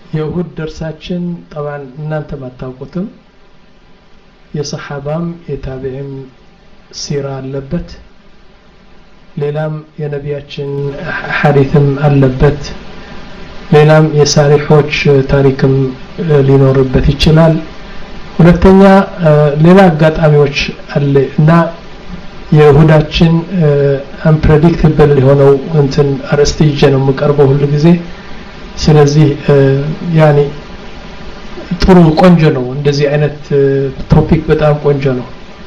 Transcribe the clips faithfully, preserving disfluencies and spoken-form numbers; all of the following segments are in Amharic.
የእሁድ ደርሳችን طبعا እናንተ ማታውቁትም የሰሐባም የታቢዒም ሲራ አለበት ሌላም የነቢያችን ሐዲስም አለበት ሌላም የሳሪሖች ታሪክም ሊኖርበት ይችላል ሁለተኛ ሌላ አጋጣሚዎች አለ እና የእሁዳችን unpredictable የሆነው እንትን አረስቲጀ ነው መቀርበው ሁሉ ጊዜ ስለዚህ ያኒ ጥሩ ቆንጆ ነው እንደዚህ አይነት ቶፒክ በጣም ቆንጆ ነው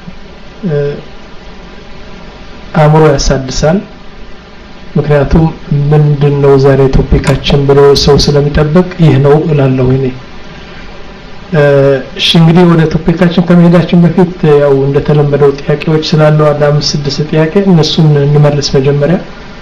አእምሮ ያሳድሳል ምክንያቱም ምንድነው ዛሬ ቶፒካችን ብሎ ሰው ስለሚጠብቅ ይህ ነው እላለሁ እኔ እሺ እንግዲህ ወደ ቶፒካችን ከመሄዳችን በፊት ያው እንደተለመደው ጥያቄዎች ስላለው አዳም ስድስት ጥያቄ እነሱን እንመልስ መጀመሪያ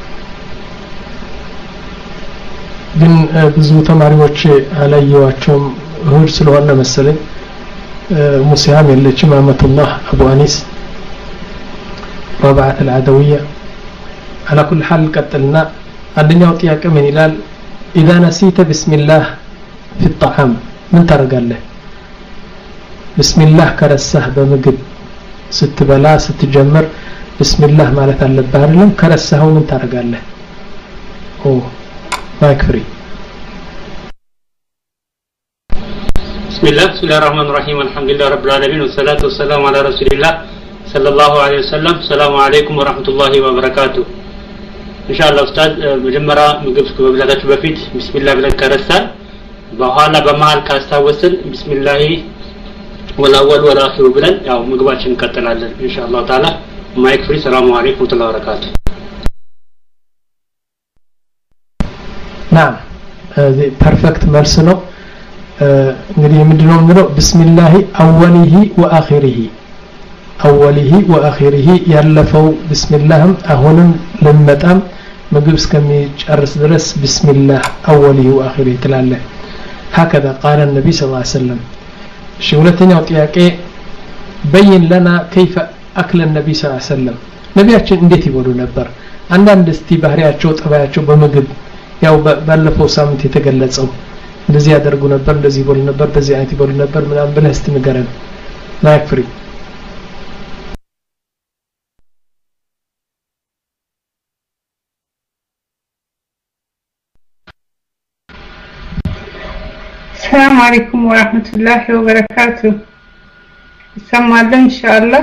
ግን ብዙ ተማሪዎች አላየዋቸውም እሁድ ስለሆነ መሰለኝ ሙሲያም የለችም አመቱላህ አቡ አኒስ رابعه العدويه على كل حال قتلنا አንደኛው ጥያቄ ምን ይላል اذا نسيت بسم الله في الطعام ምን ታረጋለህ بسم الله ከረሳህ በምግብ ስትበላ ስትጀምር بسم الله ማለት አለብህ አይደለም ከረሳው ምን ታረጋለህ ኦ ማይክ ፍሪ بسم الله بسم الله الرحمن الرحيم الحمد لله رب العالمين والصلاه والسلام على رسول الله صلى الله عليه وسلم السلام عليكم ورحمه الله وبركاته ان شاء الله استاذ መጀመሪያ ምግብ ከመብላታችሁ በፊት بسم الله ብለን ከረሳን በኋላ በመሃል ካስታወስን بسم الله والأول والآخر ብለን ያው ምግባችን እንቀጥላለን ان شاء الله تعالى ማይክ ፍሪ ሰላም አለይኩም ወራህመቱላሂ ወበረካቱ نعم هذه perfect መልስ ነው እንግዲህ ምንድነው ምንድነው بسم الله أوله وآخره أوله وآخره ያለፈው بسم الله አሁንም ለመጣም ምግብ እስከሚጨርስ ድረስ بسم الله أوله وآخره ትላለህ هكذا قال النبي صلى الله عليه وسلم شي ሁለተኛው ጥያቄ በይን لنا كيف أكل النبي صلى الله عليه وسلم ነቢያችን እንዴት ይበሉ ነበር አንዳንድ እስቲ ባህሪያቸው ጠባያቸው በምግብ ያው ባለፈው ሳምንት የተገለጸው እንደዚህ ያደርጉ ነበር እንደዚህ ይበሉ ነበር በዚህ አይነት ይበሉ ነበር ምናምን ብለህ እስቲ ንገረን ማይክ ፍሪ السلام عليكم ورحمة الله وبركاته سمعنا إن شاء الله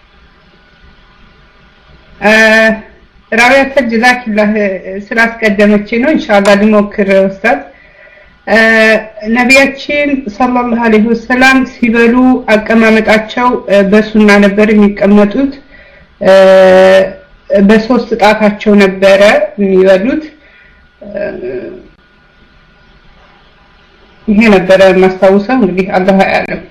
آه رأيت جزاك الله سلاس قدمتشينو إن شاء الله لموكر أستاذ آه نبياتشين صلى الله عليه وسلم سيبلو أكمامت أتشو بسونا نبر ميكمتوت آه بسوست أتشو نبر ميولوت آه ይሄ ነበር ማስተዋወሰው እንግዲህ አላህ ያለም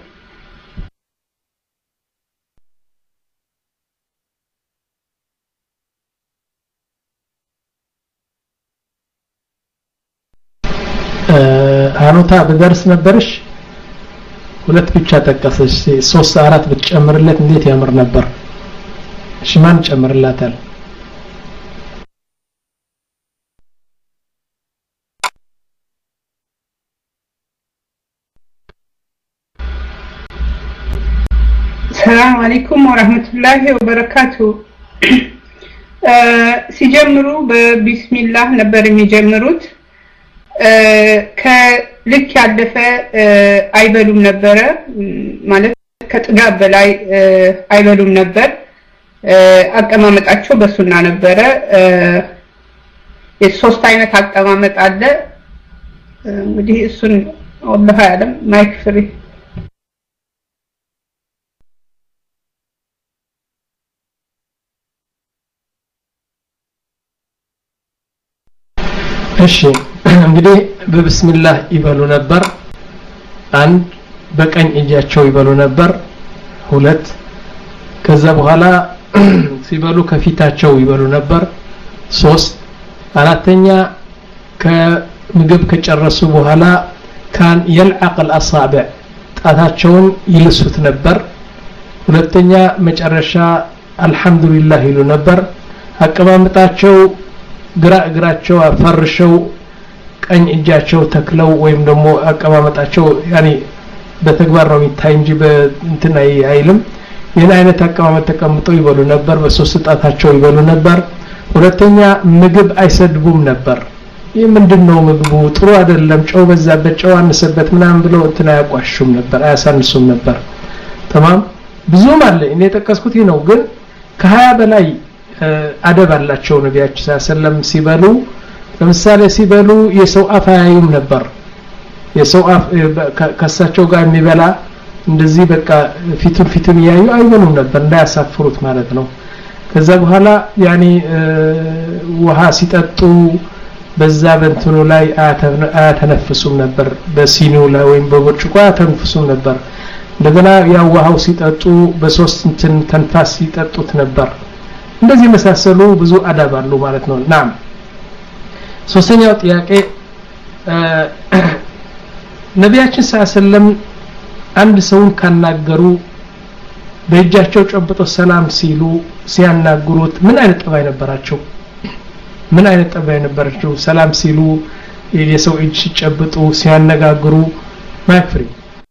አኖታ በደርስ ነበርሽ ሁለት ብቻ ተቀሰሽ ሶስት አራት ብትጨምርለት እንዴት ያምር ነበር ሽማን ጨምርላታል السلام عليكم ورحمة الله وبركاته ሲጀምሩ በቢስሚላህ ነበር የሚጀምሩት ከልክ ያለፈ አይበሉም ነበር ማለት ከጥጋብ በላይ አይበሉም ነበር አቀማመጣቸው በሱና ነበር የሶስት አይነት አቀማመጥ አለ እንግዲህ እሱን والله ያለም ማይክ ፍሪ እሺ እንግዲህ በብስሚላህ ይበሉ ነበር አንድ በቀኝ እጃቸው ይበሉ ነበር ሁለት ከዛ በኋላ ሲበሉ ከፊታቸው ይበሉ ነበር ሶስት አራተኛ ከምግብ ከጨረሱ በኋላ ካን يلعق الاصابع ጣታቸውን ይልሱት ነበር ሁለተኛ መጨረሻ አልহামዱሊላህ ይሉ ነበር አቀማመጣቸው ግራ እግራቸው አፈርሸው ቀኝ እጃቸው ተክለው ወይም ደግሞ አቀማመጣቸው ያኒ በተግባር ነው የሚታይ እንጂ በእንትን አይልም የና አይነት አቀማመጥ ተቀምጠው ይበሉ ነበር በሶስት ጣታቸው ይበሉ ነበር ሁለተኛ ምግብ አይሰድቡም ነበር ይህ ምንድነው ምግቡ ጥሩ አይደለም ጨው በዛበት ጨው አንሰበት ምናምን ብለው እንትና ያቋሹም ነበር አያሳንሱም ነበር تمام ብዙም አለ እኔ ተቀስኩት ነው ግን ከ20 በላይ አደብ አላቸው ነብያችን ሰለላሁ ዐለይሂ ሲበሉ ለምሳሌ ሲበሉ የሰው አፍ አያዩም ነበር የሰው አፍ ከሳቸው ጋር የሚበላ እንደዚህ በቃ ፊቱን ፊቱን ያዩ አይበሉም ነበር እንዳያሳፍሩት ማለት ነው ከዛ በኋላ ያኒ ውሃ ሲጠጡ በዛ በእንትኑ ላይ አያተነፍሱም ነበር በሲኒው ላይ ወይም በብርጭቆ አያተነፍሱም ነበር እንደገና ያው ውሃው ሲጠጡ በሶስት እንትን ተንፋስ ሲጠጡት ነበር እንደዚህ መሳሰሉ ብዙ አዳብ አሉ ማለት ነው ናም ሶስተኛው ጥያቄ ነብያችን ሰለላሁ አንድ ሰውን ካናገሩ በእጃቸው ጨብጦ ሰላም ሲሉ ሲያናግሩት ምን አይነት ጠባይ ነበራቸው ምን አይነት ጠባይ ነበራቸው ሰላም ሲሉ የሰው እጅ ሲጨብጡ ሲያነጋግሩ ማክፍሪ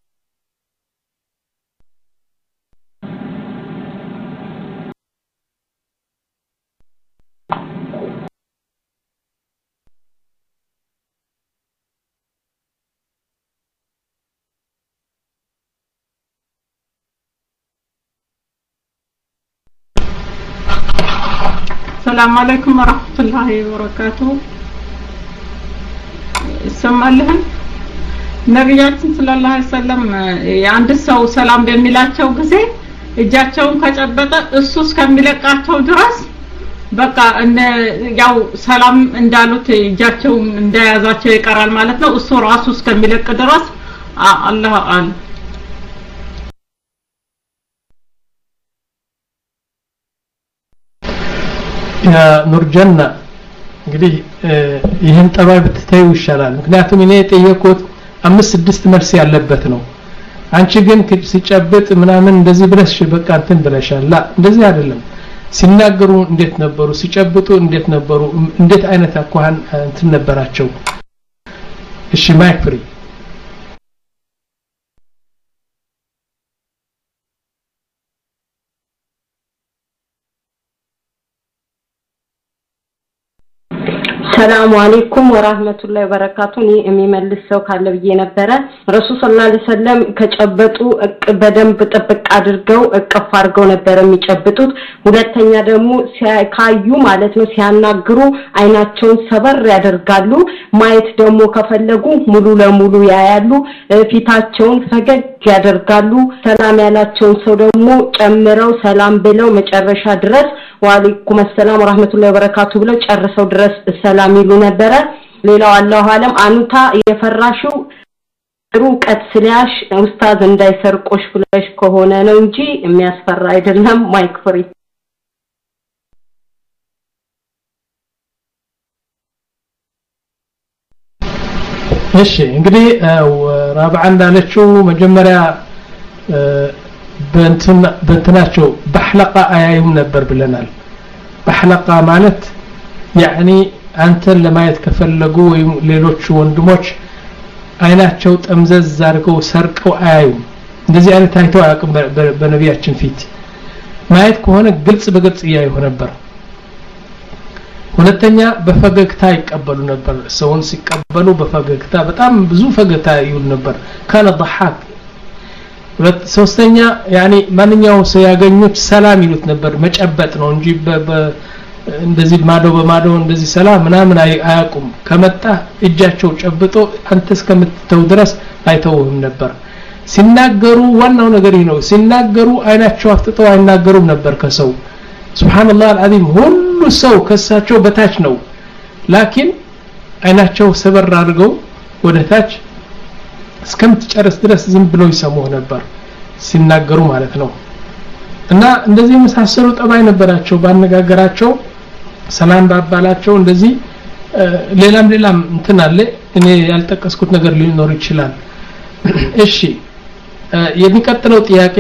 السلام عليكم ورحمة الله وبركاته سمعلهم ነብያችን ሰለላሁ ዐለይሂ ወሰለም የአንድ ሰው ሰላም በሚላቸው ጊዜ እጃቸውን ከጨበጠ እሱ እስከሚለቃቸው ድረስ በቃ እነ ያው ሰላም እንዳሉት እጃቸው እንደያዛቸው ይቀራል ማለት ነው እሱ ራሱ እስከሚለቅ ድረስ አላህ አለ ያ ኑር ጀና እንግዲህ ይሄን ጠባይ ብትታዩ ይሻላል ምክንያቱም እኔ የጠየቁት አምስት ስድስት መልስ ያለበት ነው አንቺ ግን ሲጨብጥ ምናምን እንደዚህ ብለሽ በቃ እንትን ብለሻል ላ እንደዚህ አይደለም ሲናገሩ እንዴት ነበሩ ሲጨብጡ እንዴት ነበሩ እንዴት አይነት አኳን እንትን ነበራቸው እሺ ማይክ ፍሪ السلام عليكم ورحمة الله وبركاته ني የሚመልስ ሰው ካለ ብዬ ነበር ረሱል ሰለላሁ ዐለይሂ ወሰለም ከጨበጡ በደንብ ጥብቅ አድርገው እቅፍ አድርገው ነበር የሚጨብጡት ሁለተኛ ደግሞ ሲያካዩ ማለት ነው ሲያናግሩ አይናቸውን ሰበር ያደርጋሉ ማየት ደግሞ ከፈለጉ ሙሉ ለሙሉ ያያሉ ፊታቸውን ፈገግ ያደርጋሉ ሰላም ያላቸውን ሰው ደግሞ ጨምረው ሰላም ብለው መጨረሻ ድረስ ወአለይኩም ሰላም ወራህመቱላሂ ወበረካቱ ብለው ጨርሰው ድረስ ሰላም ይሉ ነበር ሌላው አላሁ አለም አንታ የፈራሽው ሩቀት ስለያሽ ኡስታዝ እንዳይሰርቆሽ ብለሽ ከሆነ ነው እንጂ የሚያስፈራ አይደለም ማይክ ፍሪ እሺ እንግዲህ ራብዓ እንዳለችው መጀመሪያ በእንትና በእንትናቸው በሐለቃ አያዩም ነበር ብለናል በሐለቃ ማለት ያኒ አንተን ለማየት ከፈለጉ ወይ ሌሎች ወንድሞች አይናቸው ጠምዘዝ አድርገው ሰርቀው አያዩም እንደዚህ አይነት ታይተው አያውቅም በነቢያችን ፊት ማየት ከሆነ ግልጽ በግልጽ ያዩ ነበር ሁለተኛ በፈገግታ ይቀበሉ ነበር ሰውን ሲቀበሉ በፈገግታ በጣም ብዙ ፈገግታ ይውል ነበር ካለ ضحك ሁለት ሶስተኛ ያኒ ማንኛው ሰው ያገኙት ሰላም ይሉት ነበር መጨበጥ ነው እንጂ እንደዚህ ማዶ በማዶ እንደዚህ ሰላም ምናምን አያቁም ከመጣ እጃቸው ጨብጦ አንተ እስከምትተው ድረስ አይተውም ነበር ሲናገሩ ዋናው ነገር ይሄ ነው ሲናገሩ አይናቸው አፍጥጠው አይናገሩም ነበር ከሰው ሱብሃንአላህ አልዓዚም ሁሉ ሰው ከሳቸው በታች ነው ላኪን አይናቸው ሰበር አድርገው ወደታች እስከምትጨርስ ድረስ ዝም ብሎ ይሰሙ ነበር ሲናገሩ ማለት ነው እና እንደዚህ መሳሰሉ ጠባይ ነበራቸው ባነጋገራቸው ሰላም ባባላቸው እንደዚህ ሌላም ሌላም እንትን አለ እኔ ያልጠቀስኩት ነገር ሊኖር ይችላል እሺ የሚቀጥለው ጥያቄ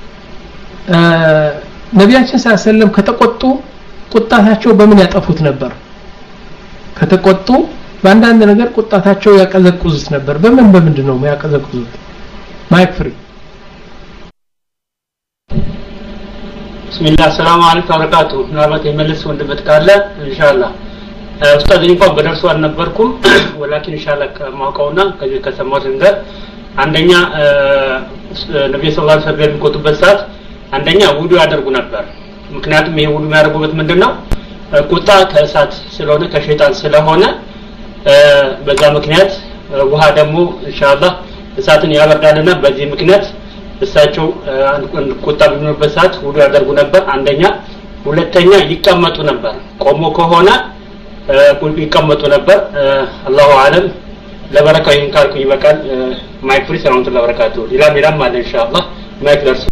ነብያችን ሰለላሁ ከተቆጡ ቁጣታቸው በምን ያጠፉት ነበር ከተቆጡ በአንዳንድ ነገር ቁጣታቸው ያቀዘቅዙት ነበር በምን በምንድነው ያቀዘቅዙት ማይክ ፍሪ ቢስሚላህ ሰላም አለይኩም ወበረካቱ ምናልባት የመለስ ወንድበት ካለ ኢንሻአላህ ኡስታዝ እንኳን በደርሱ አልነበርኩም ወላኪን ኢንሻአላህ ከማውቀውና ከዚህ ከሰማሁት ነገር አንደኛ ነብዩ ሰለላሁ ዐለይሂ ወሰለም ቆጥበት ሰዓት አንደኛ ውዱ ያደርጉ ነበር ምክንያቱም ይሄ ውዱ የሚያደርጉበት ምንድነው ቁጣ ከእሳት ስለሆነ ከሸይጣን ስለሆነ በዛ ምክንያት ውሃ ደግሞ ኢንሻአላህ እሳትን ያበርዳልና በዚህ ምክንያት እሳቸው ቁጣ በሚኖርበት ሰዓት ውዱ ያደርጉ ነበር አንደኛ ሁለተኛ ይቀመጡ ነበር ቆሞ ከሆነ ይቀመጡ ነበር አላሁ አለም ለበረካው ይንካልኩ ይበቃል ማይክ ፍሪ ሰላም ተላ በረካቱ ሌላ ሌላም አለ ኢንሻአላህ ማይክ ደርሶ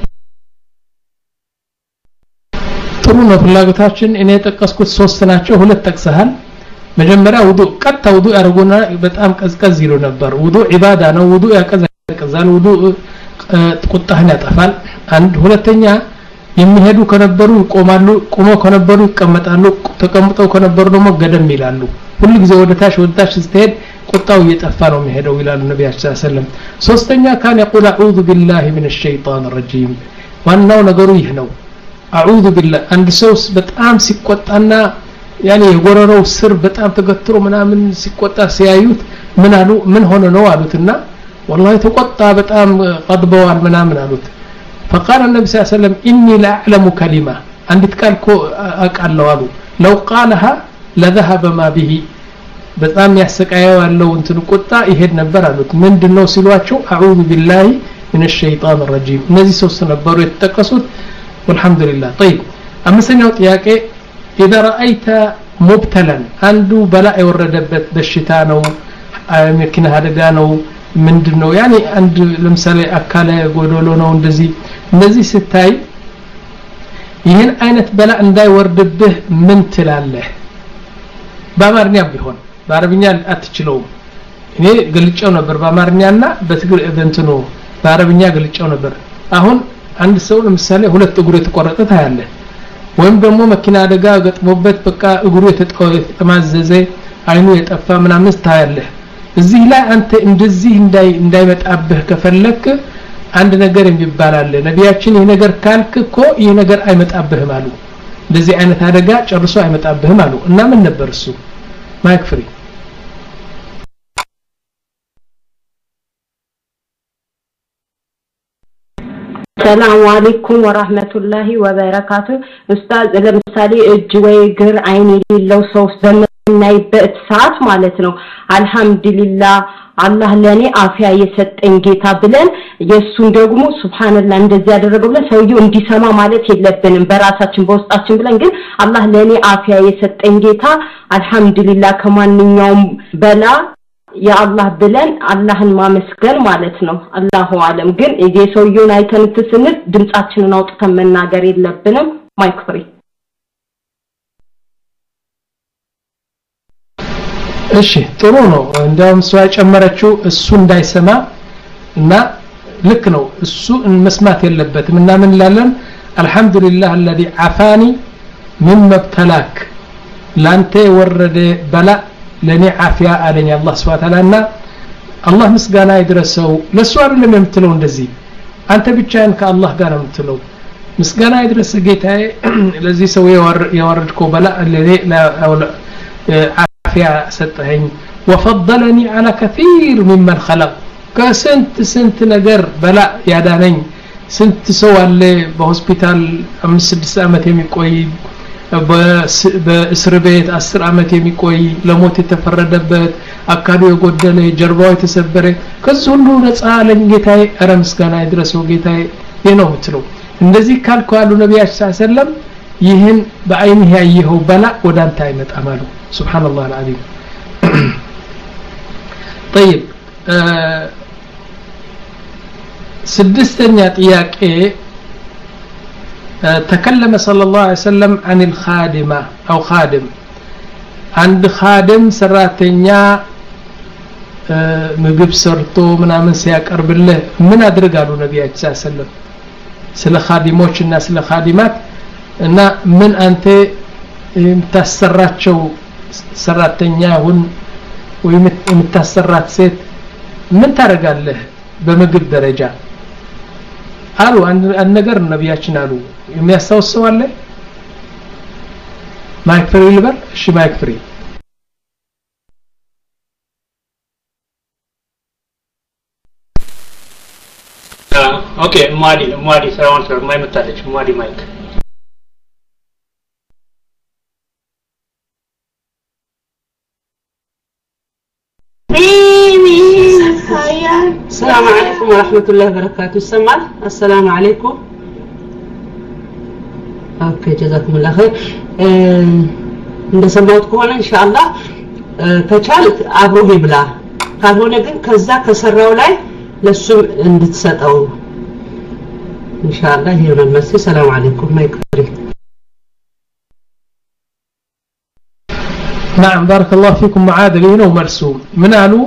ጥሩ ነው ፍላጎታችን እኔ ተቀስኩት ሶስት ናቸው ሁለት ተቀሰሃል መጀመሪያ ውዱ ቀጣ ውዱ ያርጉና በጣም ቀዝቀዝ ይሉ ነበር ውዱ ኢባዳ ነው ውዱ ያቀዘቅዛል ውዱ ቁጣህን ያጠፋል አንድ ሁለተኛ የሚሄዱ ከነበሩ ይቆማሉ ቆሞ ከነበሩ ይቀመጣሉ ተቀምጠው ከነበሩ ደግሞ ገደም ይላሉ ሁሉ ጊዜ ወደታች ወደታች ስትሄድ ቁጣው እየጠፋ ነው የሚሄደው ይላሉ ነብያችን ሰለላሁ ዐለይሂ ወሰለም ሶስተኛ ካን يقول اعوذ بالله من الشيطان الرجيم ዋናው ነገሩ ይህ ነው اعوذ بالله አንድ ሰው በጣም ሲቆጣና ያኔ የጎረረው ስር በጣም ተገትሮ ምናምን ሲቆጣ ሲያዩት ምን አሉ ምን ሆነ ነው አሉትና والله ተቆጣ በጣም ቀድበዋል ምናምን አሉት فقال النبي صلى الله عليه وسلم اني لا اعلم كلمه አንዲት ቃል ኮ አቃለው አሉ لو قالها لذهب ما به በጣም ያሰቃየው ያለው እንትን ቁጣ ይሄድ ነበር አሉት ምንድነው ሲሏቸው اعوذ بالله من الشيطان الرجيم እነዚህ ሶስት ነበሩ የተጠቀሱት والحمد لله طيب አምስተኛው ጥያቄ اذا رايت مبتلا አንዱ በላይ ወረደበት በሽታ ነው መኪና አደጋ ነው ምንድነው ያኒ አንድ ለምሳሌ አካለ ጎዶሎ ነው እንደዚህ እንደዚህ ስታይ ይሄን አይነት በላ እንዳይወርድብህ ምን ትላለህ በአማርኛ ቢሆን በአረብኛ አትችለውም እኔ ገልጬው ነበር በአማርኛና በትግር እንትኑ በአረብኛ ገልጬው ነበር አሁን አንድ ሰው ለምሳሌ ሁለት እግሩ የተቆረጠ ታያለ ወይም ደግሞ መኪና አደጋ ገጥሞበት በቃ እግሩ የተጠማዘዘ አይኑ የጠፋ ምናምን ታያለ እዚህ ላይ አንተ እንደዚህ እንዳይ እንዳይመጣብህ ከፈለክ አንድ ነገር የሚባል አለ ነብያችን ይሄ ነገር ካልክኮ ይሄ ነገር አይመጣብህም አሉ እንደዚህ አይነት አደጋ ጨርሶ አይመጣብህም አሉ እና ምን ነበር እሱ ማይክ ፍሪ ሰላም አለይኩም ወራህመቱላሂ ወበረካቱ ኡስታዝ ለምሳሌ እጅ ወይ እግር አይን የሌለው ሰው በመናይበት ሰዓት ማለት ነው አልহামዱሊላህ አላህ ለኔ አፊያ የሰጠኝ ጌታ ብለን የሱን ደግሞ ሱብሃንአላህ እንደዚህ ያደረገው ብለን ሰውየው እንዲሰማ ማለት የለብንም በራሳችን በውስጣችን ብለን ግን አላህ ለኔ አፊያ የሰጠኝ ጌታ አልহামዱሊላህ ከማንኛውም በላ ያ አላህ ብለን አላህን ማመስገን ማለት ነው አላሁ አለም ግን የሰውየውን አይተን ተስንት ድምጻችንን አውጥተን መናገር የለብንም ማይክ ፍሪ እሺ ጥሩ ነው እንደውም እሱ ያጨመረችው እሱ እንዳይሰማ እና ልክ ነው እሱ መስማት የለበትም እና ምን ላለን አልহামዱሊላህ الذي عافاني مما ابتلاك ላንተ ወረደ በላ ለኔ አፊያ አለኝ አላህ Subhanahu Wa Ta'ala አላህ ምስጋና ይድረሰው ለሱ አይደለም የምትለው እንደዚህ አንተ ብቻህን ከአላህ ጋር ነው የምትለው ምስጋና ይድረስ ጌታዬ ለዚህ ሰው ያወረድከው በላ ለኔ አፊያ ሰጠኝ وفضلني على كثير ممن خلق ከስንት ስንት ነገር በላ ያዳነኝ ስንት ሰው አለ በሆስፒታል አምስት ስድስት አመት የሚቆይ በእስር ቤት አስር አመት የሚቆይ ለሞት የተፈረደበት አካሉ የጎደለ ጀርባው የተሰበረ ከዚህ ሁሉ ነፃ አለኝ ጌታዬ አረ ምስጋና ይድረሰው ጌታዬ የነው ምትለው እንደዚህ ካልኩ አሉ ነብያችን ሰለላሁ ዐለይሂ ወሰለም ይህን በአይንህ ያየኸው በላ ወዳንተ አይመጣም አሉ ሱብሃንአላህ አልዓዚም طيب سدستني ጥያቄ تكلم صلى الله عليه وسلم عن الخادمة أو خادم عند خادم سراتنيا ምግብ ሰርቶ ምናምን ሲያቀርብልህ ምን አድርጋሉ ነብያችን ሰለላሁ ዐለይሂ ወሰለም ስለ ኻዲሞችና ስለ ኻዲማት እና ምን አንተ የምታሰራቸው ሰራተኛ ሁን ወይ የምታሰራት ሴት ምን ታረጋለህ በምግብ ደረጃ አሉ አንድ ነገር ነብያችን አሉ የሚያስተውሰው አለ ማይክ ፍሪ ልበል እሺ ማይክ ፍሪ ኦኬ ማዲ ማዲ ሰላም አለይኩም ማይ መጣለች ማዲ ማይክ السلام عليكم ورحمة الله وبركاته السمع السلام عليكم اوكي جزاكم الله خير እንደሰማሁት ከሆነ ኢንሻአላህ ከቻልክ አብሮ ይብላ ካልሆነ ግን ከዛ ከሰራው ላይ ለሱ እንድትሰጠው ኢንሻአላህ ይሆናል መልስ ሰላም አለይኩም ማይክሪ نعم بارك الله فيكم معادل هنا ومرسوم من قالوا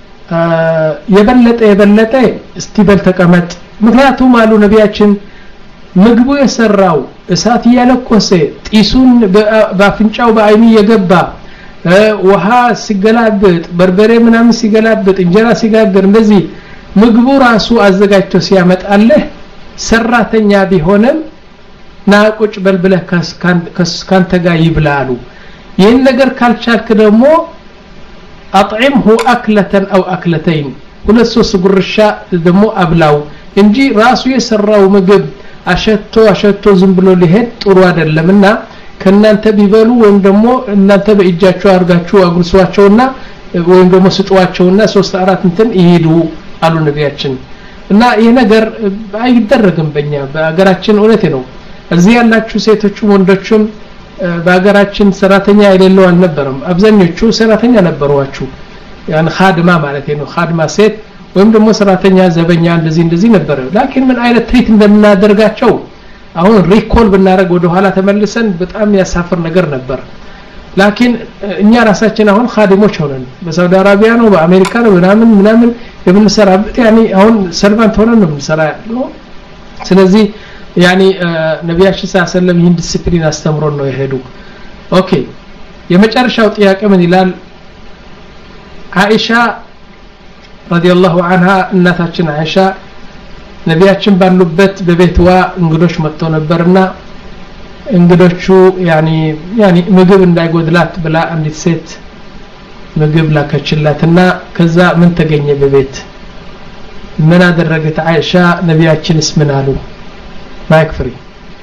የበለጠ የበለጠ እስቲበል ተቀመጥ ምክንያቱም አሉ ነቢያችን ምግቡ የሰራው እሳት ያለቆሰ ጢሱን በአፍንጫው በአይኑ የገባ ውሃ ሲገላብጥ በርበሬ ምናምን ሲገላብጥ እንጀራ ሲጋገር እንደዚህ ምግቡ ራሱ አዘጋጅቶ ሲያመጣልህ ሰራተኛ ቢሆንም ናቁጭ በልብለህ ካንተ ጋር ይብላሉ ይሄን ነገር ካልቻልክ ደግሞ اطعمه اكله او اكلتين ሁለት ሶስት ጉርሻ ደግሞ አብላው እንጂ ራሱ የሰራው ምግብ አሸቶ አሸቶ ዝም ብሎ ሊሄድ ጥሩ አይደለምና ከናንተ ቢበሉ ወይም ደግሞ እናንተ በእጃቸው አርጋችሁ አጉርሷቸውና ወይም ደግሞ ስጧቸውና ሶስት አራት እንትን ይሄዱ አሉ ነቢያችን እና ይሄ ነገር አይደረግም በእኛ በአገራችን እውነቴ ነው እዚህ ያላችሁ ሴቶችም ወንዶችም በአገራችን ሰራተኛ አይደለው አልነበረም አብዛኞቹ ሰራተኛ ነበርዋችሁ ያን ኻድማ ማለት ነው ኻድማ ሴት ወይም ደግሞ ሰራተኛ ዘበኛ እንደዚህ እንደዚህ ነበር ላኪን ምን አይነት ትሪት እንደምናደርጋቸው አሁን ሪኮል ብናረግ ወደ ኋላ ተመልሰን በጣም ያሳፍር ነገር ነበር ላኪን እኛ ራሳችን አሁን ኻዲሞች ሆነን በሳውዲ አረቢያ ነው በአሜሪካ ነው ምናምን ምናምን የምንሰራበት ያኒ አሁን ሰርቫንት ሆነን ነው የምንሰራ ነው ስለዚህ يعني ነብያችን ሰለላሁ ዐለይሂ ወሰለም ይህን ዲሲፕሊን አስተምሮን ነው የሄዱ ኦኬ የመጨረሻው ጥያቄ ምን ይላል አይሻ ረዲየላሁ ዐንሃ እናታችን አይሻ ነብያችን ባሉበት በቤትዋ እንግዶች መጥተው ነበርና እንግዶቹ يعني يعني ምግብ እንዳይጎድላት ብላ አንዲት ሴት ምግብ ላከችላትና ከዛ ምን ተገኘ በቤት ምን አደረገች አይሻ ነብያችንስ ምን አሉ ማይክ ፍሪ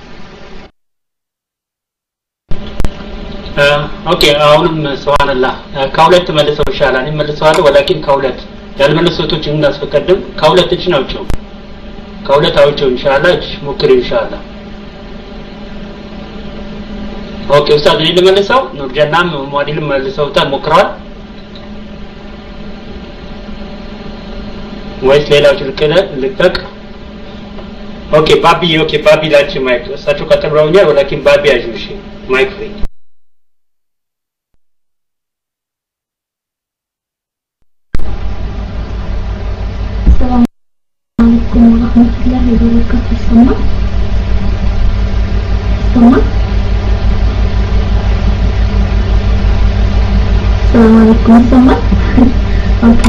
ኦኬ አሁንም ሱብሃንአላህ ከሁለት መልሰው ይሻላል ይመልሰዋል ወላኪን ከሁለት ያልመለሱቶች እንዳስፈቀድም ከሁለት እጅ ናቸው ከሁለት አውጪው ኢንሻአላህ እጅ ሞክሪ ኢንሻአላህ ኦኬ ኡስታዝ ይልመልሰው ኑርጀናም ሞዴል መልሰው ተሞክረዋል ወይስ ሌላው ልከለ ልቀቅ ኦኬ ባቢ ኦኬ ባቢ ላንቺ ማይክ እሳቸው ከተብራውኛል ወላኪን ባቢ ያጁሽ ማይክ ፍሪ ሰላም አለይኩም ወራህመቱላሂ ወበረካቱሁ ሰማ ሰማ ሰላም አለይኩም ሰማ ኦኬ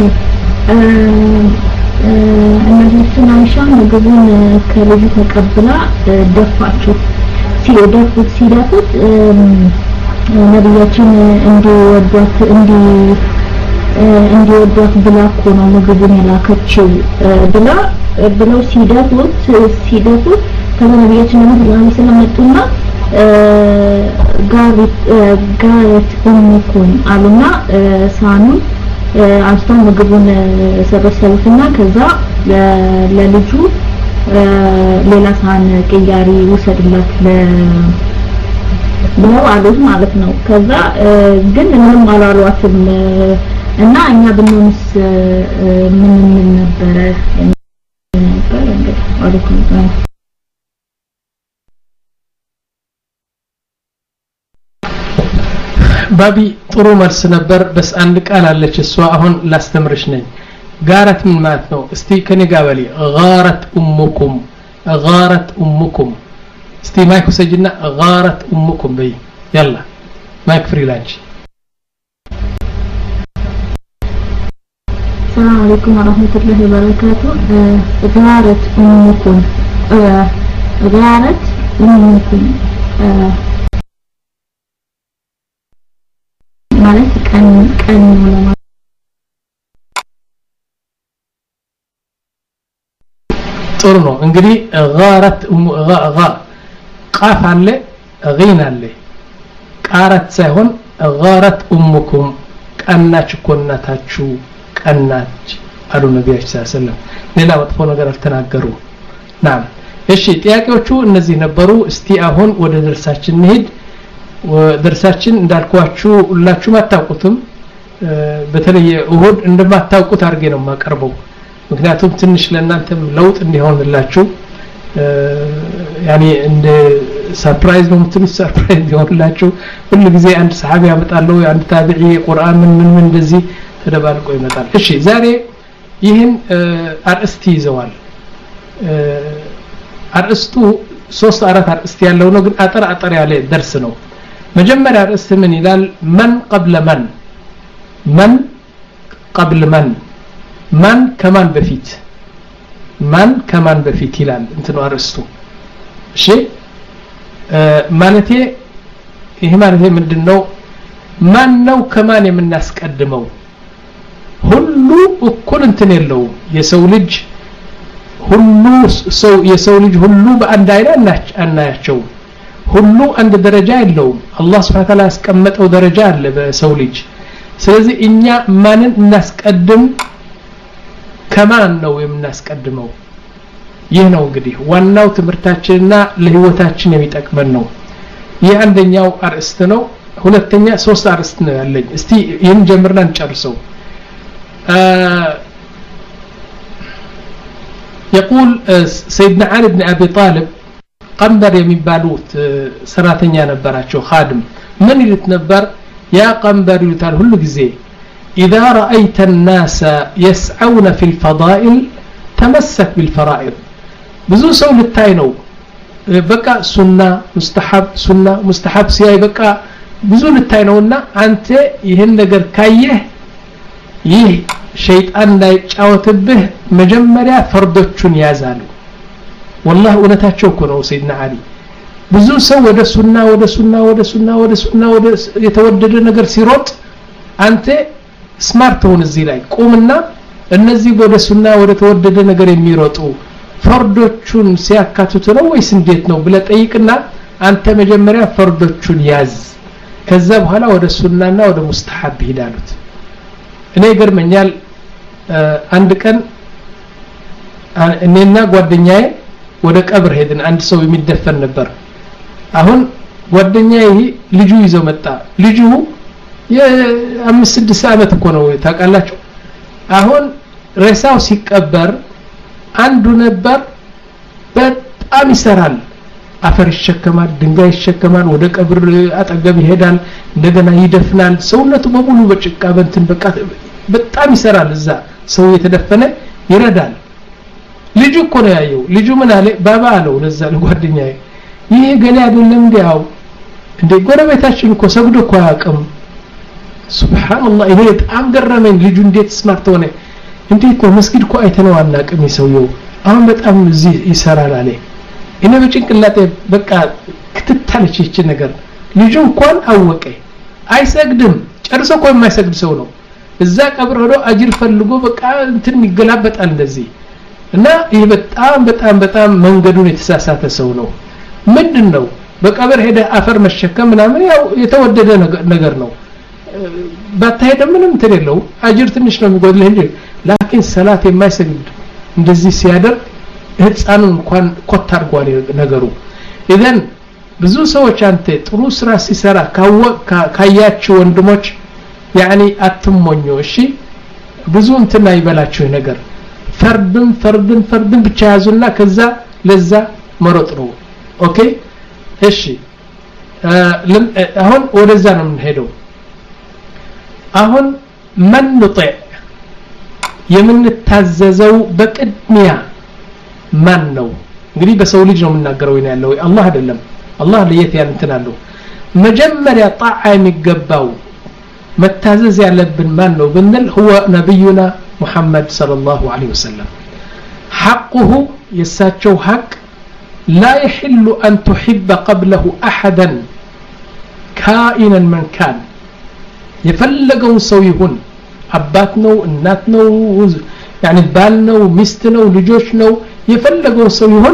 እናታችን አይሻ ምግቡን ከልጁ ተቀብላ ደፋችው ሲደፉት ሲደፉት ነብያችን እንዲወዷት እንዲ እንዲወዷት ብላ እኮ ነው ምግቡን የላከችው ብላ ብለው ሲደፉት ሲደፉት ከነብያችን ሰለላሁ ዐለይሂ ወሰለም መጡና ጋሪት ጋሪት ኡሙኩም አሉና ሳኑን አንስተው ምግቡን ሰበሰቡትና ከዛ ለልጁ ሌላ ሳህን ቅያሪ ወሰድላት ብለው አሉት ማለት ነው ከዛ ግን ምንም አላሏትም እና እኛ ብንሆንስ ምን ምን ነበር ነበር እንግዲህ አለኩም ባቢ ጥሩ መልስ ነበር በስ አንድ ቃል አለች እሷ አሁን ላስተምርሽ ነኝ ጋረት ምን ማለት ነው እስቲ ከኔ ጋር በሊ ጋረት ኡሙኩም ጋረት ኡሙኩም እስቲ ማይክ ወሰጅና ጋረት ኡሙኩም በይ يلا ማይክ ፍሪ ላንቺ السلام عليكم ورحمة الله وبركاته. غارت أمكم غارت أمكم ማለት ቀን ቀን ነው ጥሩ ነው እንግዲህ غارت غ ቃፍ አለ غين አለ ቃረት ሳይሆን غارت أمكم ቀናች ኮናታችሁ ቀናች አሉ ነብያችን ሰለላሁ ዐለይሂ ወሰለም ሌላ መጥፎ ነገር አልተናገሩ ናም እሺ ጥያቄዎቹ እነዚህ ነበሩ እስቲ አሁን ወደ ደርሳችን እንሂድ ደርሳችን እንዳልኳችሁ ሁላችሁም አታውቁትም በተለየ እሁድ እንደማታውቁት አርጌ ነው ማቀርበው ምክንያቱም ትንሽ ለእናንተም ለውጥ እንዲሆንላችሁ ያኒ እንደ ሰርፕራይዝ ነው ትንሽ ሰርፕራይዝ ይሆንላችሁ ሁሉ ጊዜ አንድ ሰሃቢ ያመጣለው አንድ ታቢዒ ቁርአን ምን ምን እንደዚህ ተደባልቆ ይመጣል እሺ ዛሬ ይህን አርእስት ይዘዋል አርእስቱ ሶስት አራት አርእስት ያለው ነው ግን አጠር አጠር ያለ ደርስ ነው መጀመሪያ አርእስት ምን ይላል ማን قبل من من قبل من من ከማን በፊት ማን ከማን በፊት ይላል እንትኑ አርእስቱ እሺ ማለቴ ይሄ ማለቴ ምንድነው ማን ነው ከማን የምናስቀድመው ሁሉ እኩል እንትን የለው የሰው ልጅ ሁሉ ሰው የሰው ልጅ ሁሉ በአንድ አይነት አናያቸው ሁሉ አንድ ደረጃ የለው አላህ Subhanahu Wa Ta'ala ያስቀመጠው ደረጃ አለ በሰው ልጅ ስለዚህ እኛ ማንን እናስቀድም ከማን ነው የምናስቀድመው ይህ ነው እንግዲህ ዋናው ትምርታችንና ለህይወታችን የሚጠቅመን ነው ይህ አንደኛው አርእስት ነው ሁለተኛ ሶስት አርእስት ነው ያለኝ እስቲ ይሄን ጀምርና እንጨርሰው يقول سيدنا علي بن أبي طالب قنبر የሚባሉት ሰራተኛ ነበራቸው خادم من يتنبر يا قنبر ይሉታል ሁሉ ጊዜ إذا رأيت الناس يسعون في الفضائل تمسك بالفرائض ብዙ ሰው ልታይ ነው በቃ ሱና ሙስተሐብ ሱና ሙስተሐብ ሲያይ በቃ ብዙ ልታይ ነውና አንተ ይሄን ነገር ካየህ ይህ ሸይጣን እንዳይጫወትብህ መጀመሪያ ፈርዶቹን ያዛሉ والله እውነታቸው እኮ ነው ሰይድና አሊ ብዙ ሰው ወደ ሱና ወደ ሱና ወደ ሱና ወደ ሱና ወደ የተወደደ ነገር ሲሮጥ አንተ ስማርት ሆነ እዚህ ላይ ቁምና እነዚህ ወደ ሱና ወደ ተወደደ ነገር የሚሮጡ ፈርዶቹን ሲያካቱት ነው ወይስ እንዴት ነው ብለ ጠይቅና አንተ መጀመሪያ ፈርዶቹን ያዝ ከዛ በኋላ ወደ ሱናና ወደ ሙስተሐብ ሄዳሉት እኔ ገርመኛል አንድ ቀን እኔና ጓደኛዬ ወደ ቀብር ሄድን አንድ ሰው የሚደፈን ነበር አሁን ጓደኛዬ ልጁ ይዘው መጣ ልጁ የአምስት ስድስት ዓመት እኮ ነው ታውቃላችሁ አሁን ሬሳው ሲቀበር አንዱ ነበር በጣም ይሰራል አፈር ይሸከማል ድንጋይ ይሸከማል ወደ ቀብር አጠገብ ይሄዳል እንደገና ይደፍናል ሰውነቱ በሙሉ በጭቃ በእንትን በቃ በጣም ይሰራል እዛ ሰው የተደፈነ ይረዳል ልጁ እኮ ነው ያየው ልጁ ምን አለ ባባ አለው ለዛ ለጓደኛዬ ይሄ ገና አይደለም እንዲያው እንደ ጎረቤታችን እኮ ሰግዶ እኮ ያቀም ሱብሃንአላህ ይሄ በጣም ገረመኝ ልጁ እንዴት ስማርት ሆነ እንዴት ነው መስጊድ እኮ አይተነው አናቅም ይሰውየው አሁን በጣም እዚህ ይሰራል አለ እኔ በጭንቅላቴ በቃ ክትታለች እቺ ነገር ልጁ እንኳን አወቀ አይሰግድም ጨርሶ እኮ የማይሰግድ ሰው ነው እዛ ቀብር ሄዶ አጅር ፈልጎ በቃ እንትን ይገላበጣል እንደዚህ እና ይሄ በጣም በጣም በጣም መንገዱን የተሳሳተ ሰው ነው ምንድነው በቀብር ሄደ አፈር መሸከም ምናምን ያው የተወደደ ነገር ነው ባታሄደ ምንም ተደለው አጅር ትንሽ ነው የሚጎድልህ እንጂ ላኪን ሰላት የማይሰግድ እንደዚህ ሲያደርግ ህፃኑ እንኳን ኮት አድርጓል ነገሩ ኢዘን ብዙ ሰዎች አንተ ጥሩ ስራ ሲሰራ ካያችሁ ወንድሞች ያኒ አትሞኙ እሺ ብዙ እንትና ይበላችሁ ነገር ፈርድን ፈርድን ፈርድን ብቻ ያዙና ከዛ ለዛ መሮጥ ነው ኦኬ እሺ አሁን ወደዛ ነው የምንሄደው አሁን ማን ንطع የምንታዘዘው በቅድሚያ ማን ነው እንግዲህ በሰው ልጅ ነው የምናገረው ያለው አላህ አይደለም አላህ ለየት ያለ እንትን አለው መጀመሪያ ጣዓ የሚገባው መታዘዝ ያለብን ማን ነው ብንል هو نبينا محمد صلى الله عليه وسلم حقه يساتشو حق لا يحل أن تحب قبله أحدا كائنا من كان يفلقون سويهن أباتنو الناتنو يعني بالنو مستنو لجوشنو يفلقون سويهن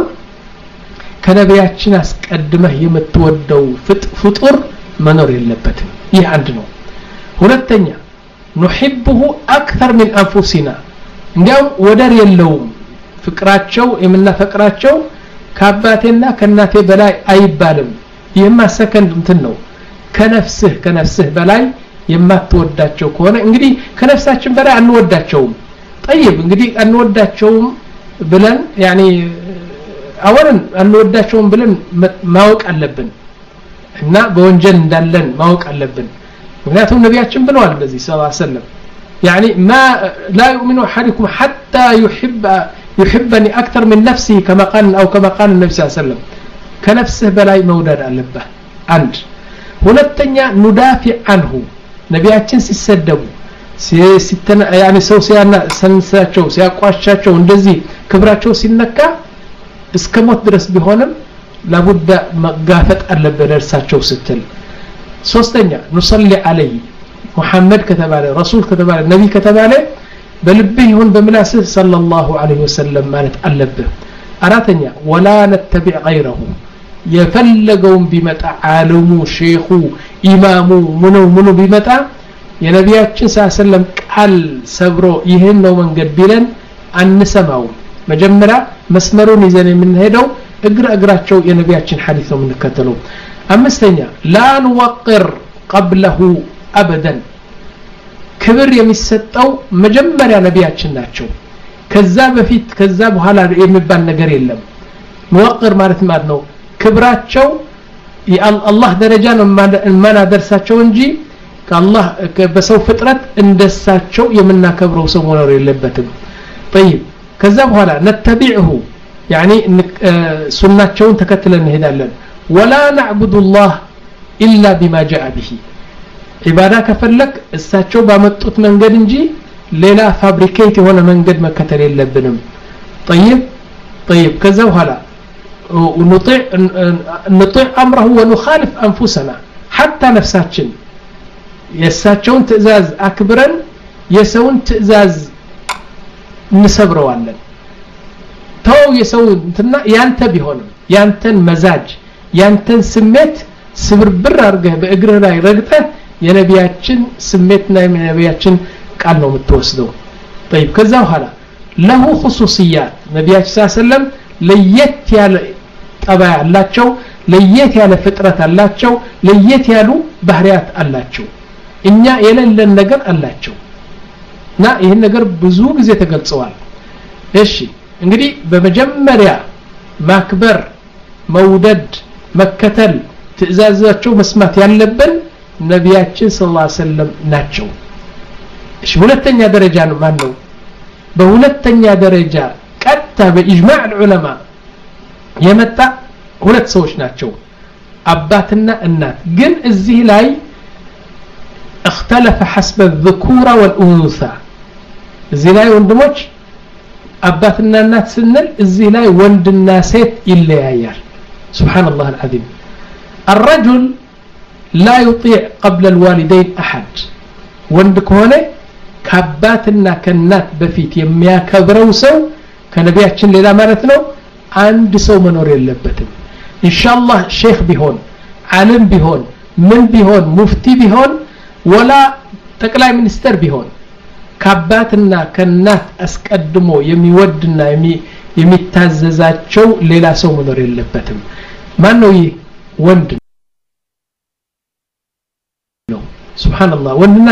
كنبياتنا اسقدمه يمتودو فطور منور يلبتن ይህ አንድ ነው ሁለተኛ نحبه أكثر من أنفسنا እንዲያው ወደር የለውም ፍቅራቸው የምናፈቅራቸው ከአባቴና ከእናቴ በላይ አይባልም ይህማ ሰከንድ እንትን ነው ከነፍስህ ከነፍስህ በላይ የማትወዳቸው ከሆነ እንግዲህ ከነፍሳችን በላይ አንወዳቸውም طيب እንግዲህ አንወዳቸውም ብለን يعني አወርን አንወዳቸውም ብለን ማወቅ አለብን እና በወንጀል እንዳለን ማወቅ አለብን ምክንያቱም ነብያችን ብለዋል በዚህ ሰለላሁ ዐለይሂ ወሰለም يعني ما لا يؤمن احدكم حتى يحب يحبني اكثر من نفسه كما قال او كما قال النبي صلى الله عليه وسلم كنفسه بلاي مودد አለበት አንድ ሁለተኛ ندافع عنه ነብያችን ሲሰደቡ ሲተና يعني ሰው ሲያና ሰንሳቸው ሲያቋሻቸው እንደዚህ ክብራቸው ሲነካ እስከ ሞት ድረስ ቢሆንም لابد መጋፈጥ አለበት እርሳቸው ስትል ሶስተኛ نصلي عليه محمد كتباله رسول كتباله نبي كتباله بلبه يهون بملاسه صلى الله عليه وسلم مالت ألبه أراتنيا ولا نتبع غيره يفلقون بمتع عالمو شيخو إمامو منو منو بمتع يا نبياتنا صلى الله عليه وسلم قال سبرو يهنو من قبيلا أن نسمعو مجمرة مسمرون إذن من هدو اقرأ اقرأتشو يا نبياتنا حديثو من كتلو أمستنيا لا نوقر قبله أبدا كبر يمسطው መጀመሪያ ነብያችን ናቸው ከዛ በፊት ከዛ በኋላ የሚባል ነገር የለም ሙወቅር ማለት ማለት ነው ክብራቸው የአላህ ደረጃ ነው ማን አደረሳቸው እንጂ ከአላህ በሰው ፍጥረት እንደሳቸው የምናከብረው ሰው መኖር የለበትም طيب ከዛ በኋላ نتبعه يعني ሱናቸውን ተከትለን እንሄዳለን ولا نعبد الله إلا بما جاء به عبادة كفلك الساتشو بامطوت منجد انجي ليلا فابريكيت هنا منجد مكتل اللبنم طيب طيب كذا وهلا ونطيع نطيع أمره ونخالف أنفسنا حتى نفساتشن يساتشون تأزاز أكبرا يسون تأزاز نسبروا عنن تو يسون تنا يانتبه هنا يانتن مزاج يانتن سميت سبر بر أرجع بأجره راي رجته የነቢያችን ስሜትና የነቢያችን ቃል ነው የምትወስደው طيب ከዛ በኋላ له خصوصيات ነቢያችን ሰለላሁ ዐለይሂ ወሰለም ለየት ያለ ጠባይ አላቸው ለየት ያለ ፍጥረት አላቸው ለየት ያሉ ባህሪያት አላቸው እኛ የሌለን ነገር አላቸው እና ይሄን ነገር ብዙ ጊዜ ተገልጸዋል እሺ እንግዲህ በመጀመሪያ ማክበር መውደድ መከተል ትእዛዛቸው መስማት ያለብን ነብያችን ሰለላሁ ዐለይሂ ወሰለም ናቸው እሺ ሁለተኛ ደረጃ ነው ማን ነው በሁለተኛ ደረጃ ቀጥታ በኢጅማዕ ዑለማ የመጣ ሁለት ሰዎች ናቸው አባትና እናት ግን እዚህ ላይ اختلف حسب الذكوره والانوثه እዚህ ላይ ወንድሞች አባትና እናት ስንል እዚህ ላይ ወንድና ሴት ይለያያል سبحان الله العظيم الرجل لا يطيع قبل الوالدين أحد وندك هنا كاباتنا كنات بفيت يميا كبرو سو كنبياتشن للا مالتنا عند سو منور يلبتم إن شاء الله شيخ بهون عالم بهون من بهون مفتي بهون ولا تقلع منستر بهون كاباتنا كنات أسكدمو يميودنا يمي يميتاززات شو للا سو منور يلبتم ما نوي وند سبحان الله واننا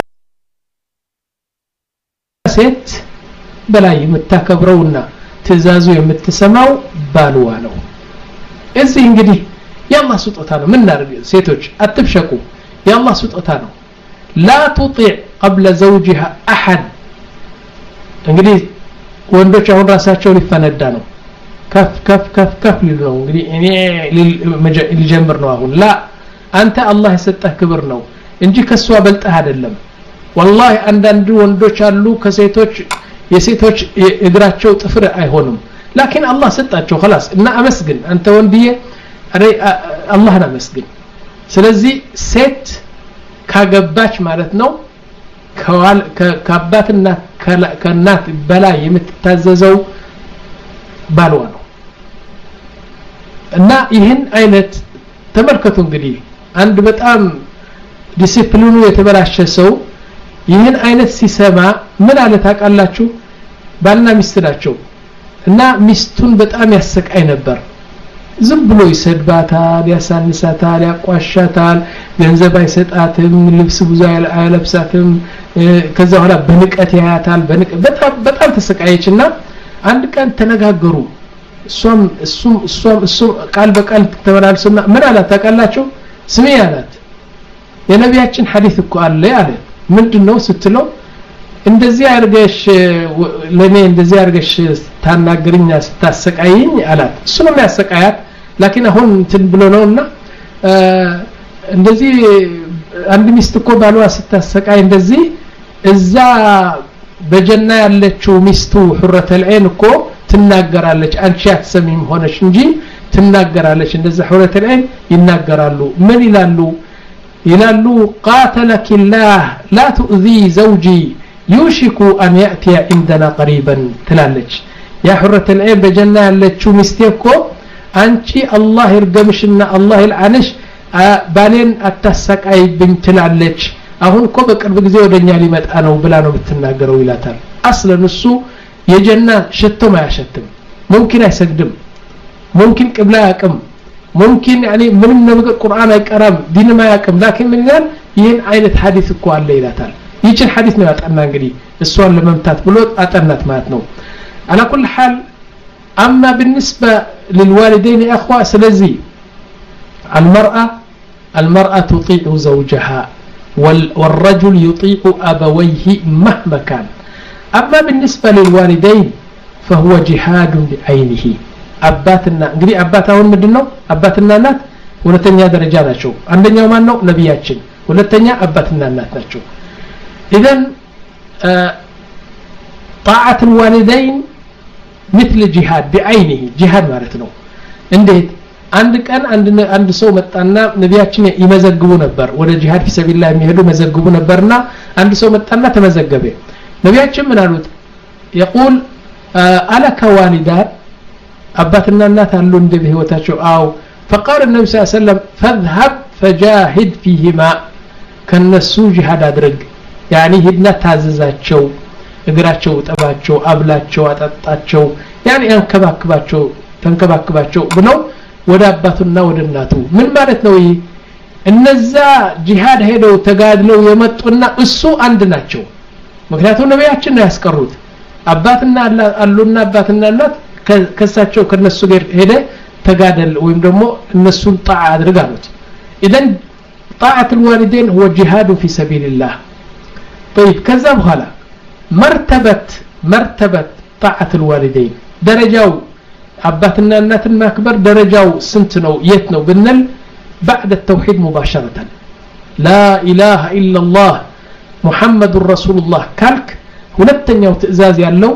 ست بلاي متكبرونا تزازو يمتسماو بالوا ነው እዚህ እንግዲህ ያላህ ስጦታ ነው ምን እናርግ ሴቶች አትብሸቁ ያላህ ስጦታ ነው لا تطيع قبل زوجها احد እንግዲህ ወንዶች አሁን ራሳቸው ሊፈነዳ ነው ከፍ ከፍ ከፍ ከፍ ሊሉ ነው እንግዲህ እኔ ሊጀምር ነው አሁን لا አንተ አላህ የሰጠህ ክብር ነው እንጂ ከሷ በልጠህ አይደለም والله አንዳንድ ወንዶች አሉ ከሴቶች የሴቶች እግራቸው ጥፍር አይሆንም ላኪን አላህ ሰጣቸው خلاص እና አመስግን አንተ ወንድዬ አላህን አመስግን ስለዚህ ሴት ካገባች ማለት ነው ከአባትና ከእናት በላይ የምትታዘዘው ባልዋ ነው እና ይህን አይነት ተመልከቱ እንግዲህ አንድ በጣም ዲሲፕሊኑ የተበላሸ ሰው ይህን አይነት ሲሰማ ምን አለ ታውቃላችሁ ባልና ሚስት ናቸው እና ሚስቱን በጣም ያሰቃይ ነበር ዝም ብሎ ይሰድባታል ያሳንሳታል ያቋሻታል ገንዘብ አይሰጣትም ልብስ ብዙ አይለብሳትም ከዛ በኋላ በንቀት ያያታል በንቀት በጣም በጣም ተሰቃየችና አንድ ቀን ተነጋገሩ እሷም እሱም እሷም እሱም ቃል በቃል ተመላልሰውና ምን አላት ታውቃላችሁ ስሚ አላት የነቢያችን ሐዲስ እኮ አለ አለ ምንድነው ስትለው እንደዚህ አርገሽ ለኔ እንደዚህ አርገሽ ታናግርኛ ስታሰቃይኝ አላት እሱ ነው የሚያሰቃያት ላኪን አሁን እንትን ብሎ ነውና እንደዚህ አንድ ሚስት እኮ ባሏ ስታሰቃይ እንደዚህ እዛ በጀና ያለችው ሚስቱ ሁረተ العين እኮ ትናገራለች አንቺ አትሰሚም ሆነሽ እንጂ ትናገራለች እንደዛ ሁረተ العين ይናገራሉ ምን ይላሉ ይላሉ قاتلك الله لا تؤذي زوجي يوشك أن يأتي عندنا قريبا تلالج يا حرة العين بجنة ያለችው ሚስቴ እኮ አንቺ አላህ ይርገምሽና አላህ ይልዓንሽ ባሌን አታሰቃይብኝ ትላለች አሁን እኮ በቅርብ ጊዜ ወደኛ ሊመጣ ነው ብላ ነው የምትናገረው ይላታል አስለን እሱ የጀና ሽቶ ማያሸትም ممكن አይሰግድም ممكن ቅብላ ያቅም ممكن يعني ምንም ነገር ቁርአን አይቀራም ዲን ማያቅም ላኪን ምን ይላል ይህን አይነት ሐዲስ እኮ አለ ይላታል ይችን ሐዲስ ነው ያጠና እንግዲህ እሷን ለመምታት ብሎ አጠናት ማለት ነው على كل حال اما بالنسبه للوالدين يا اخوه سلازي المراه المراه تطيع زوجها والرجل يطيع ابويه مهما كان اما بالنسبه للوالدين فهو جهاد بعينه አባትና እንግዲህ አባት አሁን ምንድነው አባትና እናት ሁለተኛ ደረጃ ናቸው አንደኛው ማን ነው ነብያችን ሁለተኛ አባትና እናት ናቸው اذا طاعه الوالدين مثل جهاد بعينه جهاد ማለት ነው እንዴት አንድ ቀን አንድ አንድ ሰው መጣና ነብያችን ይመዘግቡ ነበር ወደ ጂሃድ ፊሰቢላህ የሚሄዱ መዘግቡ ነበርና አንድ ሰው መጣና ተመዘገበ ነብያችን ምን አሉት يقول አለከ ዋሊዳት አባትና እናት አሉ እንደ በህይወታቸው አው فقال النبي صلى الله عليه وسلم فاذهب فجاهد فيهما ከነሱ ጂሃድ አድርግ يعني ሄድና ታዘዛቸው እግራቸው ጠባቸው አብላቸው አጣጣቸው يعني አንከባክባቸው ተንከባክባቸው ብለው ወደ አባቱና ወደ እናቱ ምን ማለት ነው ይሄ እነዛ ጂሃድ ሄደው ተጋድለው የመጡና እሱ አንድ ናቸው ምክንያቱም ነብያችን ነው ያስቀሩት አባትና አሉና አባትና እናት ከሳቸው ከነሱ ጋር ሄደ ተጋደል ወይም ደግሞ እነሱን ጣዓ አድርግ አሉት اذا طاعه الوالدين هو جهاد في سبيل الله طيب كذا بخلا مرتبه مرتبه طاعه الوالدين درجاو አባትና እናትን ማክበር ደረጃው ስንት ነው የት ነው ብንል بعد التوحيد مباشره لا اله الا الله محمد رسول الله ካልክ ሁለተኛው ትእዛዝ ያለው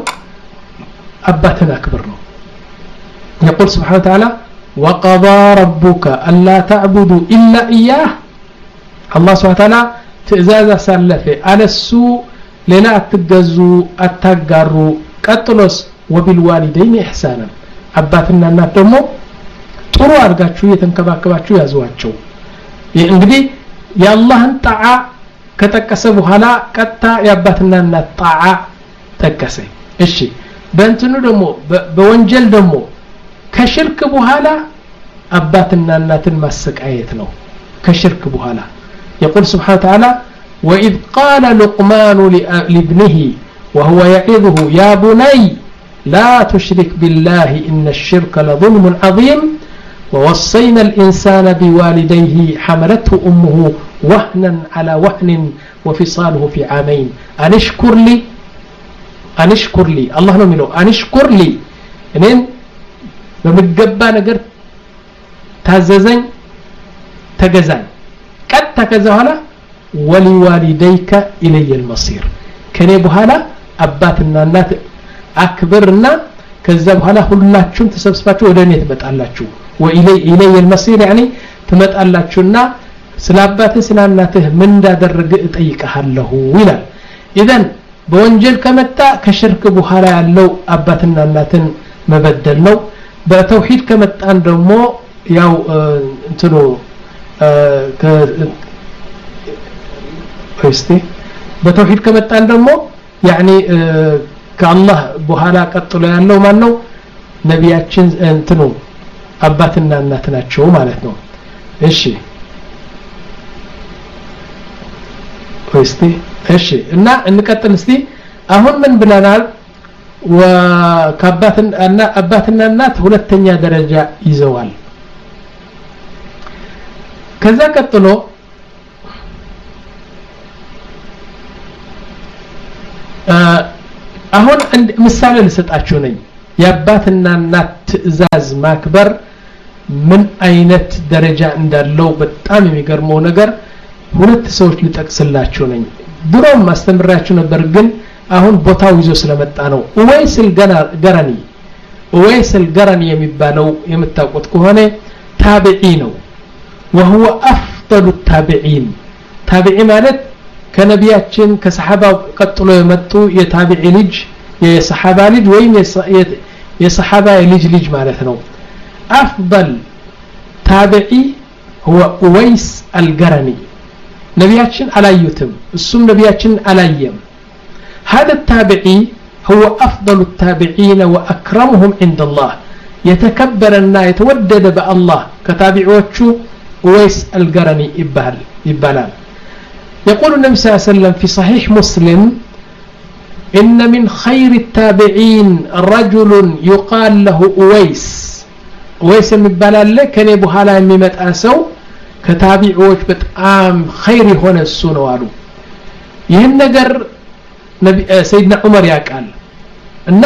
አባትን አክብር ነው يقول سبحانه وتعالى وقضى ربك الا تعبدوا الا اياه الله سبحانه وتعالى ትእዛዝ አሳለፈ አለሱ ሌላ አትገዙ አታጋሩ ቀጥሎስ وبالوالدين احسانا አባትና እናት ደግሞ ጥሩ አድርጋችሁ የተንከባከባችሁ ያዟቸው እንግዲህ የአላህን ጣዓ ከተቀሰ በኋላ ቀጣ የአባትና እናት ጣዓ ተቀሰ እሺ በእንትኑ ደግሞ በወንጀል ደግሞ ከሽርክ በኋላ አባትና እናትን ማሰቃየት ነው ከሽርክ በኋላ يقول سبحانه وتعالى وإذ قال لقمان لابنه وهو يعظه يا بني لا تشرك بالله إن الشرك لظلم عظيم ووصينا الإنسان بوالديه حملته أمه وهنا على وهن وفصاله في عامين أن اشكر لي أن اشكر لي الله نمينه أن اشكر لي إنين بمتقبى نقر تهززين تقزان قد تكزهلا ولوالديك إلي المصير كان يبهلا أباتنا النات አክብርና ከዛ በኋላ ሁላችሁም ተሰብስባችሁ ወደ እኔ ትመጣላችሁ ወኢለይ ኢለይ المصير يعني ትመጣላችሁና ስላባትህ ስላናትህ ምን እንዳደረገ እጠይቅሃለሁ ይላል ኢዘን በወንጀል ከመጣ ከሽርክ በኋላ ያለው አባትና እናትን መበደል ነው በተውሂድ ከመጣን ደግሞ ያው እንትኑ ከስቲ በተውሂድ ከመጣን ደግሞ يعني ከአላህ በኋላ ቀጥሎ ያለው ማን ነው ነቢያችን እንትኑ አባትና እናት ናቸው ማለት ነው እሺ እስቲ እሺ እና እንቀጥል እስቲ አሁን ምን ብለናል ወከአባትና አባትና እናት ሁለተኛ ደረጃ ይዘዋል ከዛ ቀጥሎ አሁን ምሳሌ ልሰጣችሁ ነኝ የአባትና እናት ትዕዛዝ ማክበር ምን አይነት ደረጃ እንዳለው በጣም የሚገርመው ነገር ሁለት ሰዎች ልጠቅስላችሁ ነኝ ድሮም ማስተምራችሁ ነበር ግን አሁን ቦታው ይዞ ስለመጣ ነው ወይስል ገራኒ ወይስል ገራኒ የሚባለው የምታውቁት ከሆነ ታቢዒ ነው وهو افضل التابعين ታቢዒ ማለት ከነቢያችን ከሰሃባው ቀጥሎ የመጡ የታቢዒ ልጅ የሰሃባ ልጅ ወይም የሰሃባ ልጅ ልጅ ማለት ነው افضل تابعي هو اويس القرني نبياتشن አላዩትም እሱም ነቢያችን አላየም هذا التابعي هو افضل التابعين واكرمهم عند الله يتكبرنا يتودد بالله كتابعوቹ اويس القرني ይባላል ይባላል يقول النبي صلى الله عليه وسلم في صحيح مسلم إن من خير التابعين رجل يقال له أويس أويس የሚባላል ከኔ በኋላ የሚመጣ ሰው ከታቢዖች በጣም خير የሆነ እሱ ነው አሉ ይሄን ነገር ነብይ ሰይድና ዑመር ያቃል እና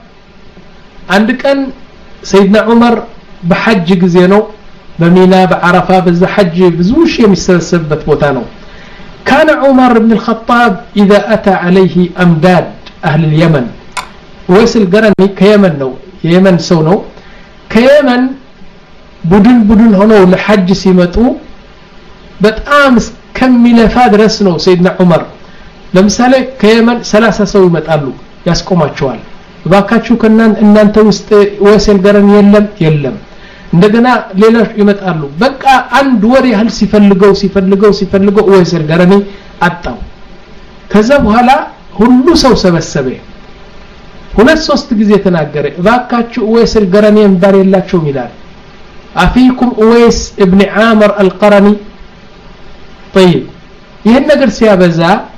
አንድ ቀን ሰይድና ዑመር በሐጅ ጊዜ ነው በሚና በአረፋ በዛ ሐጅ ብዙ ሺህ የሚሰበሰብበት ቦታ ነው كان عمر بن الخطاب إذا أتى عليه أمداد أهل اليمن ويسل قرني كيمن نو يمن سونو كيمن بدن بدن هنو لحج سيمتو بتأمس كم ملفات رسنو سيدنا عمر لمثال كيمن ثلاثة سوي متقالو يسكو ماتشوال باكاتشو كنان ان انت وسط ويسل قرني يلم يلم እንደገና ሌሎች ይመጣሉ በቃ አንድ ወር ያህል ሲፈልገው ሲፈልገው ሲፈልገው ወይሰል ገረኒ አጣው ከዛ በኋላ ሁሉ ሰው ሰበሰበ ሁለት ሶስት ጊዜ ተናገረ ባካችሁ ወይሰል ገረኒ እንባር የላችሁ ይላል አፊኩም ወይስ ابن عامر القرني طيب ይሄን ነገር ሲያበዛ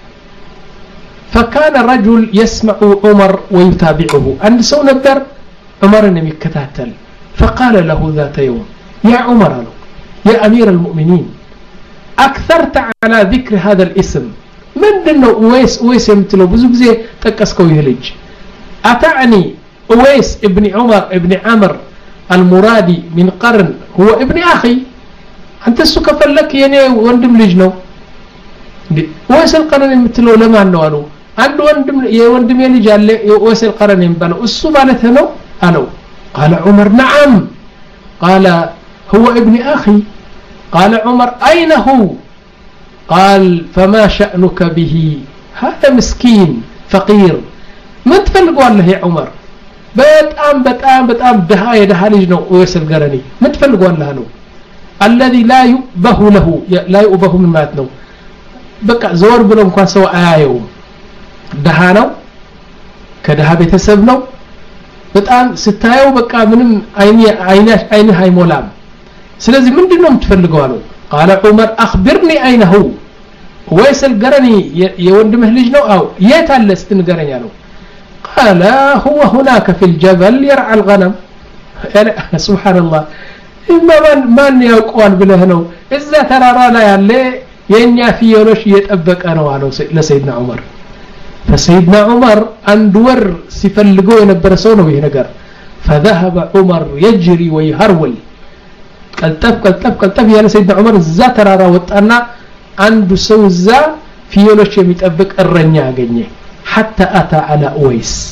فكان رجل يسمع عمر ويتابعه አንድ ሰው ነበር ዑመርን የሚከታተል فقال له ذات يوم يا عمر يا أمير المؤمنين أكثرت على ذكر هذا الاسم من دنو أويس أويس يمتلو بزوك زي تكسكو يهلج أتعني أويس ابن عمر ابن عمر المرادي من قرن هو ابن أخي أنت السكف لك يعني وندم لجنو أويس القرن يمتلو لما أنه عنده وندم يوندم يلج أويس القرن يمبالو السو مالته نو أنو قال عمر نعم قال هو ابن أخي قال عمر أين هو قال فما شأنك به هذا مسكين فقير ما تفلقوا الله يا عمر بتأم بتأم بتأم دهاية دهاليجنا ويسل قرني ما تفلقوا الله له الذي لا يؤبه له لا يؤبه من ماتنه بقى زور بلهم كان سوى آيو دهانو كدها بيتسبنو በጣም ስታየው በቃ ምንም አይኔ አይናሽ አይንህ አይሞላም ስለዚህ ምንድነው የምትፈልገው አለው قال عمر اخبرني اين هو ويسل قرني የወንድምህ ልጅ ነው አው የት አለ ስትንገረኝ አለው قال هو هناك في الجبل يرعى الغنم سبحان الله إما من من يقول بله ነው እዛ ተራራ ላይ ያለ የኛ ፍየሎች እየጠበቀ ነው አለው ለሰይድና ዑመር فسيدنا عمر اندور سيفلقوا ينبر سونه ይሄ ነገር فذهب عمر يجري ويهرول قلطف قلطف قلطف ያለ سيدنا عمر እዛ ተራራ ወጣና አንዱ ሰው እዛ ፍየሎች የሚጠብቅ እረኛ አገኘ حتى اتى على اويس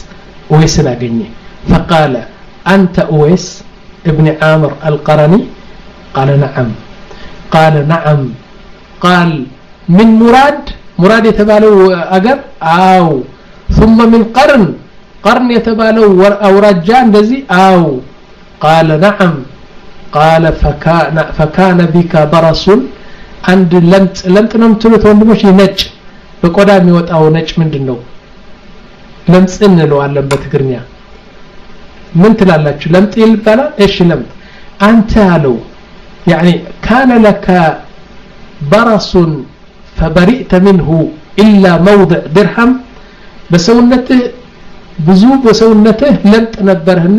أويس لاقني فقال أنت أويس ابن عامر القرني قال نعم قال نعم قال من مراد مراد يتبالو أجر أو ثم من قرن قرن يتبالو أو رجان دزي أو قال نعم قال فكان فكان بك برص عند لمت لمت نمتلت وندمش ينج بقدامي وطاو نج ምንድነው ለምጽ እንለዋለን በትግርኛ ምን ትላላችሁ ለምጥ ይባላል እሺ ለምጥ አንተ አለው يعني كان لك برص فبرئت منه إلا موضع درهم بسونته ብዙ በሰውነትህ ለምጥ ነበርና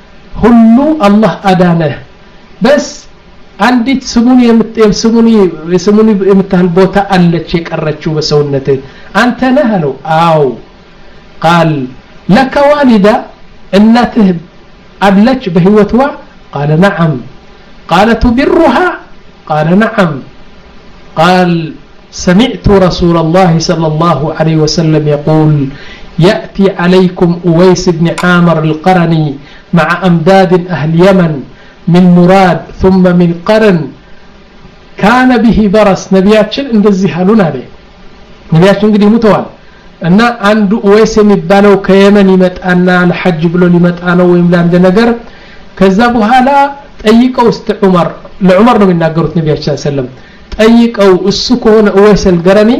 ሁሉ አላህ አዳነህ بس አንዲት ስሙኒ የምትል ስሙኒ የስሙኒ የምታህል ቦታ አለች የቀረችው በሰውነትህ አንተ ነህ አለው አው قال لك والدة እናትህ አለች በህይወትዋ قال نعم قال تبرها قال نعم قال سمعت رسول الله صلى الله عليه وسلم يقول يأتي عليكم أويس بن عامر القرني مع أمداد أهل يمن من مراد ثم من قرن كان به برص نبياتشن اندزي حالون عليه نبياتشن قد يموتوال أن عنده أويس يمبالو كيمن يمتأنا الحج بلو يمتأنا ويملان دي نقر كذبوها لا تأييكو است عمر لعمر من ناقرت نبي صلى الله عليه وسلم تأييكو السكون أويس القرني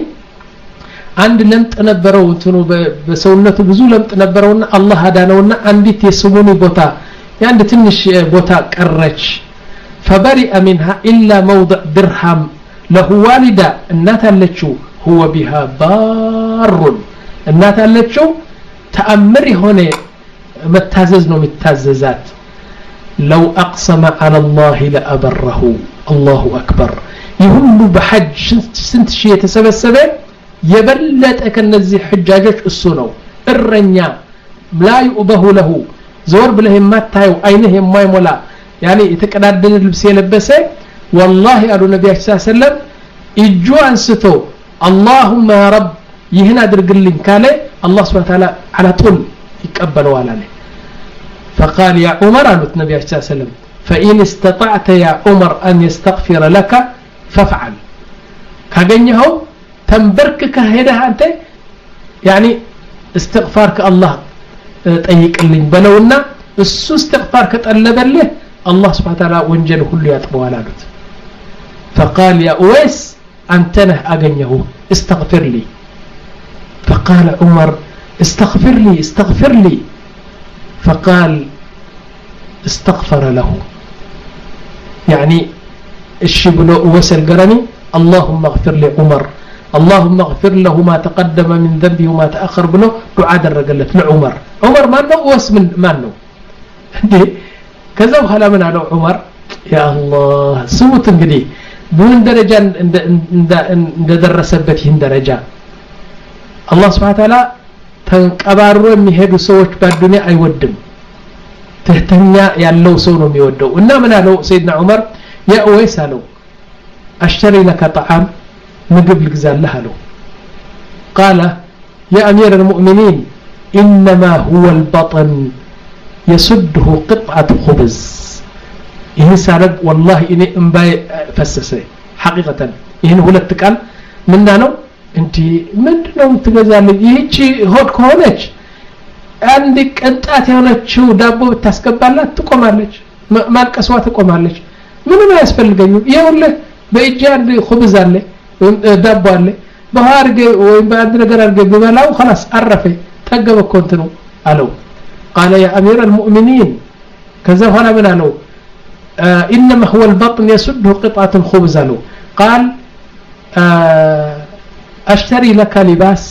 عند لم تنبروا انتنو بسولنته بزو لم تنبرونا الله هدانونا عندي تيسموني بوتا يعني تنش بوتا كرج فبرئ منها إلا موضع درهم له والدة النات اللتشو هو بها بار النات اللتشو تأمري هنا متاززنو متاززات لو أقسم على الله لأبره الله أكبر يهل بحج سنت شيء تسبب السبب يبلت أكنزي حجاجك السنو الرنيا لا يؤبه له زور بلهم ما تايو أينهم ما يملا يعني يتكدد اللبس يلبسه والله قالوا النبي صلى الله عليه وسلم يجوا انستو اللهم يا رب يهنا درقلين كاله الله سبحانه وتعالى على طول يقبلوا عليه فقال يا عمر قالوا النبي صلى الله عليه وسلم فإن استطعت يا عمر أن يستغفر لك فافعل كاغنيهو تنبركك هيدا أنت يعني استغفارك الله طيق لين بلونا السو استغفارك تقلب له الله سبحانه وتعالى وانجل كله يطبوا على دوت فقال يا أويس أنتنه أغنيه استغفر لي فقال عمر استغفر لي استغفر لي فقال استغفر له يعني الشبلو أويس القرني اللهم اغفر لي عمر اللهم اغفر له ما تقدم من ذنبه وما تأخر بله دعاء الرجلة لعمر عمر ما انه وس من ما انه كذا وهلا من على عمر يا الله سوت انجدي بمن درجة اند درسبتهن درجة الله سبحانه وتعالى تنقبارو የሚሄዱ ሰዎች በዱንያ አይወድም ትህተኛ ያለው ሰው ነው የሚወደው እና ምን አለው ሰይድና ዑመር ያ ኡወይስ አለው اشتري لك طعام ምግብ ልግዛልህ አለው قال يا امير المؤمنين انما هو البطن يسده قطعه خبز ይሄን ሳረግ والله እኔ እንባይ ፈሰሰ حقيقه ይሄን ሁለት ቃል ምን ነው እንዴ ምንድነው ትገዛልኝ ይህቺ ሆድ ከሆነች አንድ ቅንጣት የሆነችው ዳቦ ብታስገባላት ትቆማለች ማልቀስዋ ትቆማለች ምንም አያስፈልገኝም ይኸውልህ በእጄ አንድ خبز አለ ዳቦ አለ በሃርገ ወይ በአንድ ነገር አርገ በበላው خلاص አረፈ ጠገበ ኮንት ነው አለው قال يا امير المؤمنين كذا هنا من قالوا انما هو البطن يسده قطعه الخبز له قال اشتري لك لباس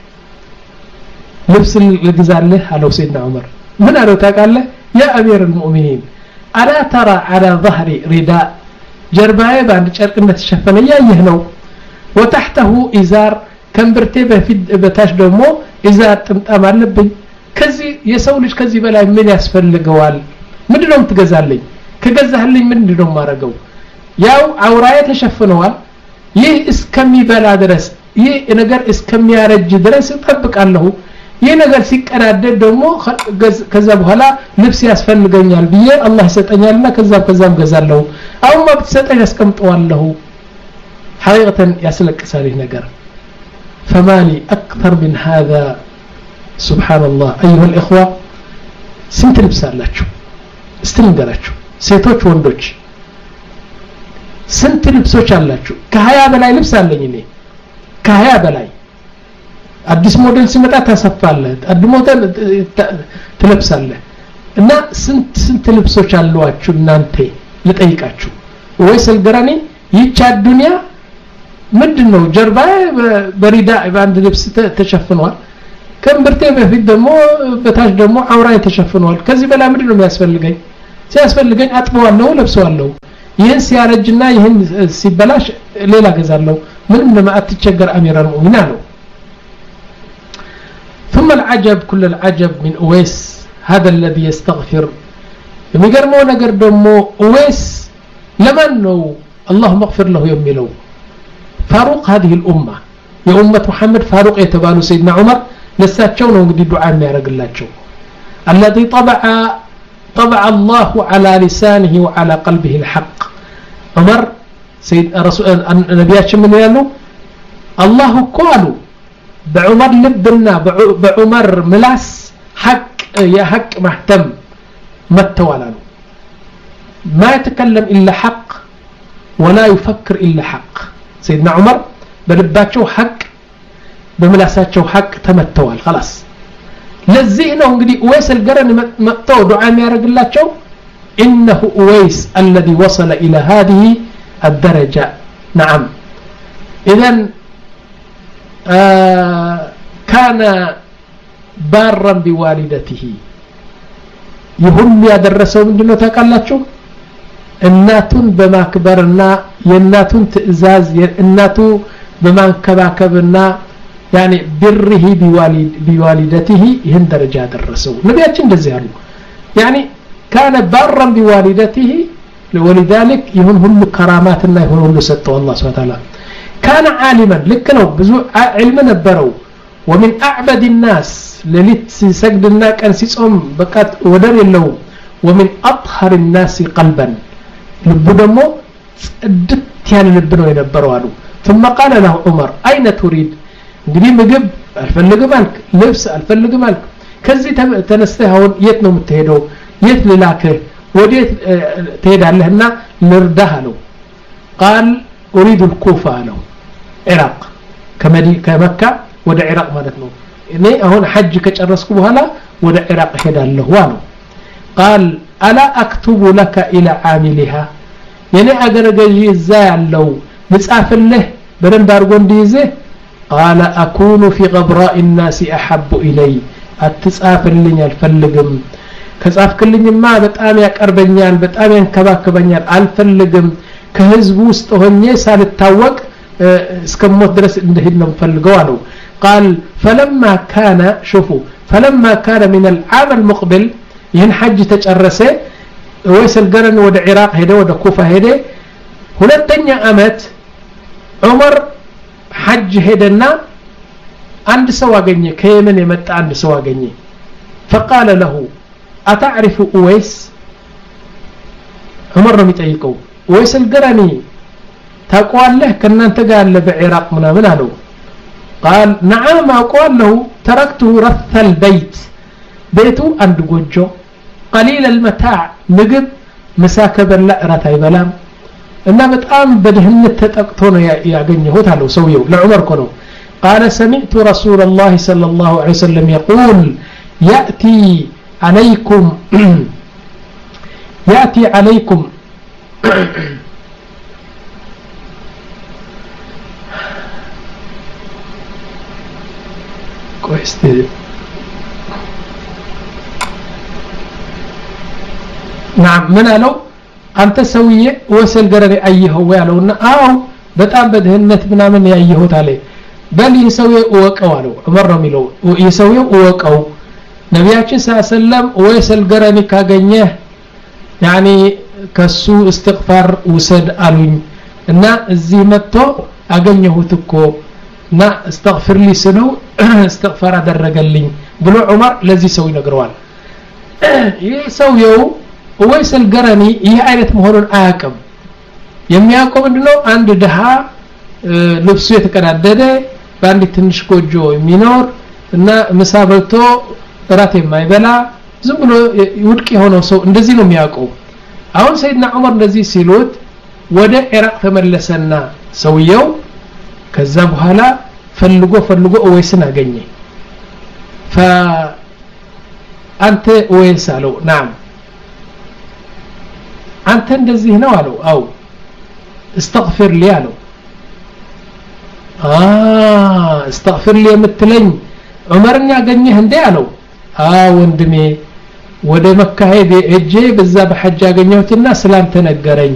لبس الجزاله قالوا سيدنا عمر من قالوا تقال يا امير المؤمنين الا ترى على ظهري رداء جرباي باند ጨርቅነት ተሸፈነ ያየህ ነው وتحته ازار كمبرتي በፊት በታች ደግሞ ازار ጥምጣም አለብኝ ከዚህ የሰው ልጅ ከዚህ በላይ ምን ያስፈልገዋል ምንድነው ትገዛልኝ ከገዛህልኝ ምንድነው ማረገው ያው አውራዬ ተሸፍነዋል ይህ እስከሚበላ ድረስ ይህ ነገር እስከሚያረጅ ድረስ ተጠብቃለሁ ይሄ ነገር ሲቀዳደድ ደግሞ ከዛ በኋላ ልብስ ያስፈልገኛል ብዬ አላህ ይሰጠኛልና ከዛ ከዛም ገዛለሁ አሁን ማብት ሰጠኝ ያስቀምጠዋለሁ حقيقة يسلكسال ነገር فمالي أكثر من هذا سبحان الله أيها الإخوة ስንት ልብስ አላችሁ እስቲ ንገራችሁ ሴቶች ወንዶች ስንት ልብሶች አላችሁ ከሀያ በላይ ልብስ አለኝ እኔ ከሀያ በላይ አዲስ ሞዴል ሲመጣ ታሰፋለህ አዲስ ሞዴል ትለብሳለህ እና ስንት ስንት ልብሶች አሏችሁ እናንተ ልጠይቃችሁ ወይስ الجراني ይቻ ዱንያ ምንድነው ጀርባ በሪዳ ባንድ ልብስ ተሸፍኗል ከንብርቴ በፊት ደግሞ በታች ደግሞ አውራይ ተሸፍኗል ከዚህ በላይ ምንድነው የሚያስፈልገኝ ሲያስፈልገኝ አጥበዋለሁ ለብሰዋለሁ ይሄን ሲያረጅና ይሄን ሲበላሽ ሌላ ገዛለሁ ምንም ለማአትቸገር አሚር المؤمنين ነው ثم العجب كل العجب من أويس هذا الذي يستغفر የሚገርመው ነገር ደግሞ أويس لمن ነው اللهم اغفر له يميلو فاروق هذه الأمة يا أمة محمد فاروق يتبالو سيدنا عمر لساتشو ነው እንግዲህ ዱዓ የሚያደርግላቸው الذي طبع طبع الله على لسانه وعلى قلبه الحق عمر سيد رسول نبياتنا من يالو الله قالوا بعمر لبنا بعمر ملاس حق يا حق محتم متوالانو ما يتكلم إلا حق ولا يفكر إلا حق سيدنا عمر بلباتشو حق بملاساتشو حق تمتوال خلاص لذي انه انقدي اويس القرن مقتو دعاء ميارق اللاتشو انه اويس الذي وصل الى هذه الدرجة نعم اذن آه كان بارا بوالدته يهم يدرسوا من جنو تاكالاتشو እናቱን በማክበርና የእናቱን ትዕዛዝ የእናቱ በማንከባከብና ያኔ ብርሂ ቢዋሊድ ቢዋሊደቲሂ ይህን ደረጃ ደረሰው ነቢያችን እንደዚህ ያሉ ያኔ ካነ ባራን ቢዋሊደቲሂ ለወሊዳሊክ ይሁን ሁሉ ከራማትና ይሁን ሁሉ ሰጠው አላህ Subhanahu Wa Ta'ala ካነ ዓሊማን ልክ ነው ብዙ ዕልም ነበረው ومن اعبد الناس ለሊት ሲሰግድና ቀን ሲጾም በቃ ወደር የለው ومن اطهر الناس قلبا ልቡ ደግሞ ጽድት ያለ ልብ ነው የነበረው አሉ ثم قال له عمر اين تريد እንግዲህ ምግብ አልፈልግም አልክ ልብስ አልፈልግም አልክ ከዚህ ተነስተህ አሁን የት ነው የምትሄደው የት ልላክህ ወዴት ትሄዳለህና ልርዳህ አለው قال اريد الكوفه አለው ኢራቅ ከመዲ ከመካ ወደ ኢራቅ ማለት ነው እኔ አሁን ሐጅ ከጨረስኩ በኋላ ወደ ኢራቅ ሄዳለሁ አለው قال الا اكتب لك الى عاملها يعني اغرغجي እዛ ያለው ልጻፍልህ በደንብ አድርጎ እንዲይዝህ قال اكون في غبراء الناس احب الي አትጻፍልኝ አልፈልግም ከጻፍክልኝማ በጣም ያቀርበኛል በጣም ያንከባከበኛል አልፈልግም ከህዝቡ ውስጥ ሆኜ ሳልታወቅ እስከሞት ድረስ እንደሄድ ነው ፈልገው አለው قال فلما كان شوفوا فلما كان من العام المقبل ይህን ሐጅ ተጨረሰ ወይስ القرن ወደ ኢራቅ ሄደ ወደ ኩፋ ሄደ ሁለተኛ አመት ዑመር ሐጅ ሄደና አንድ ሰው አገኘ ከየመን የመጣ አንድ ሰው አገኘ فقال له اتعرف اويس ዑመር ነው የሚጠይቀው ወይስ القرن ታውቀዋለህ ከናንተ ጋር አለ በኢራቅ ምናምን አለው قال نعم اقوله تركته رث البيت بيته عند ጎጆ قليل المتاع ምግብ መሳከበል ራት አይበላም እና በጣም በደህነት ተጠቅቶ ነው ያገኘሁት አለው ሰውየው ለዑመር ኮነው قال سمعت رسول الله صلى الله عليه وسلم يقول ياتي عليكم ياتي عليكم كويس نعم من قالوا انت سويه وصل قرري ايه هو قالونا اه በጣም በደህነት ምናምን ያየሁት አለ በል ይሰውየ ወቀው አለው ዑመር ነው የሚለው ይሰውየ ወቀው ነብያችን ሰለላም ወይሰል ገረኒ ካገኘ ያኒ ከሱ استغفار ውሰድ አሉኝ እና እዚህ መጥቶ አገኘሁት እኮ እና استغفر لي ስለው استغفار አደረገልኝ ብሎ ዑመር ለዚህ ሰው ይነግረዋል ይህ ሰውየው ወይስ አልገረኒ ይህ አይነት መሆኑን አያውቅም የሚያውቀው ምንድነው አንድ ድሃ ልብሱ የተቀዳደደ በአንድ ትንሽ ጎጆ የሚኖር እና ምሳ በልቶ እራት የማይበላ ዝም ብሎ ውድቅ የሆነው ሰው እንደዚህ ነው የሚያውቀው አሁን ሰይድና ዑመር እንደዚህ ሲሉት ወደ ኢራቅ ተመለሰና ሰውየው ከዛ በኋላ ፈልጎ ፈልጎ ወይስን አገኘ ف አንተ ወይስ አለው نعم አንተ እንደዚህ ነው አለው አው استغفر لي አለው اه استغفر لي የምትለኝ ዑመርን ያገኘህ እንዴ አለው አዎ ወንድሜ ወደ መካ ሄደ እጄ በዛ በሐጅ ያገኘሁትና ሰላም ተነገረኝ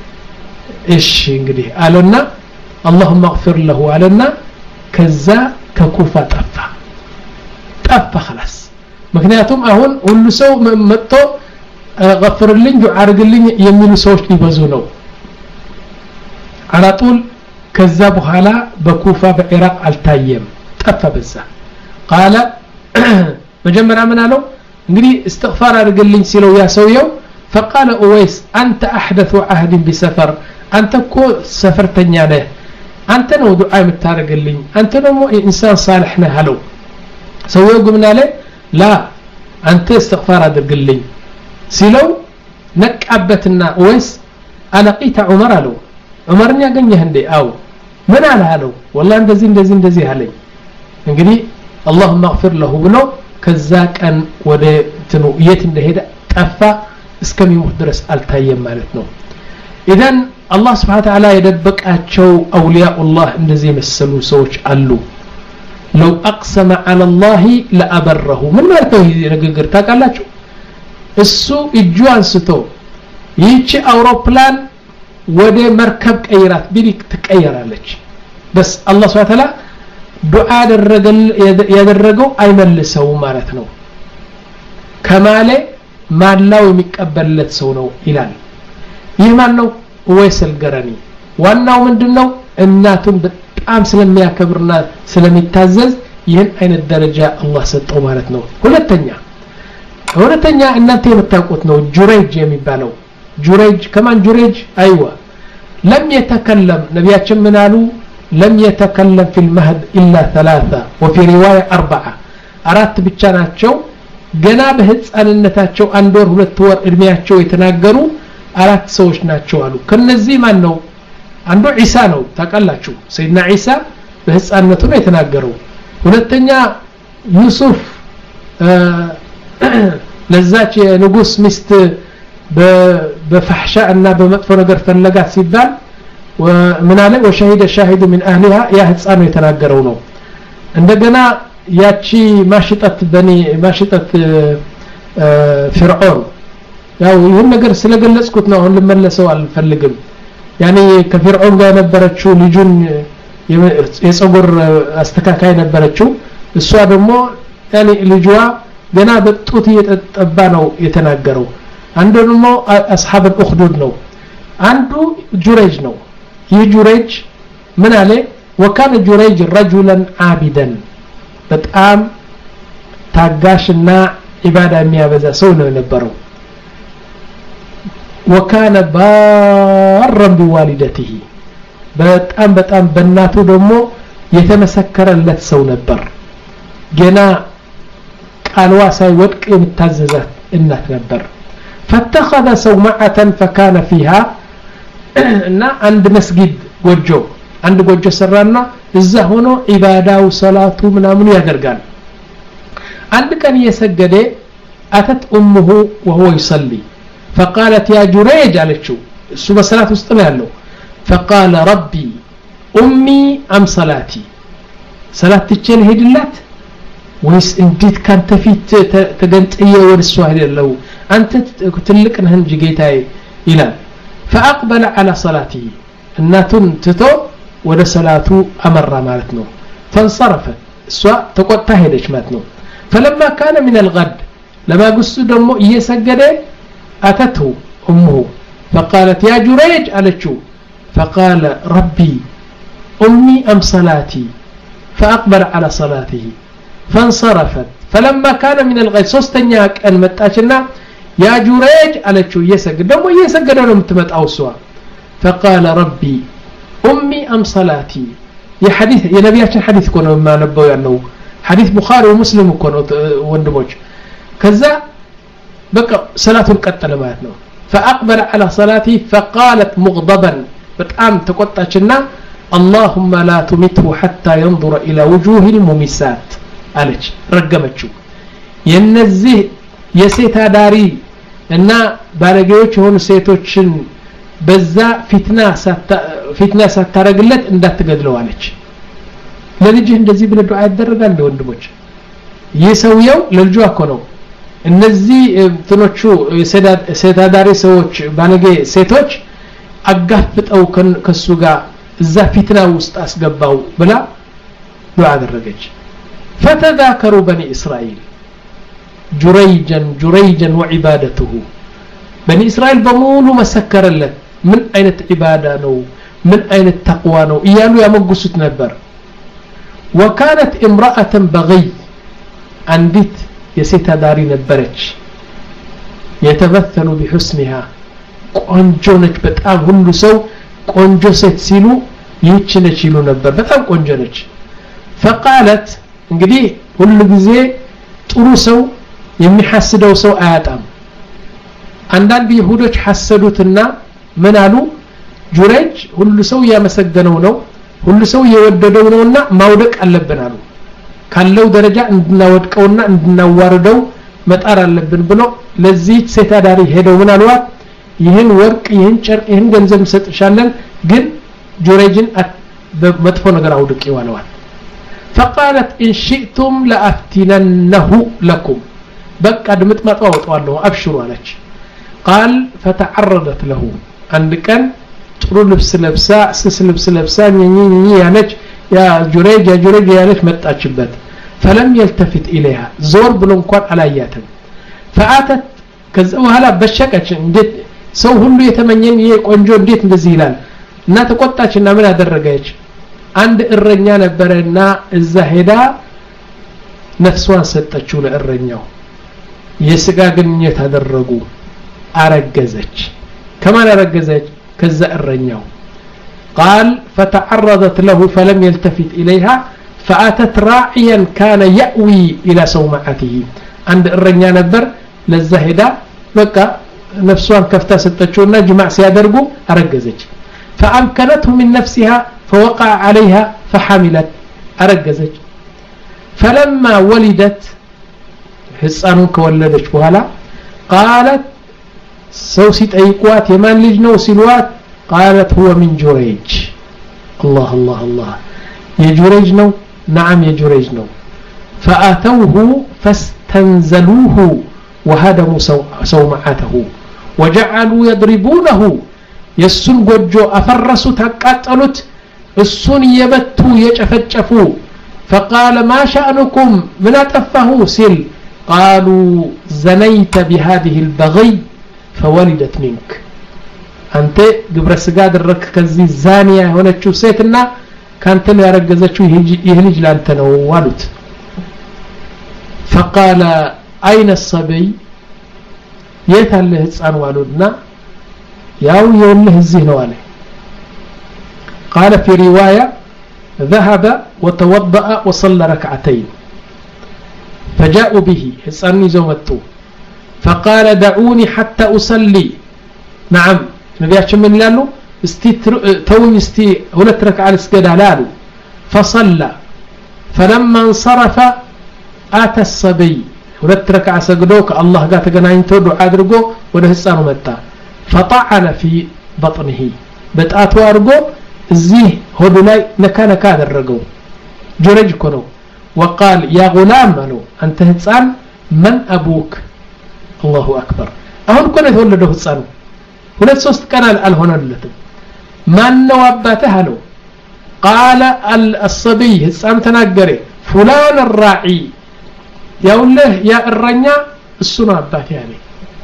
እሺ እንግዲህ አለና اللهم اغفر له አለና ከዛ ከኩፋ ጠፋ ጠፋ خلاص ምክንያቱም አሁን ሁሉ ሰው መጥቶ غفرልኝ ዱዓ አድርግልኝ የሚሉ ሰዎች ሊበዙ ነው على طول ከዛ በኋላ በኩፋ በኢራቅ አልታየም ጠፋ በዛ قال መጀመሪያ ምን አለው እንግዲህ استغفار አድርግልኝ ሲለው ያ ሰውየው فقال اويس انت احدث عهد بسفر انت እኮ ሰፈርተኛ ነህ አንተ ነው ዱዓ የምታደርግልኝ አንተ ደግሞ ኢንሳን صالح ነህ አለው ሰውየው ግን አለ ላ አንተ استغفار አድርግልኝ ሲለው ነቃበትና ወይስ አለቂተ ዑመር አለው ዑመርን ያገኘህ እንዴ አው ምን አለ አለው والله እንደዚህ እንደዚህ እንደዚህ አለኝ እንግዲህ اللهم اغفر له ብሎ ከዛ ቀን ወደ እንትኑ የት እንደሄደ ጠፋ እስከሚሞት ድረስ አልታየም ማለት ነው ኢዳን አላህ Subhanahu Wa Ta'ala የደበቃቸው አውሊያء الله እንደዚህ መሰሉ ሰዎች አሉ لو اقسم على الله لابره ምን ማለት ነው ይሄ ንግግር ታውቃላችሁ እሱ እጁ አንስቶ ይህች አውሮፕላን ወደ መርከብ ቀይራት ቢሪክ ትቀየራለች በስ አላህ Subhanahu Wa Ta'ala ዱዓ ያደረገው አይመልሰው ማለት ነው ከማለ ማላው የሚቀበልለት ሰው ነው ይላል ይህ ማን ነው ወይስ አልገረኒ ዋናው ምንድነው እናቱን በጣም ስለሚያከብርና ስለሚታዘዝ ይህን አይነት ደረጃ አላህ ሰጠው ማለት ነው ሁለተኛ ሁለተኛ እናንተ የምታውቁት ነው ጁረይጅ የሚባለው ጁረይጅ ከማን ጁረይጅ አይዋ لم يتكلم ነብያችን ምን አሉ لم يتكلم في المهد إلا ثلاثة وفي رواية أربعة أرات ብቻ ናቸው ገና በህፃንነታቸው አንድ ወር ሁለት ወር እድሜያቸው የተናገሩ አራት ሰዎች ናቸው አሉ ከነዚህ ማን ነው አንዱ ኢሳ ነው ታውቃላችሁ ሰይድና ኢሳ በህፃንነቱ ነው የተናገረው ሁለተኛ ዩሱፍ ለዛች የንጉስ ሚስት በፈህሻ እና በመጥፎ ነገር ፈለጋት ሲባል ومن عليه وشهد الشاهد من أهلها يا ህፃን ነው የተናገረው ነው እንደገና ያቺ ማሽጣት በኒ ማሽጣት ፍርዖን ያው ይሄን ነገር ስለገለጽኩት ነው አሁን ልመለሰው አልፈልግም ያኔ ከፍርዖን ጋር ነበረችው ልጁን የጸጉር አስተካካይ ነበረችው እሷ ደግሞ ያኔ ልጇ ገና በጡት እየተጠባ ነው የተናገረው አንዱ ደግሞ አስሐብ الأخدود ነው አንዱ ጁረይጅ ነው ይህ ጁረይጅ ምን አለ وكان جريج رجلا عابدا በጣም ታጋሽና ኢባዳ የሚያበዛ ሰው ነው የነበረው وكان بارا بوالدته በጣም በጣም በእናቱ ደግሞ የተመሰከረለት ሰው ነበር ገና ቃልዋ ሳይወድቅ የምታዘዛት እናት ነበር فاتخذ صومعة فكان فيها እና አንድ መስጊድ ጎጆ አንድ ጎጆ ሰራና እዛ ሆኖ ኢባዳው ሰላቱ ምናምን ያደርጋል አንድ ቀን እየሰገደ አተት ኡሙሁ وهو يصلي فقالت يا جريج አለችው እሱ በሰላት ውስጥ ነው ያለው فقال ربي امي ام صلاتي ሰላት ትችል ሄድላት ወይስ እንዴት ካንተ ፊት ተገንጥየ ወርሷ ሄደለው አንተ ትልቅ ነህ እንጂ ጌታዬ ይላል فاقبل على صلاته እናቱን ትቶ ወደ ሰላቱ አመራ ማለት ነው فانصرفت እሷ ተቆጣ ሄደች ማለት ነው فلما كان من الغد لما قص ደሞ እየሰገደ اتته امه فقالت يا جريج አለችው فقال ربي امي ام صلاتي فاقبل على صلاته فانصرفت فلما كان من الغد ሶስተኛ ቀን መጣችና يا جريج አለችው እየሰገደ ደግሞ እየሰገደ ነው የምትመጣው እሷ فقال ربي امي ام صلاتي የሐዲስ የነቢያችን ሐዲስ እኮ ነው የማነበው ያለው ሐዲስ ቡኻሪ ወሙስሊም እኮ ነው ወንድሞች ከዛ በቃ ሰላቱን ቀጠለ ማለት ነው فاقبل على صلاتي فقالت مغضبا በጣም ተቆጣችና اللهم لا تمته حتى ينظر الى وجوه الممسات አለች ረገመችው የነዚህ የሴት አዳሪ እና ባለጌዎች የሆኑ ሴቶችን በዛ ፊትና ፊትና ሳታረግለት እንዳትገድለው አለች ለልጅህ እንደዚህ ብለ ዱዓ ያደረጋል እንደ ወንድሞች የሰውየው ለልጇ እኮ ነው እነዚህ እንትኖቹ ሴት አዳሪ ሰዎች ባለጌ ሴቶች አጋፍጠው ከሱ ጋር እዛ ፊትና ውስጥ አስገባው ብላ ዱዓ አደረገች فتذاكروا بني إسرائيل جريجا جريجا وعبادته بني إسرائيل بمولو مسكر لك من أين العبادة نو من أين التقوى نو إيانو يا مقصد نبر وكانت امرأة بغي عندت يسيتها داري نبرج يتمثل بحسنها قنجو نج بتام هلو سو قنجو ست سيلو يتشنج يلو نبر بتام قنجو نج فقالت እንግዲህ ሁሉ ጊዜ ጥሩ ሰው የሚሐስደው ሰው አያጣም አንዳንድ ይሁዶች ሐሰዱትና ምን አሉ ጁረጅ ሁሉ ሰው ያመሰገነው ነው ሁሉ ሰው የወደደው ነውና ማውደቅ አለብን አሉ ካለው ደረጃ እንድናወድቀውና እንድናዋርደው መጣር አለብን ብሎ ለዚህ ሴት አዳሪ ሄደው ምን አሉት ይህን ወርቅ ይህን ጨርቅ ይህን ገንዘብ ሰጥሻለን ግን ጁረጅን በመጥፎ ነገር አውድቂው አለዋል فقالت إن شئتم لأفتننه لكم بقى دمت ما طوطوا له أبشروا عليك قال فتعرضت له عندك ጥሩ ልብስ ለብሳ ስስ ልብስ ለብሳ ኝኝ ያለች ያ ጁረጅ ያ ጁረጅ ያለች መጣችበት فلم يلتفت إليها زور ብሎ እንኳን አላያትም فاتت ከዛ በኋላ በሸቀች እንዴት ሰው ሁሉ የተመኘን ይሄ ቆንጆ እንዴት እንደዚህ ይላል እና ተቆጣችና ምን አደረገች አንድ እረኛ ነበርና እዛ ሄዳ ነፍሷን ሰጠችው ለእረኛው የስጋ ግንኙነት አደረጉ አረገዘች ከማን አረገዘች ከዛ እረኛው قال فتعرضت له فلم يلتفت إليها فأتت راعيا كان يأوي إلى سومعته عند الرنيا نبر للزهدا بقى نفسها كفتا ستتشونا جماع سيادرقو أرقزج فأمكنته من نفسها فوقع عليها فحملت أرقزج فلما ولدت حسانون كولدت بهلا قالت سوسيت أيقوات يمان لجنو سلوات قالت هو من جريج الله الله الله يا جريج نو نعم يا جريج نو فآتوه فاستنزلوه وهدموا سومعته وجعلوا يضربونه يسن قجو أفرسوا تقاتلت السن يبتوا يجفجفوا فقال ما شأنكم من أتفه سل قالوا زنيت بهذه البغي فولدت منك أنت قبر السجاد الرك كزي زانية هنا تشوف سيتنا كانت له يرجزتشو يهلج لانتنا ووالد فقال أين الصبي يتهل له هتسان والدنا ياو يقول له الزين والي قال في رواية ذهب وتوضأ وصلى ركعتين فجاءوا به هتسان زومتو فقال دعوني حتى أصلي نعم نبياتش من لالو استي توني استي هنا ركعة السجد لالو فصلى فلما انصرف آتى الصبي هنا ركعة سجدوك الله قال تجناين تودو عادرجو وده السانو متى فطعن في بطنه بتأتو أرجو زيه هدولاي نكا نكا درجو جرج كنو وقال يا غلام منو أنت هتسان من أبوك الله أكبر أهون كنت هون له هتسانو هنا ሶስት ቀን አልሆነለትም ማን ነው አባትህ አለው قال الصبي ህፃን ተናገረ فلان الراعي ያውልህ ያ እረኛ እሱ ነው አባቴ አለ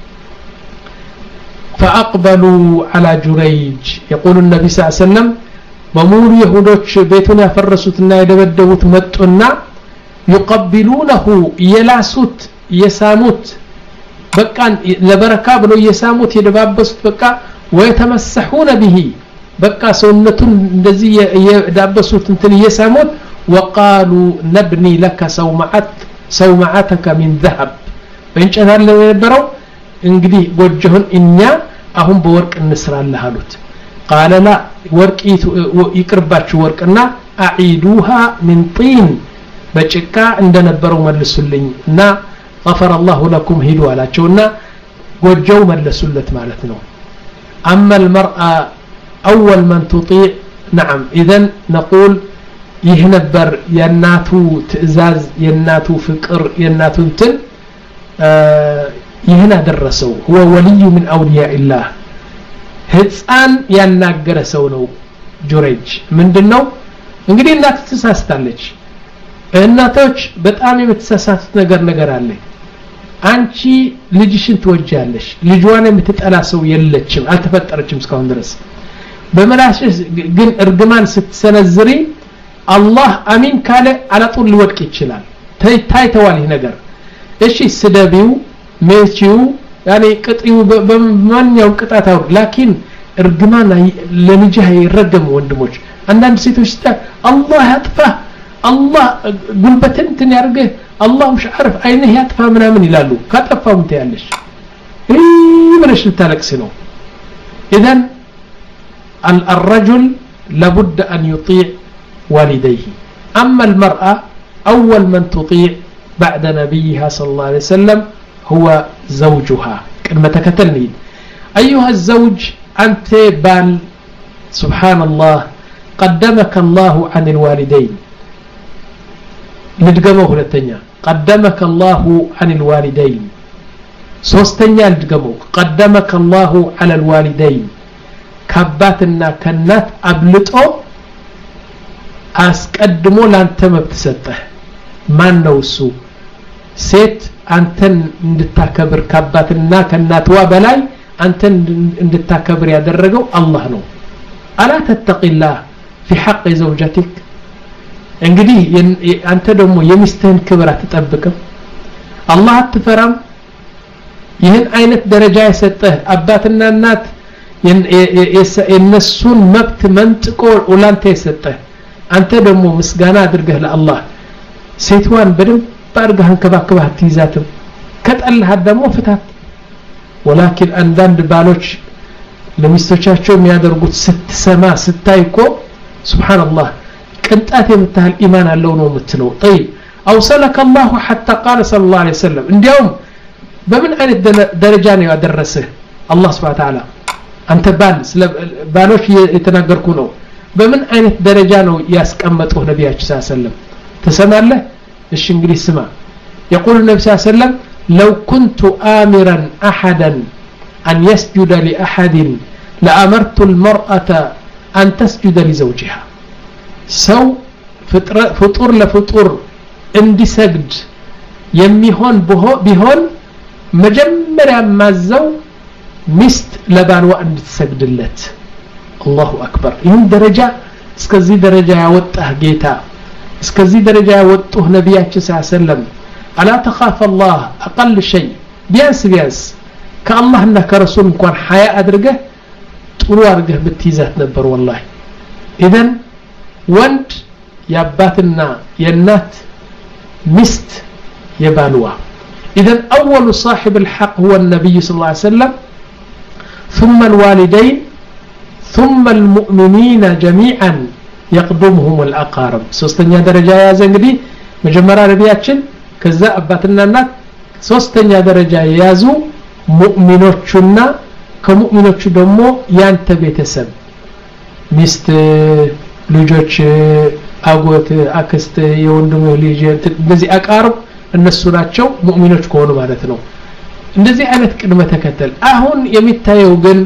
فأقبلوا على جريج يقول النبي صلى الله عليه وسلم በሙሉ ይሁዶች ቤቱን ያፈረሱትና የደበደቡት መጡና يقبلونه يلاسوت يساموت بقى لبركة بلو يساموت يدبابسوت بقى ويتمسحون به بقى سنتون እንደዚህ يدابسوت እንትን يساموت وقالوا نبني لك سومعت سومعتك من ذهب በእንጨት አለ የነበረው እንግዲህ ጎጆህን እኛ አሁን በወርቅ እንስራለህ አሉት قال لا ወርቅ ይቅርባችሁ ወርቅና اعيدوها من طين በጭቃ እንደነበረው መልሱልኝ እና غفر الله لكم ሂዱ አላቸውና ጎጆው መለሱለት ማለት ነው اما المرأة اول من تطيع نعم اذا نقول يهنبر يناتو تئزاز يناتو فقر يناتو انتن ይህን አደረሰው هو ولي من اولياء الله ህፃን ያናገረ ሰው ነው ጁረይጅ ምንድነው እንግዲህ እናት ተሳስታለች እናቶች በጣም የምትሳሳቱት ነገር ነገር አለ አንቺ ልጅሽን ትወጃለሽ ልጅዋን የምትጠላ ሰው የለችም አልተፈጠረችም እስካሁን ድረስ በመላሽሽ ግን እርግማን ስትሰነዝሪ አላህ አሚን ካለ አላጡን ሊወድቅ ይችላል ታይተዋል ይሄ ነገር እሺ ስደቢው ሜቺው ያኔ ቅጥዩ በማንኛው ቅጣታው ላኪን እርግማን ለልጅህ ይረገም ወንድሞች አንዳንድ ሴቶች አላህ ያጥፋ አላህ ጉልበትን እንትን ያርገ አላህ مش عارف አይነህ ያጥፋ ምናምን ይላሉ ካጠፋው እንታያለሽ እይ ብለሽ ልታለቅስ ነው اذا الرجل لابد ان يطيع والديه اما المرأة اول من تطيع بعد نبيها صلى الله عليه وسلم هو زوجها كلمة تكتلني أيها الزوج أنت بال سبحان الله قدمك الله عن الوالدين ندقموه للتنيا قدمك الله عن الوالدين سوستنيا ندقموه قدمك الله على الوالدين كباتنا كنات أبلطو أسقدمو لانتم بتسطه ما نوسو ሴት አንተን እንድታከብር ካባትና ከናትዋ በላይ አንተን እንድታከብር ያደረገው አላህ ነው አላ ተተቂላህ في حق زوجتك እንግዲህ አንተ ደግሞ የሚስትህን ክብር አትጠብቅም አላህ አትፈራም ይህን አይነት ደረጃ የሰጠህ አባትና እናት የነሱን መብት መንጥቆ ኡላንተ የሰጠህ አንተ ደግሞ ምስጋና አድርገህ ለአላህ ሴትዋን በደም ባርጋህን ከባከባህ ትይዛትም ከጠላህ ደግሞ ፍታት ወላኪን አንዳንድ ባሎች ለሚስቶቻቸው የሚያደርጉት ስትሰማ ስታይኮ ሱብሃንአላህ ቅንጣት የምታህል ኢማን አለው ነው የምትለው طيب اوصلك الله حتى قال صلى الله عليه وسلم እንዲያውም በምን አይነት ደረጃ ነው ያደረሰህ አላህ Subhanahu Wa Ta'ala አንተ ባል ስለ ባሎች የተናገርኩ ነው በምን አይነት ደረጃ ነው ያስቀመጠው ነብያችን ሰለላሁ ዐለይሂ ወሰለም ተሰማለህ እሺ እንግዲህ ስማ يقول النبي صلى الله عليه وسلم لو كنت آمرا أحدا أن يسجد لأحد لأمرت المرأة أن تسجد لزوجها سو فطور لفطور اندي سجد يميهون بهون مجمّر مازو مست لبانوا أن تسجد اللت الله أكبر إن درجة اسكزي درجة يوطه جيتا اسكزي درجة يوطه نبياتي صلى الله عليه وسلم ألا تخاف الله أقل شيء بيانس بيانس كالله أنك رسول كون حياة أدرجه طلو أرجه بالتيزات نبر والله إذن وانت ياباتنا ينات مست يبالوا إذن أول صاحب الحق هو النبي صلى الله عليه وسلم ثم الوالدين ثم المؤمنين جميعا يقدمهم الأقارب سوستنيا درجة يا زنجدي مجمرة نبياتشن كذا أباتنا النات سوستنيا درجة يازو مؤمنوچنا كمؤمنوچ دمو يانت بيتسب مست ልጆች አጎት አክስት የወንድሙ ልጅ እንደዚህ አቃርብ እነሱ ናቸው ሙእሚኖች ከሆኑ ማለት ነው እንደዚህ አይነት ቅድመ ተከተል አሁን የሚታየው ግን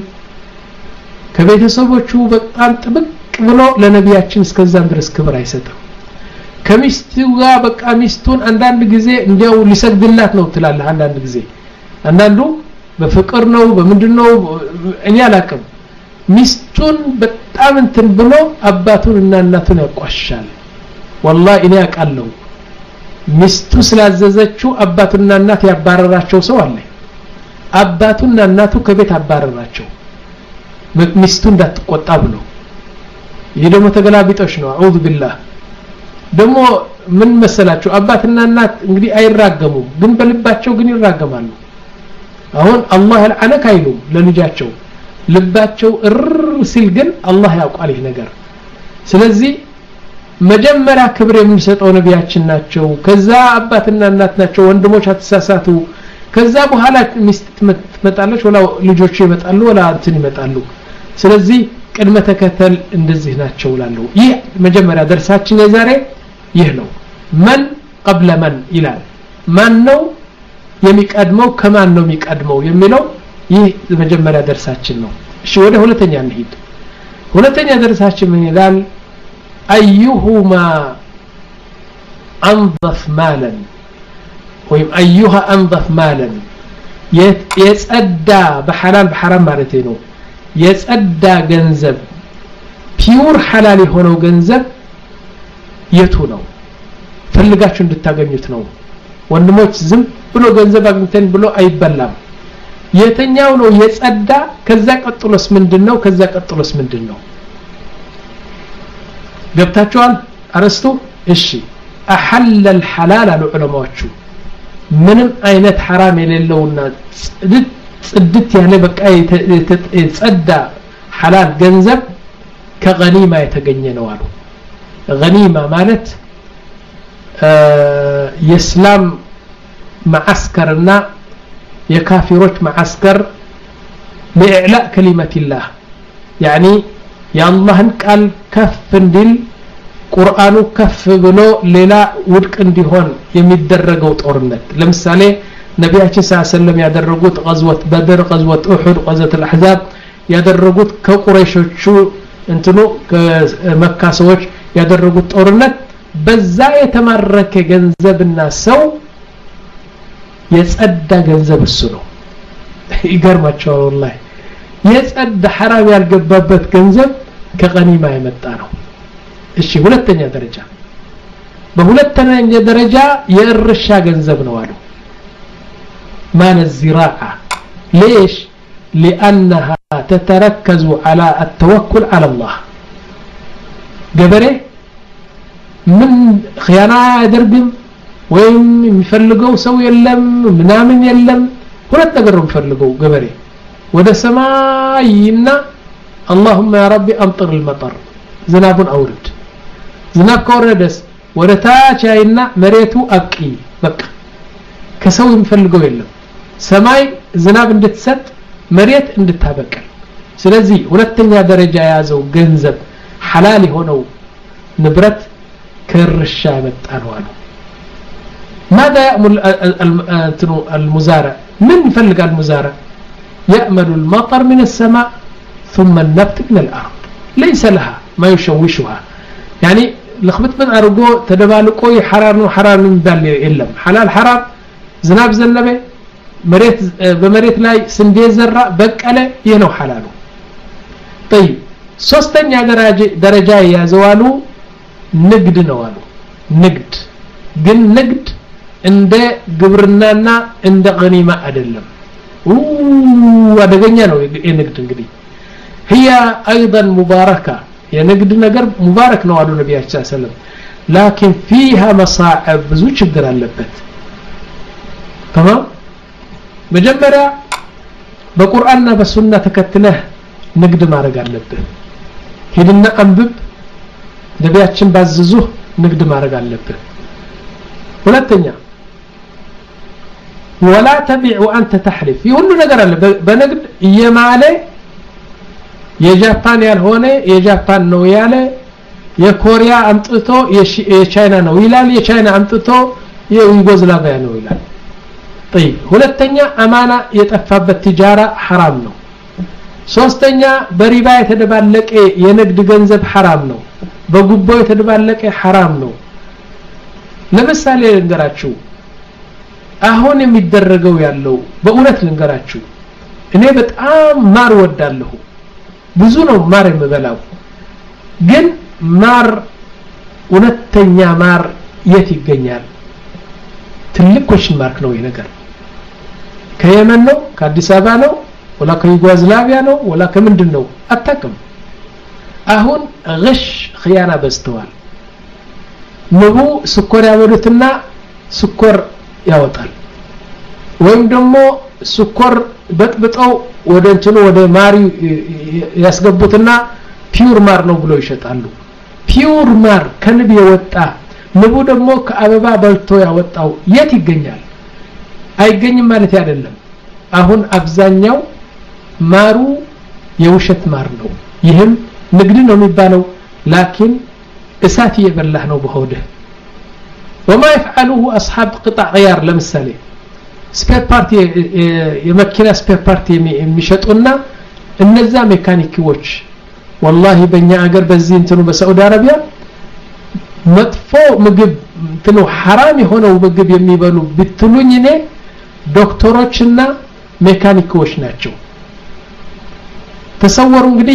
ከቤተሰቦቹ በጣም ጥብቅ ብሎ ለነቢያችን እስከዛም ድረስ ክብር አይሰጥም ከሚስቱ ጋር በቃ ሚስቱን አንዳንድ ጊዜ እንዲያው ሊሰግድላት ነው ትላለህ አንዳንድ ጊዜ አንዳንዱ በፍቅር ነው በምንድነው እኛ አላቀም ሚስቱን በጣም እንትን ብሎ አባቱን እና እናቱን ያቋሻል والله እኔ አቃለው ሚስቱ ስላዘዘችው አባቱና እናት ያባረራቸው ሰው አለ አባቱና እናቱ ከቤት አባረራቸው ሚስቱ እንዳትቆጣ ብሎ ይሄ ደግሞ ተገላቢጦሽ ነው አዑዙ ቢላህ ደግሞ ምን መሰላችሁ አባትና እናት እንግዲህ አይራገሙም ግን በልባቸው ግን ይራገማሉ አሁን አላህ አልዓነክ አይሉም ለልጃቸው ልባቸው እር ሲል ግን አላህ ያውቃል ይሄ ነገር ስለዚህ መጀመሪያ ክብር የምንሰጠው ነቢያችን ናቸው ከዛ አባትና እናት ናቸው ወንድሞች አትሳሳቱ ከዛ በኋላ ሚስት ትመጣለች ወላ ልጆች ይመጣሉ ወላ እንትን ይመጣሉ ስለዚህ ቅድመ ተከተል እንደዚህ ናቸው ላለው ይህ መጀመሪያ ደርሳችን የዛሬ ይህ ነው ማን قبل من ይላል ማን ነው የሚቀድመው ከማን ነው የሚቀድመው የሚለው ይህ መጀመሪያ ደርሳችን ነው እሺ ወደ ሁለተኛ እንሂድ ሁለተኛ ደርሳችን ምን ይላል ايهما انظف مالا ወይም ايها انظف مالا የጸዳ በሐላል በሐራም ማለት ነው የጸዳ ገንዘብ ፒውር ሐላል የሆነው ገንዘብ የቱ ነው ፈልጋችሁ እንድታገኙት ነው ወንድሞች ዝም ብሎ ገንዘብ አግኝተን ብሎ አይበላም የተኛው ነው የጸዳ ከዛ ቀጥሎስ ምንድነው ከዛ ቀጥሎስ ምንድነው ገብታችኋል አረስቱ እሺ احل الحلال العلماء ምንም አይነት حرام የሌለውና ጽድት ያለ በቃ የጸዳ حلال ገንዘብ ከغنيمه የተገኘ ነው አሉ غنيمه ማለት የእስላም ማዕስከርና የካፊሮች ማዕስከር ለኢዕላእ ከሊመት الله يعني የአላህን ቃል ከፍ እንዲል ቁርአኑ ከፍ ብሎ ሌላ ውድቅ እንዲሆን የሚደረገው ጦርነት ለምሳሌ ነቢያችን ሰለላሁ ዐለይሂ ወሰለም ያደረጉት غزوة بدر غزوة احد غزوة الاحزاب ያደረጉት ከቁረይሾቹ እንትኑ ከመካ ሰዎች ያደረጉት ጦርነት በዛ የተማረከ ገንዘብና ሰው የጸዳ ገንዘብ እሱ ነው ይገርማቸዋል والله የጸዳ حرام ያልገባበት ገንዘብ ከغنيمه የመጣ ነው እሺ ሁለተኛ ደረጃ በሁለተኛ ደረጃ የእርሻ ገንዘብ ነው አሉ مال الزراعه ليش لانها تتركز على التوكل على الله ገበሬ ምን ኺያና ያደርግም ወይም የሚፈልገው ሰው የለም ምናምን የለም ሁለት ነገር ነው የሚፈልገው ገበሬ ወደ ሰማይና اللهم يا ربي امطر المطر ዝናቡን አውርድ ዝናብ ከወረደስ ወደ ታች አይና መሬቱ አብቂ በቃ ከሰው የሚፈልገው የለም ሰማይ ዝናብ እንድትሰጥ መሬት እንድታበቅል ስለዚህ ሁለተኛ ደረጃ ያዘው ገንዘብ حلال የሆነው ንብረት ከርሻ መጣ ነው አሉ ماذا يأمل المزارع من يفلق المزارع يأمل المطر من السماء ثم النبت من الأرض ليس لها ما يشوشها يعني لخبط من أرجو تدبالقو حرام وحرام من بال إلا حلال حرام زناب زنبه مريت بمريت لاي سندي زرع بقله ينو حلاله طيب ሶስተኛ ደረጃ ደረጃ ያዘዋሉ ንግድ ነው አሉ ንግድ ግን ንግድ እንደ ግብርናና እንደ ገኒማ አይደለም ወደገኛ ነው የንግድ እንግዲህ هي ايضا مباركه የንግድ ነገር ሙባረክ ነው አሉ ነብያችን ሰለላሁ ዐለይሂ ወሰለም لكن فيها مصاعب ብዙ ችግር አለበት تمام መጀመሪያ በቁርአንና በሱና ተከትለህ ንግድ ማድረግ አለብህ ሄድና አንብብ ነብያችን ባዘዙህ ንግድ ማድረግ አለብህ ሁለተኛ ولا تبيع وانت تحلف ይሁሉ ነገር አለ በንግድ የማለ የጃፓን ያልሆነ የጃፓን ነው ያለ የኮሪያ አምጥቶ የቻይና ነው ይላል የቻይና አምጥቶ የዩጎዝላቪያ ነው ይላል طيب ሁለተኛ አማና የጠፋበት ትጃራ حرام ነው ሶስተኛ በሪባ የተደባለቀ የንግድ ገንዘብ حرام ነው በጉቦ የተደባለቀ حرام ነው ለምሳሌ ልንገራችሁ አሁን የሚደረገው ያለው በእውነት ልንገራችሁ እኔ በጣም ማር ወዳለሁ ብዙ ነው ማር የምበላው ግን ማር እውነተኛ ማር የት ይገኛል ትልቅ question mark ነው ይሄ ነገር ከየመን ነው ከአዲስ አበባ ነው ወላ ከዩጎዝላቪያ ነው ወላ ከምንድን ነው አታውቅም አሁን غش خيانه በዝተዋል ንቡ ስኮር ያወሉትና ስኮር ያወጣል ወይም ደግሞ ስኮር በጥብጠው ወደ እንትኑ ወደ ማሪ ያስገቡትና ፒውር ማር ነው ብሎ ይሸጣሉ ፒውር ማር ከንብ የወጣ ንቡ ደግሞ ከአበባ በልቶ ያወጣው የት ይገኛል አይገኝም ማለት አይደለም አሁን አብዛኛው ማሩ የውሸት ማር ነው ይህም ንግድ ነው የሚባለው ላኪን እሳት የበላህ ነው በሆደ وما يفعله اصحاب قطع غيار ለምሳሌ ስፔር ፓርት የመኪና ስፔር ፓርት የሚሸጡና እነዛ ሜካኒኮች والله በእኛ ሀገር በዚህ እንትኑ በሳዑዲ አረቢያ መጥፎ ምግብ እንትኑ حرام የሆነው ምግብ የሚበሉ ብትሉኝ እኔ ዶክተሮችና ሜካኒኮች ናቸው ተሰወሩ እንግዲህ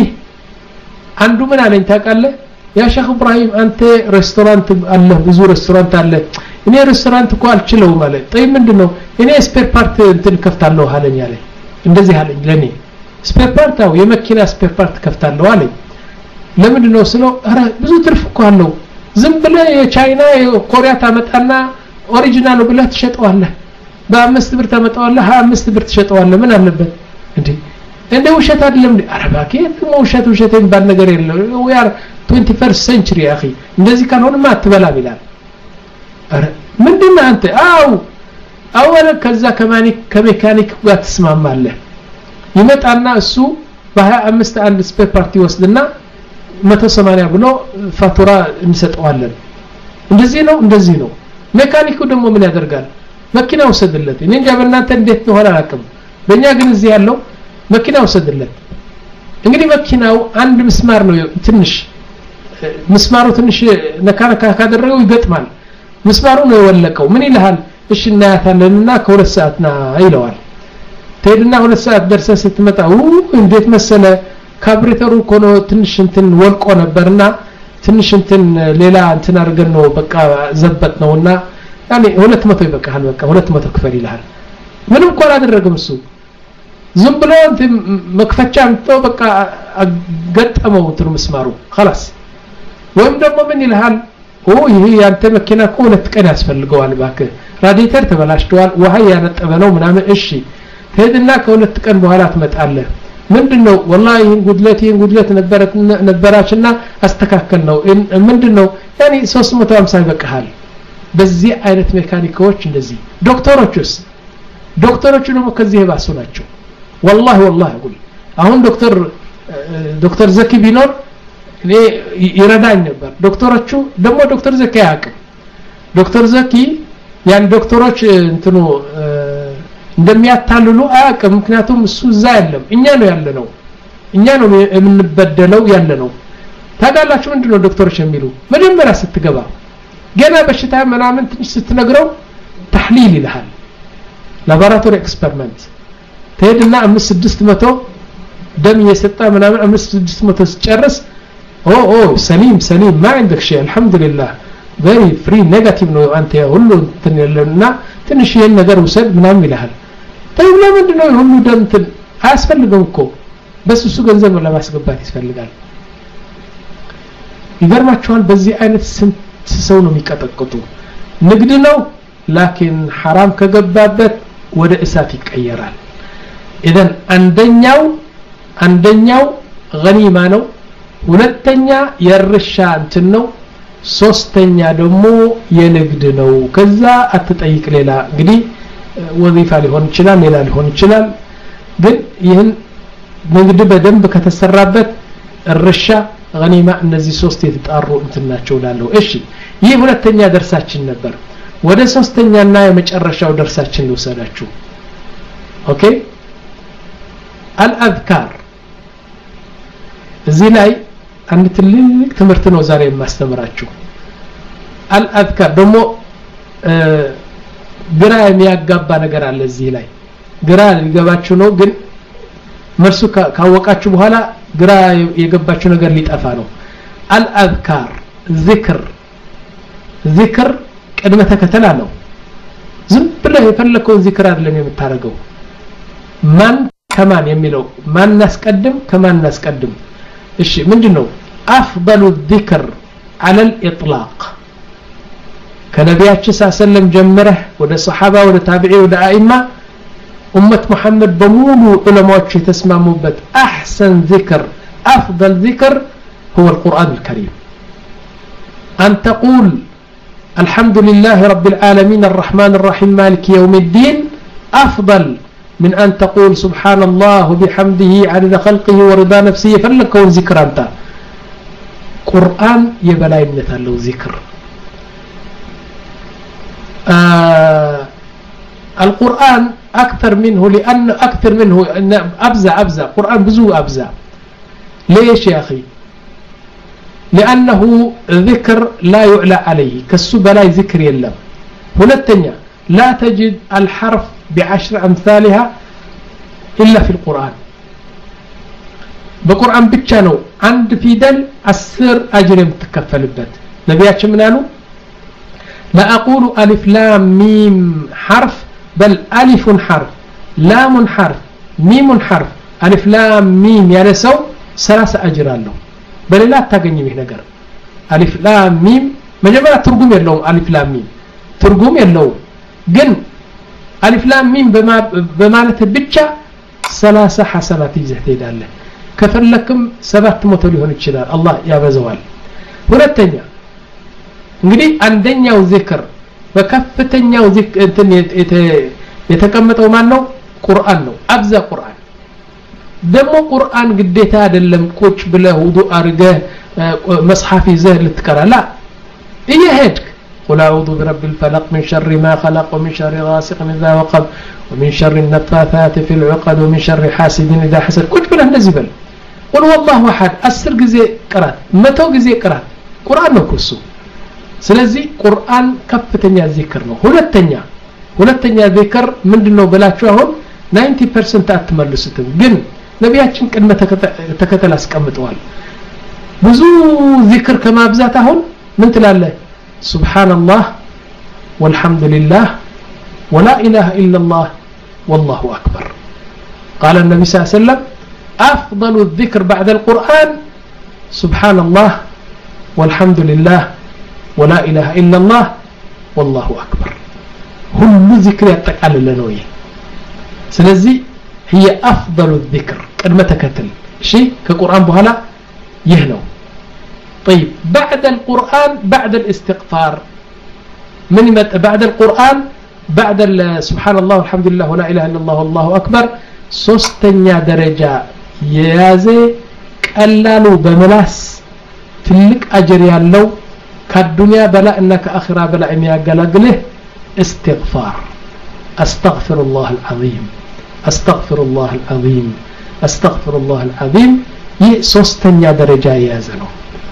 አንዱ ምን አለኝ ታውቃለህ ያ ሼክ ኢብራሂም አንተ ሬስቶራንት አለ ብዙ ሬስቶራንት አለ እኔ ሬስቶራንት እኮ አልችለው ማለት ጠይ ምንድነው እኔ ስፔር ፓርት እንትን ከፍታለሁ አለኝ አለኝ እንደዚህ አለኝ ለኔ ስፔር ፓርት አው የመኪና ስፔር ፓርት ከፍታለሁ አለኝ ለምንድነው ስለው አረ ብዙ ትርፍ እኮ አለው ዝም ብለህ የቻይና የኮሪያ ታመጣና ኦሪጂናል ብለህ ትሸጠዋለህ በአምስት ብር ታመጣዋለህ ሃያ አምስት ብር ትሸጠዋለህ ምን አለበት እንዴ እንደ ውሸት አይደለም አረባኬ ነው ውሸት ውሸት የሚባል ነገር የለም we are twenty-first century አኺ እንደዚህ ካልሆነማ አትበላም ይላል አረ ምንድነው አንተ አው አወለ ከዛ ከማኒክ ከሜካኒክ ጋር ተስማማለህ ይመጣና እሱ በ25 አንድ ስፔር ፓርት ይወስድና መቶ ሰማንያ ብሎ ፋቱራ እንሰጠዋለን እንደዚህ ነው እንደዚህ ነው ሜካኒኩ ደግሞ ምን ያደርጋል መኪና ወሰደለት እኔ እንጃ በእናንተ እንዴት ነው አላውቅም በእኛ ግን እዚህ ያለው መኪና ወሰደለት እንግዲህ መኪናው አንድ ምስማር ነው ትንሽ ምስማሩ ትንሽ ነካነካ ካደረገው ይገጥማል ምስማሩ ነው የወለቀው ምን ይልሃል እሺ እናያታለንና ከሁለት ሰዓት ና ይለዋል ተሄድና ሁለት ሰዓት ደርሰህ ስትመጣው እንዴት መሰለ ካብሬተሩ ኮኖ ትንሽ እንትን ወልቆ ነበርና ትንሽ እንትን ሌላ እንትን አድርገን ነው በቃ ዘበት ነውና ያኔ ሁለት መቶ ይበቃል በቃ ሁለት መቶ ክፈል ይልሃል ምንም እንኳን አደረገም እሱ ዝም ብሎ እንትን መክፈቻ አምጥቶ በቃ ገጠመው እንትሩ መስማሩ خلاص ወይም ደግሞ ምን ይልሃል ኦ ይሄ ያንተ መኪና እኮ ሁለት ቀን ያስፈልገዋል ባክ ራዲተር ተበላሽቷል ውሃ ያነጠበ ነው ምናምን እሺ ትሄድና ከሁለት ቀን በኋላ ትመጣለህ ምንድነው والله ይሄን ጉድለት ይሄን ጉድለት ነበረት ነበራችና አስተካከል ነው ምንድነው ያኔ ሶስት መቶ ሃምሳ ይበቃሃል በዚህ አይነት ሜካኒኮች እንደዚህ ዶክተሮችስ ዶክተሮቹ ደግሞ ከዚህ ባሱ ናቸው والله والله اقول አሁን ዶክተር ዶክተር ዘኪ ቢኖር እኔ ይረዳኝ ነበር ዶክተሮቹ ደግሞ ዶክተር ዘኪ ያቀ ዶክተር ዘኪ ያን ዶክተሮች እንትኑ እንደሚያታልሉ አያውቅም ምክንያቱም እሱ እዛ አይደለም እኛ ነው ያለነው እኛ ነው የምንበደለው ያለነው ታጋላችሁ ምንድነው ዶክተሮች የሚሉ መጀመሪያ ስትገባ ገና በሽታ ምናምን ትንሽ ስትነግረው ተህሊል ይልሃል ላቦራቶሪ ኤክስፐሪመንት ተሄድና አምስት ስድስት መቶ ደም እየሰጣ ምናምን አምስት ስድስት መቶ ሲጨርስ ኦ ኦ ሰሊም ሰሊም ما عندك شيء الحمد لله very free negative ነው አንተ ሁሉ እንትንልና ትንሽ ይሄን ነገር ወሰድ ምናምን ይልሃል ታዲያ ለምንድነው ሁሉ ደም እንትን አያስፈልግም እኮ በስ እሱ ገንዘብ ለማስገባት ይፈልጋል ይገርማችኋል በዚህ አይነት ስንት ሰው ነው የሚቀጠቅጡ ንግድ ነው ላኪን حرام ከገባበት ወደ እሳት ይቀየራል ኢዘን አንደኛው አንደኛው ገኒማ ነው ሁለተኛ የርሻ እንትን ነው ሶስተኛ ደግሞ የንግድ ነው ከዛ አትጠይቅ ሌላ እንግዲህ ወዚፋ ሊሆን ይችላል ሌላ ሊሆን ይችላል ግን ይህን ንግድ በደንብ ከተሰራበት እርሻ ገኒማ እነዚህ ሶስት የተጣሩ እንትናቸው ላለው እሺ ይህ ሁለተኛ ደርሳችን ነበር ወደ ሶስተኛና የመጨረሻው ደርሳችን ልውሰዳችሁ ኦኬ አልአዝካር እዚህ ላይ አንድ ትልቅ ትምህርት ነው ዛሬ የማስተምራችሁ አልአዝካር ደግሞ ግራ የሚያጋባ ነገር አለ እዚህ ላይ ግራ ሊገባችሁ ነው ግን መልሱ ካወቃችሁ በኋላ ግራ የገባችሁ ነገር ሊጠፋ ነው አልአዝካር ዚክር ዚክር ቅድመ ተከተላ ነው ዝም ብለህ የፈለከውን ዚክር አይደለም የምታረገው ማን ከማን የሚለው ማን እናስቀድም ከማን እናስቀድም እሺ ምንድነው አፍضل الذكر على الاطلاق ከነቢያችን ሰለላሁ ጀምረህ ወደ ሱሐባ ወደ ታቢዒ ወደ አኢማ ኡመት መሐመድ በሙሉ ዑለማዎች የተስማሙበት احسن ذكر افضل ذكر هو القرآن الكريم أن تقول الحمد لله رب العالمين الرحمن الرحيم مالك يوم الدين أفضل من أن تقول سبحان الله وبحمده عدد خلقه ورضا نفسه فلكون ذكر أنت قرآن يبلا يمنت له ذكر آه القرآن أكثر منه لأن أكثر منه أبزع أبزع قرآن بزو أبزع ليش يا أخي لأنه ذكر لا يعلى عليه كالسو بلاي ذكر يلم هنا التنيا لا تجد الحرف بعشر أمثالها إلا في القرآن بقرآن بتشانو عند في دل السر أجر متكفل بات نبياتش منانو لا أقول ألف لام ميم حرف بل ألف حرف لام حرف ميم حرف ألف لام ميم يعني سو ثلاثة أجر له بل لا تغني به ነገር አሊፍ ላም ሚም መጀመሪያ ትርጉም የለውም አሊፍ ላም ሚም ትርጉም የለውም ግን አሊፍ ላም ሚም በማለት ብቻ ሰላሳ ሐሰናት ይዘህ ትሄዳለህ ከፈለክም ሰባት መቶ ሊሆን ይችላል አላህ ያበዛዋል ሁለተኛ እንግዲህ አንደኛው ዚክር በከፍተኛው ዚክር እንትን የተቀመጠው ማን ነው ቁርአን ነው አብዛ ቁርአን ደሞ ቁርአን ግዴታ አይደለም ቁጭ ብለህ ውዱእ አርገህ መጽሐፍ ይዘህ ልትቀራ لا እየሄድክ قل اعوذ برب الفلق من شر ما خلق ومن شر غاسق اذا وقب ومن شر النفاثات في العقد ومن شر حاسد اذا حسد ቁጭ ብለህ እንደዚህ በል قل والله احد አስር ጊዜ ቅራት መቶ ጊዜ ቅራት ቁርአን ነው እሱ ስለዚህ ቁርአን ከፍተኛ ዚክር ነው ሁለተኛ ሁለተኛ ዚክር ምንድነው ብላችሁ አሁን ninety percent አትመልሱትም ግን ነቢያችን ቅድመ ተከተል አስቀምጠዋል ብዙ ዚክር ከማብዛት አሁን ምን ትላለህ ሱብሃንአላህ ወልሐምዱሊላህ ወላ ኢላሃ ኢላላህ والله اكبر قال النبي صلى الله عليه وسلم افضل الذكر بعد القرآن سبحان الله والحمد لله ولا اله الا الله والله اكبر ሁሉ ذكر ያጠቃልል ነው ይሄ ስለዚህ هي افضل الذكر قدمه تكتل شيء كقرآن بهلا يهنو طيب بعد القرآن بعد الاستغفار من بعد القرآن بعد سبحان الله والحمد لله ولا اله الا الله والله اكبر ሶስተኛ ደረጃ የያዘ ቀላሉ በመላስ ትልቅ አጅር ያለው ከዱንያ በላ እና ከአኺራ በላ የሚያገለግልህ استغفار استغفر الله العظيم استغفر الله العظيم استغفر الله العظيم يسوستنيا درجه يازنو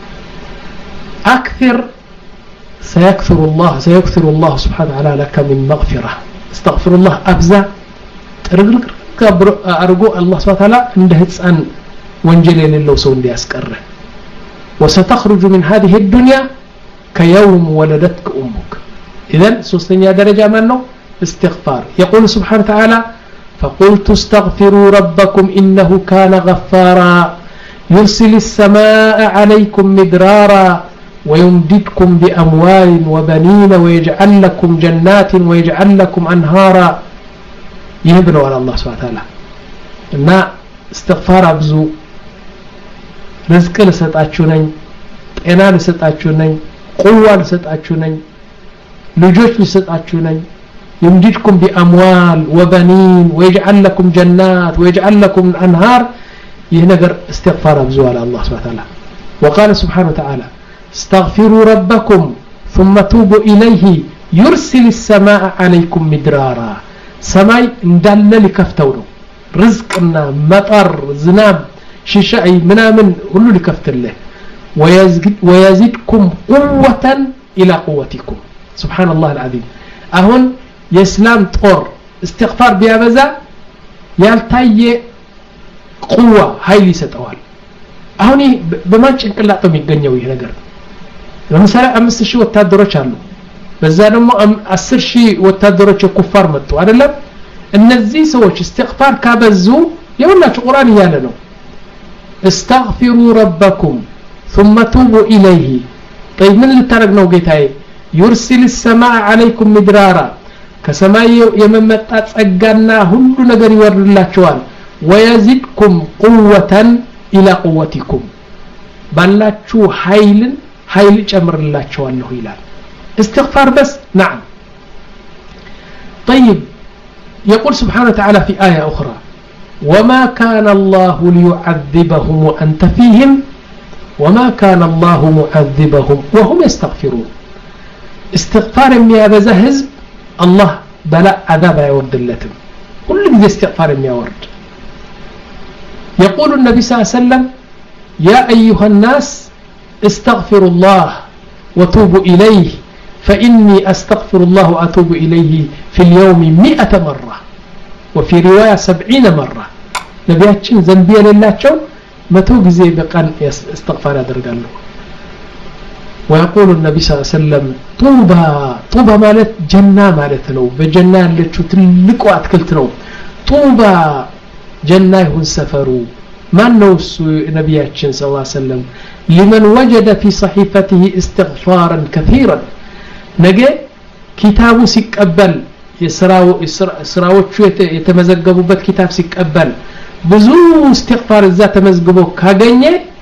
اكثر سيكثر الله سيكثر الله سبحانه وتعالى لك من مغفرة استغفر الله ابزا ترغرغ كبر ارجو الله سبحانه وتعالى عنده حصان وانجل يلለው ሰው እንዲያስቀር وستخرج من هذه الدنيا كيوم ولدتك امك اذا سوستنيا درجه ما ነው استغفار يقول سبحانه وتعالى فقلت استغفروا ربكم إنه كان غفارا يرسل السماء عليكم مدرارا ويمددكم بأموال وبنين ويجعل لكم جنات ويجعل لكم أنهارا يهبنوا على الله سبحانه وتعالى إن استغفار أبزو رزق لستأتشوني إنا لستأتشوني قوة لستأتشوني لجوش لستأتشوني يمددكم بأموال وبنين ويجعل لكم جنات ويجعل لكم أنهار يهنجر استغفار أبزو على الله سبحانه وتعالى وقال سبحانه وتعالى استغفروا ربكم ثم توبوا إليه يرسل السماء عليكم مدرارا سماي ندل لكفتونه رزقنا مطر زناب ششعي منامن كله لكفت الله ويزيد ويزيدكم قوة إلى قوتكم سبحان الله العظيم أهون የእስላም ጦር استغفار ቢያበዛ ያልታየ ቁዋ ኃይል ይሰጠዋል አሁን በማን ጭንቅላት ነው የሚገኘው ይሄ ነገር ለምሳሌ አምስት ሺህ ወታደሮች አሉ በዛ ደግሞ አስር ሺህ ወታደሮች ኩፋር መጡ አይደለም እነዚህ ሰዎች استغفار ካበዙ የሁላችሁ ቁርአን ያለ ነው استغفروا ربكم ثم توبوا اليه طيب ምን ልታረግ ነው ጌታዬ يرسل السماء عليكم مدرارا ከሰማይ የመመጣ ጸጋና ሁሉ ነገር ይወርድላችኋል ويزدكم قوة الى قوتكم ባላችሁ ኃይልን ኃይል ጨምርላችኋለሁ ይላል استغفار بس نعم طيب يقول سبحانه وتعالى في آية أخرى وما كان الله ليعذبهم وأنت فيهم وما كان الله معذبهم وهم يستغفرون استغفار يا بزهز الله بلاء عذاب يورد اللتم كل ذي استغفار يا ورد يقول النبي صلى الله عليه وسلم يا أيها الناس استغفروا الله وتوبوا إليه فإني أستغفر الله وأتوب إليه في اليوم مئة مرة وفي رواية سبعين مرة نبياتشن زنبيا لله متوق زي بقان استغفار درق الله ويقول النبي صلى الله عليه وسلم طوبى طوبى مالت جنة مالت نو بجنة اللي تلقوا أتكلتنو طوبى جنة هن سفروا ما نوس نبياتشن صلى الله عليه وسلم لمن وجد في صحيفته استغفارا كثيرا ነገ ኪታቡ ሲቀበል የሥራው ሥራዎቹ የተመዘገቡበት ኪታብ ሲቀበል ብዙ استغفار እዛ ተመዝግቦ ካገኘ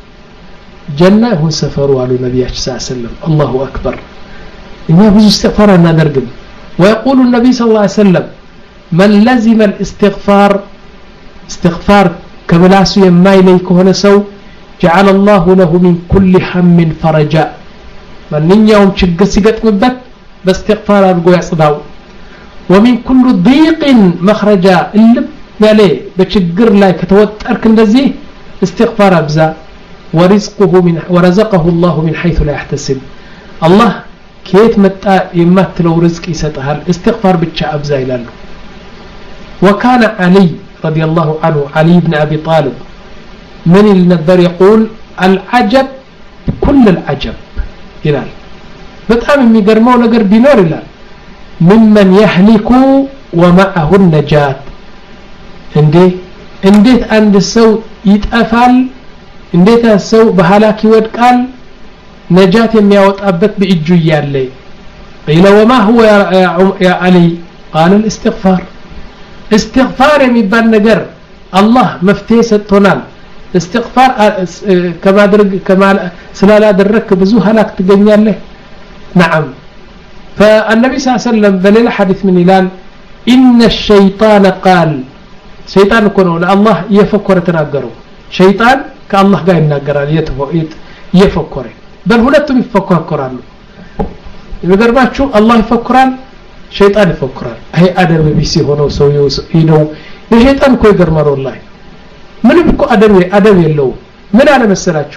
ጀና ይሁን ሰፈሩ አሉ ነብያችን ሰለላሁ ዐለይሂ ወሰለም አላሁ አክበር እኛ ብዙ استغفار እናደርግም ويقول النبي صلى الله عليه وسلم من لزم الاستغفار استغفار ከመላሱ የማይለይ ከሆነ ሰው جعل الله له من كل هم فرجا ማንኛውም ችግር ሲገጥምበት በእስትግፋር አድርጎ ያጽዳው ومن كل ضيق مخرجا ልብ ያለ በችግር ላይ ከተወጠርክ እንደዚህ استغفار አብዛ ورزقه من ورزقه الله من حيث لا يحتسب الله كيت መጣ የማትለው ርዝቅ ይሰጣል استغفار ብቻ አብዛ ይላሉ وكان علي رضي الله عنه علي بن أبي طالب من النبر يقول العجب كل العجب ይላል በጣም የሚገርመው ነገር ቢኖር ይላል ممن يهلك ومعه النجاة እንዴ እንዴት አንድ ሰው ይጠፋል እንዴት ሰው በሐላክ ይወድቃል ነጃት የሚያወጣበት በእጁ ያለ قيل وما هو يا علي قال الاستغفار استغفار የሚባል ነገር አላህ መፍትሄ ሰጥቶናል استغفار كما درج كما سلالا درك ብዙ ሐላክ ትገኛለህ نعم فالنبي صلى الله عليه وسلم بليل حديث من إلال إن الشيطان قال شيطان كونه الله يفكر تناقره شيطان كالله قاعد يناقره يفكر بل هلتم يفكر قرآن يقرباتشو الله يفكران شيطان يفكران هي أدب بيسي هنا وسوي ينو الشيطان كو يقرمر الله من بكو أدب أدب يلو من أنا مسلاتشو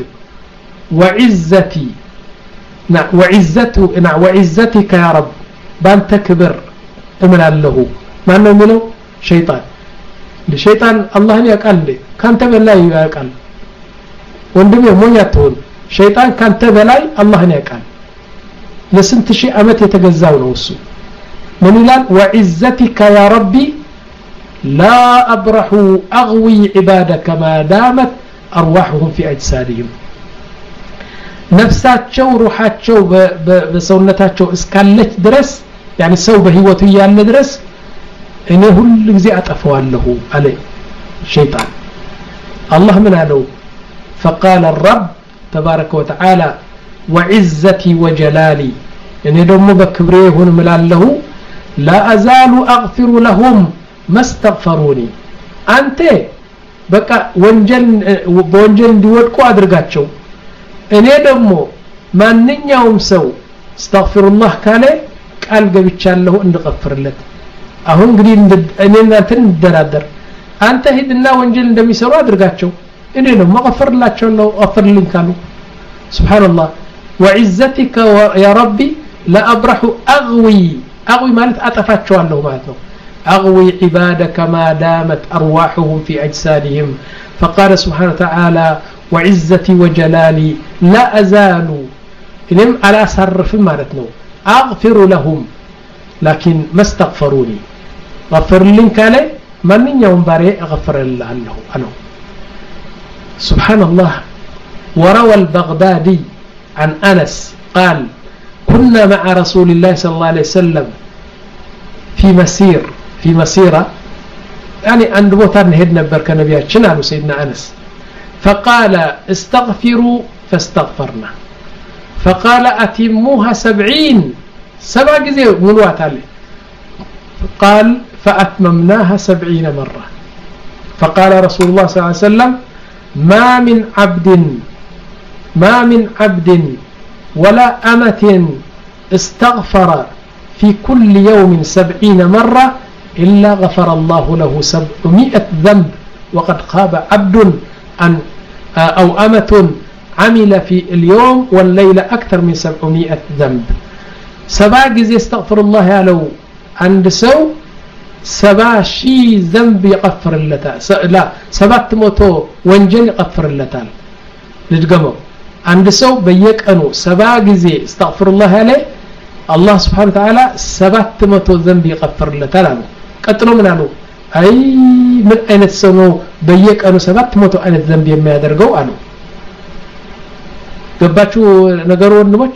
وعزتي نعم وعزته نعم وعزتك يا رب بانت كبر امن له ما انه منه شيطان الشيطان الله يقال لي كانت بلاي يقال وندم يمونياتون شيطان كانت بلاي الله يقال لسنت شيء امت يتجزاو ነው እሱ من ይላል وعزتك يا ربي لا ابرح اغوي عبادك ما دامت ارواحهم في اجسادهم ነፍሳቸው ሩሃቸው በሰውነታቸው እስካለች ድረስ يعني ሰው በህይወቱ ያለ ድረስ እኔ ሁሉ ጊዜ አጠፋዋለሁ አለ ሸይጣን الله من አለው فقال الرب تبارك وتعالى وعزتي وجلالي እኔ ደግሞ በክብሬ ሆነ መላለሁ لا ازال اغفر لهم ما استغفروني አንተ በቃ ወንጀል በወንጀል እንዲወድቁ አድርጋቸው እኔ ደግሞ ማንኛውም ሰው استغفرالله ካለ ቃል ገብቻለሁ እንድغفርለት አሁን እንግዲህ እኔና እንትን እንደራደር አንተ ሄድና ወንጀል እንደሚሰሩ አድርጋቸው እኔ ነው መغفርላቸው ነው አፈርልኝ ካሉ سبحان الله وعزتك يا ربي لا ابرح اغوي اغوي ማለት አጠፋቸዋለሁ ማለት ነው اغوي عبادك ما دامت ارواحهم في اجسادهم فقال سبحانه وتعالى وعزتي وجلالي لا أزال إنهم على صرف مالتنا أغفر لهم لكن ما استغفروني غفر لين كالي من يوم باري أغفر الله عنه سبحان الله وروى البغدادي عن أنس قال كنا مع رسول الله صلى الله عليه وسلم في مسير في مسيرة يعني عند بوتان هيد نبر كنبيات شنو سيدنا أنس فقال استغفروا فاستغفرنا فقال أتموها سبعين سبع جزء منوات عليه قال فأتممناها سبعين مرة فقال رسول الله صلى الله عليه وسلم ما من عبد ما من عبد ولا أمة استغفر في كل يوم سبعين مرة إلا غفر الله له سبعمائة ذنب وقد خاب عبد أن أو أمة عمل في اليوم والليلة أكثر من سبعمائة ذنب سبع جزء استغفر الله لو عند سو سبع شي ذنب يغفر اللتا لا سبعة موتو وانجل يغفر اللتا نتقمو عند سو بيك أنو سبع جزء استغفر الله عليه الله سبحانه وتعالى سبعة موتو ذنب يغفر اللتا لانو قتلوا من أنو أي من أين تسنو بيك أنو سبعة موتو أين ذنب يما يدرقو أنو قباتشو نقروا النموش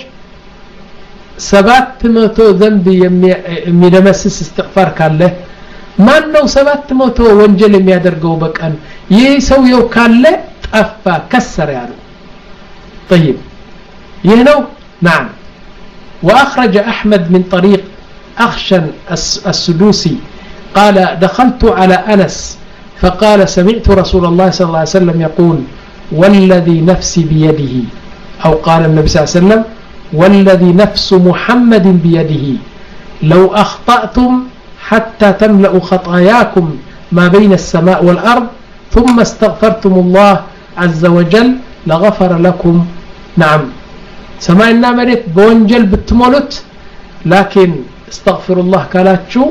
سبعة موتو ذنب يمي دمسس استغفار كان له ما أنه سبعة موتو وانجل يمي يدرقو بكأن يسو يو كان له تأفى كسر يعني طيب يهنو نعم وأخرج أحمد من طريق أخشن السدوسي قال دخلت على أنس فقال سمعت رسول الله صلى الله عليه وسلم يقول والذي نفسي بيده أو قال النبي صلى الله عليه وسلم والذي نفس محمد بيده لو أخطأتم حتى تملأ خطاياكم ما بين السماء والأرض ثم استغفرتم الله عز وجل لغفر لكم نعم سمعنا مريت بونجل بالتمولت لكن استغفر الله كالاتشو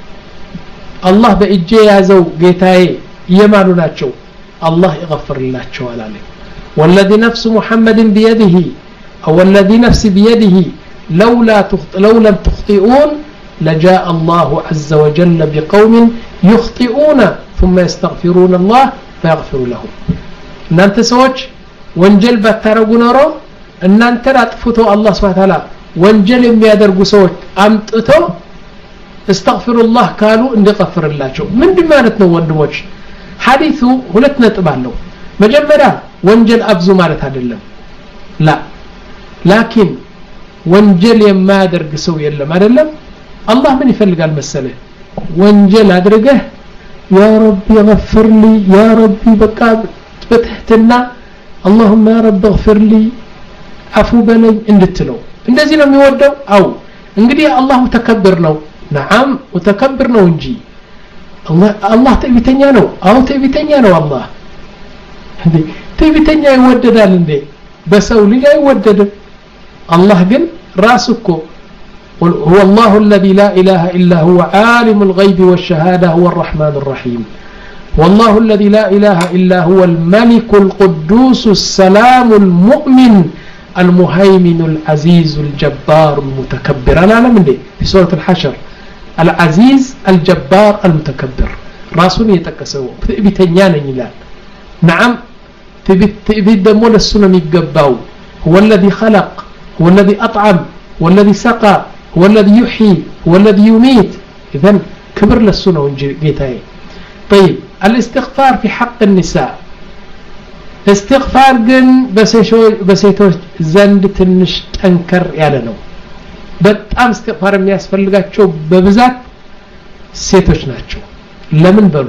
الله بإجي يازو قيتاي يمالو ناتشو الله يغفر الله شو على والذي نفس محمد بيده أو الذي نفس بيده لولا تخط... لو لم تخطئون لجاء الله عز وجل بقوم يخطئون ثم يستغفرون الله فيغفر لهم ان انت سوچ ወንጀል ባታረጉ ኖሮ እናንተ አጥፍቶ አላህ Subhanahu Ta'ala ወንጀል የሚያደርጉ ሰዎች አምጥቶ استغفرullah ካሉ እንዲغفርላቸው ምንድን ማለት ነው ወንድሞች ሐዲሱ ሁለት ነጥብ አለው መጀመሪያ ወንጀል አብዙ ማለት አይደለም لا لكن ወንጀል የማያደርግ ሰው የለም አይደለም አላህ ምን ይፈልጋል መሰለህ ወንጀል አድርገህ يا رب اغفر لي يا ربي በቃ በትህትና اللهم يا رب اغفر لي عفو بلي እንድትለው እንደዚህ ነው የሚወደው አው እንግዲህ አላህ ተከብር ነው نعم وتكبر ነው እንጂ الله الله ትዕቢተኛ ነው አው ትዕቢተኛ ነው አላህ እንዴ ትዕቢተኛ ይወደዳል እንዴ በሰው ልጅ አይወደድም الله ግን ራስኮ قل هو الله الذي لا إله إلا هو عالم الغيب والشهادة هو الرحمن الرحيم والله الذي لا إله إلا هو الملك القدوس السلام المؤمن المهيمن العزيز الجبار المتكبر أنا أعلم ليه في سورة الحشر العزيز الجبار المتكبر راسون يتكسو بتنيان يلال نعم تبي دمون السنة يقباو هو الذي خلق هو الذي أطعم هو الذي سقى هو الذي يحيي هو الذي يميت إذن كبر للسنة ونجيتاي طيب الاستغفار في حق النساء استغفار جن بسيتوش زند تنش تنكر يالنو በጣም استغفار የሚያስፈልጋቸው በብዛት ሴቶች ናቸው ለምን በሉ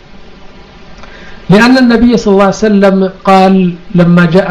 لأن النبي صلى الله عليه وسلم قال لما جاء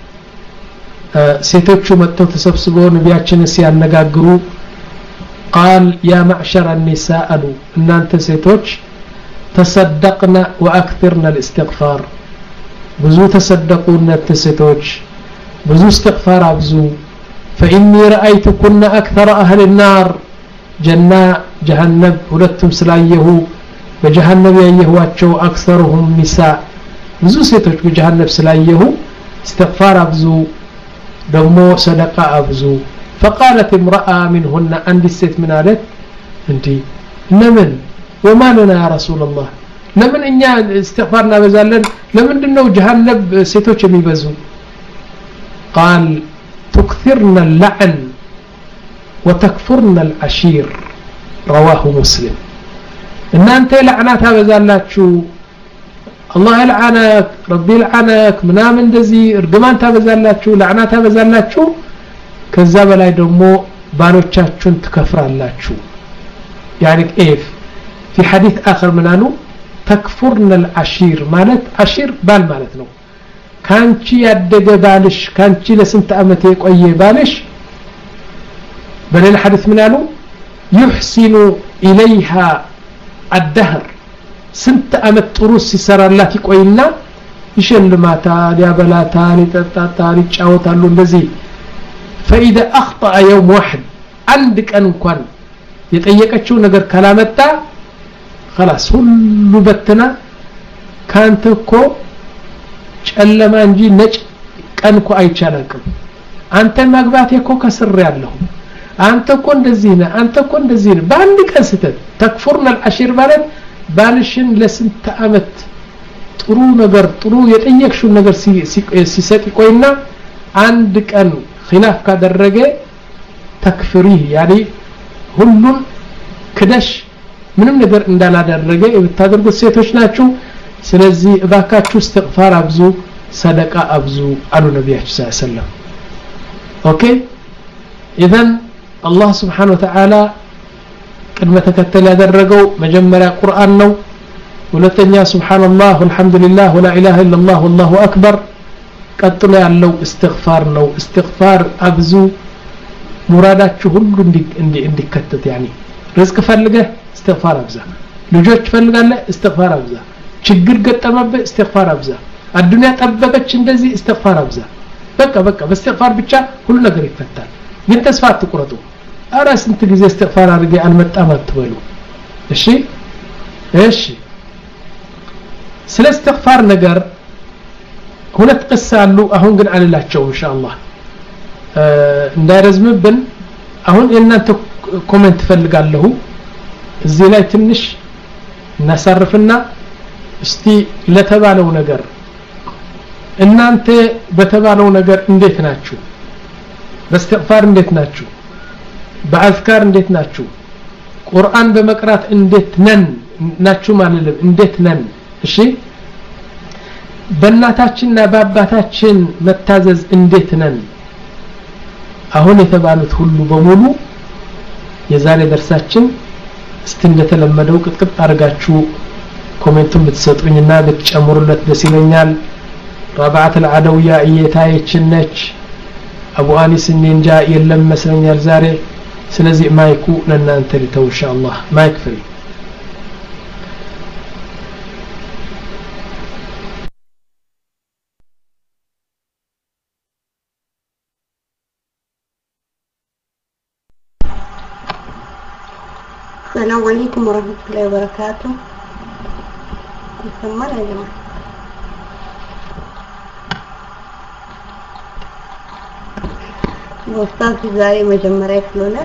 ሴቶቹ መጥተው ተሰብስበው ነቢያችን ሲያነጋግሩ قال يا معشر النساء ألو እናንተ ሴቶች تصدقنا وأكثرنا الاستغفار بزو تصدقوا እናንተ ሴቶች ብዙ استغفار አብዙ فإني رأيتكن أكثر أهل النار جنة جهنم ሁለቱም ስላየሁ በጀሃነም ያየኋቸው أكثرهم نساء ብዙ ሴቶች በጀሃነም ስላየሁ استغفار አብዙ ደግሞ ሰደቃ አብዙ فقالت امرأة منهن عندي الست من قالت انتي لمن وما لنا يا رسول الله لمن إنيا استغفارنا بزالن لمن دنو جهنم سيتوش يبزو قال تكثرن اللعن وتكفرن العشير رواه مسلم إن أنت لعناتها بزالاتشو الله يلعنك ربي يلعنك منامن دزي ارجمانتها بزالاتشو لعناتها بزالاتشو كذا بلاي دمو بانوቻችሁን ትከፍራላችሁ يعني كيف في حديث آخر منانو تكفرن العشير مالت عشير بال مالت ነው ካንቺ ያደገ ባልሽ ካንቺ ለስንት አመት የቆየ ባልሽ በሌላ ሐዲስ ምናሉ يحسن إليها الدهر ስንት አመት ጥሩ ሲሰራላት ይቆይና ይሸልማታል ያበላታል ይጠጣታል ይጫወታሉ እንደዚህ فإذا أخطأ يوم واحد عند ቀን እንኳን የጠየቀችው ነገር ካላመጣ خلاص ሁሉ በተና ካንተ እኮ ጨለማ እንጂ ነጭ ቀን እኮ አይቻላልም አንተ ማግባቴ እኮ ከስር ያለው አንተ እኮ እንደዚህ ነህ አንተ እኮ እንደዚህ ነህ በአንድ ቀን ስተት ተክፉርና العشير ማለት ባልሽን ለስንት አመት ጥሩ ነገር ጥሩ የጠየቅሽው ነገር ሲሰጥ ይቆይና አንድ ቀን خلاف ካደረገ ተክፍሪህ يعني ሁሉን ክደሽ ምንም ነገር እንዳላደረገ የምታደርጉት ሴቶች ናችሁ ስለዚህ እባካችሁ استغفار አብዙ ሰደቃ አብዙ አሉ ነብያችን ሰለላሁ ዐለይሂ ወሰለም ኦኬ ኢዘን አላህ Subhanahu Wa Ta'ala ቅድመ ተከተል ያደረገው መጀመሪያ ቁርአን ነው ሁለተኛ ሱብሃንአላህ ወልሐምዱሊላህ ወላ ኢላሃ ኢላላህ ወላሁ አክበር ቀጥሎ ያለው استغفار ነው استغفار አብዙ ሙራዳችሁ ሁሉ እንዲ እንዲከተት يعني ርዝቅ ፈልገህ استغفار አብዛ ልጆች ፈልጋለህ استغفار አብዛ ችግር ገጠመብህ استغفار አብዛ አዱንያ ጠበቀች እንደዚህ استغفار አብዛ በቃ በቃ በእስትግፋር ብቻ ሁሉ ነገር ይፈታል ግን ተስፋ አትቁረጡ አረ ስንት ጊዜ استغفار አድርጌ አልመጣም አትበሉ እሺ እሺ ስለ استغفار ነገር ሁለት ቅሳ አሉ አሁን ግን አልላቸው ኢንሻአላህ እንዳይረዝምብን አሁን የእናንተ ኮሜንት ፈልጋለሁ እዚህ ላይ ትንሽ እናሳርፍና እስቲ ለተባለው ነገር እናንተ በተባለው ነገር እንዴት ናችሁ በእስትግፋር እንዴት ናችሁ በአዝካር እንዴት ናችሁ ቁርአን በመቅራት እንዴት ነን ናችሁ ማለት እንዴት ነን እሺ በእናታችንና በአባታችን መታዘዝ እንዴት ነን አሁን የተባሉት ሁሉ በሙሉ የዛሬ ደርሳችን እስቲ እንደተለመደው ቅጥቅጥ አርጋችሁ ኮሜንቱን ብትሰጡኝና ብትጨምሩለት ደስ ይለኛል ረባዓት العدوية እየታየችን ነች አቡ አኒስ እንጃ የለም መስለኛል ዛሬ ስለዚህ ማይኩ ለእናንተ ልተው ኢንሻአላህ ማይክ ፍሪ السلام عليكم ورحمة الله وبركاته يسمى يا جماعة أستاذ زاري مجمرة فلونا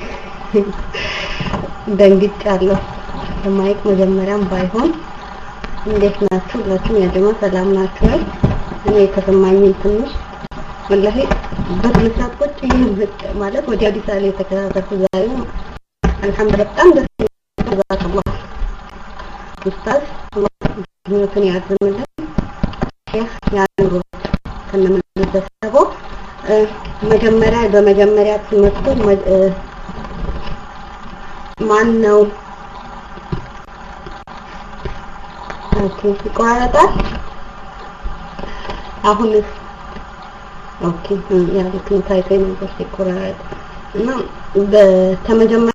دنجت الله المايك مجمرة بايهون እንዴት ናችሁ ሁላችሁም ያ ጀማ ሰላም ናችሁ እኔ ከተማኝ ትንሽ والله በትልሳት ቁጭ ይልብጥ ማለት ወዲያ አዲስ አበባ የተከታተልኩ ዛሬ الحمدلله በጣም ደስ ይላል الله ኡስታዝ ምክንያቱም ያዝምልን ሼህ ያንሩ ከነመለሰቦ መጀመሪያ በመጀመሪያ ትምህርቱ ማን ነው ኦኬ ይቆራረጣል አሁን ኦኬ ያልኩት ታይታይ ነው ሲቆራረጥ እና በተመጀመሪያ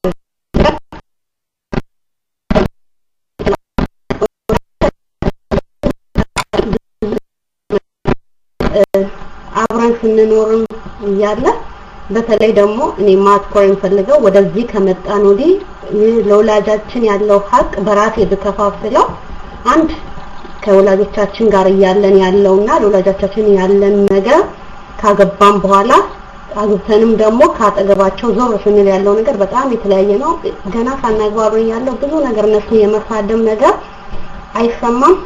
አብረን ስንኖርም ያለ በተለይ ደግሞ እኔ ማትኮር እንፈልገው ወደዚህ ከመጣን ወዲህ ለወላጃችን ያለው ሀቅ በራሴ በተፋፈለው አንድ ከወላጆቻችን ጋር ያለን ያለውና ለወላጆቻችን ያለን ነገር ካገባን በኋላ አግብተንም ደግሞ ካጠገባቸው ዞር ስንል ያለው ነገር በጣም የተለያየ ነው ገና ሳናግባሩ ያለው ብዙ ነገር ነሱ የመፋደም ነገር አይሰማም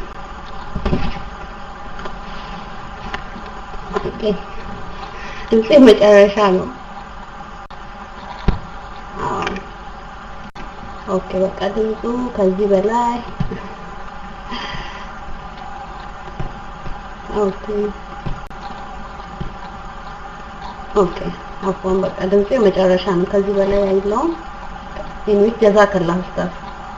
ኦኬ ድምጼ መጨረሻ ነው ኦኬ በቃ ድምጹ ከዚህ በላይ ኦኬ ኦኬ አሁን በቃ ድምጼ መጨረሻ ነው ከዚህ በላይ አይደለም ኢንዊት ጀዛከላህ ኡስታዝ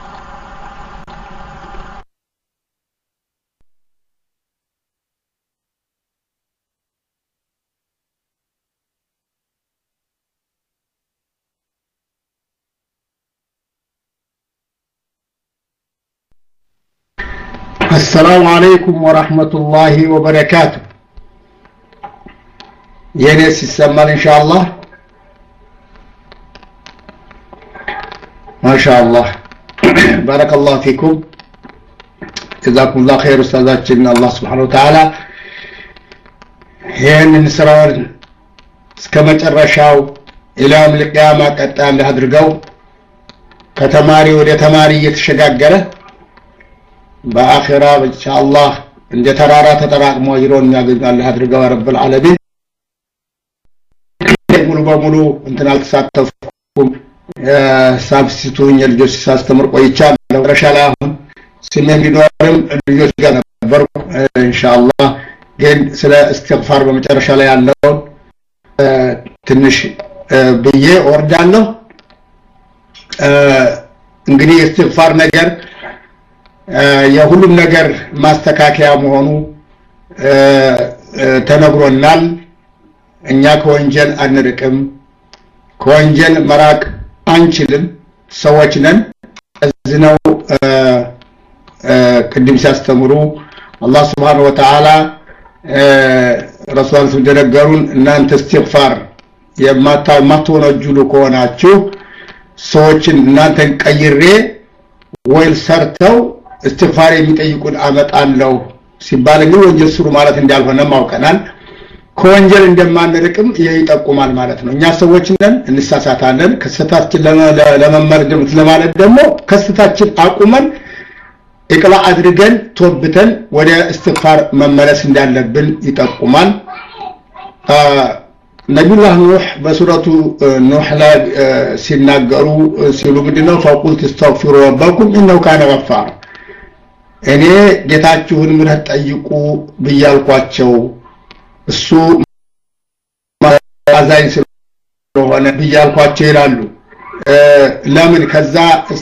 السلام عليكم ورحمة الله وبركاته يا ناس السمال إن شاء الله ما شاء الله بارك الله فيكم جزاكم الله خير أستاذاتنا الله سبحانه وتعالى هين نسرار كما ترشاو إلى يوم القيامة قطعا لهدرقو كتماري ودي تماري يتشقاقره بآخرة إن شاء الله عند ترارة تراق موجرون يقول الله أدرقوا رب العالمين ملو بملو انتنا تساتفكم سابستون يلجوس ساستمر ويتشاب لو رشالاهم سنين لنورم الجوس قانا برق إن شاء الله قل سلا استغفار بمترشالا يعلون تنش بيه وردانه انقني استغفار نجر የሁሉም ነገር ማስተካከያ መሆኑ ተነግሮናል እኛ ከወንጀል አንርቅም ከወንጀል መራቅ አንችልም ሰዎች ነን እዝነው ቅድም ሲያስተምሩ አላህ Subhanahu Wa Ta'ala ረሱላን ሲደረገሩን እናንተ استغفار የማትወነጅሉ ከሆናችሁ ሰዎችን እናንተን ቀይሬ ወይል ሰርተው استغفار የሚጠይቁን አመጣለሁ ሲባል ግን ወንጀል ስሩ ማለት እንዳልሆነ ማውቀናል ከወንጀል እንደማንርቅም ይጠቁማል ማለት ነው እኛ ሰዎች ነን እንሳሳታለን ከስተታችን ለመመርደም ለማለት ደግሞ ከስተታችን አቁመን እቅላ አድርገን ተወብተን ወደ استغفار መመለስ እንዳለብን ይጠቁማል ነብዩላህ ኑህ በሱረቱ ኑህ ላይ ሲናገሩ ሲሉ ምንድነው فقلت استغفروا ربكم انه كان غفارا እኔ ጌታችሁን ምህረት ጠይቁ ብያልኳቸው እሱ አዛኝ ስለሆነ ብያልኳቸው ይላሉ ለምን ከዛ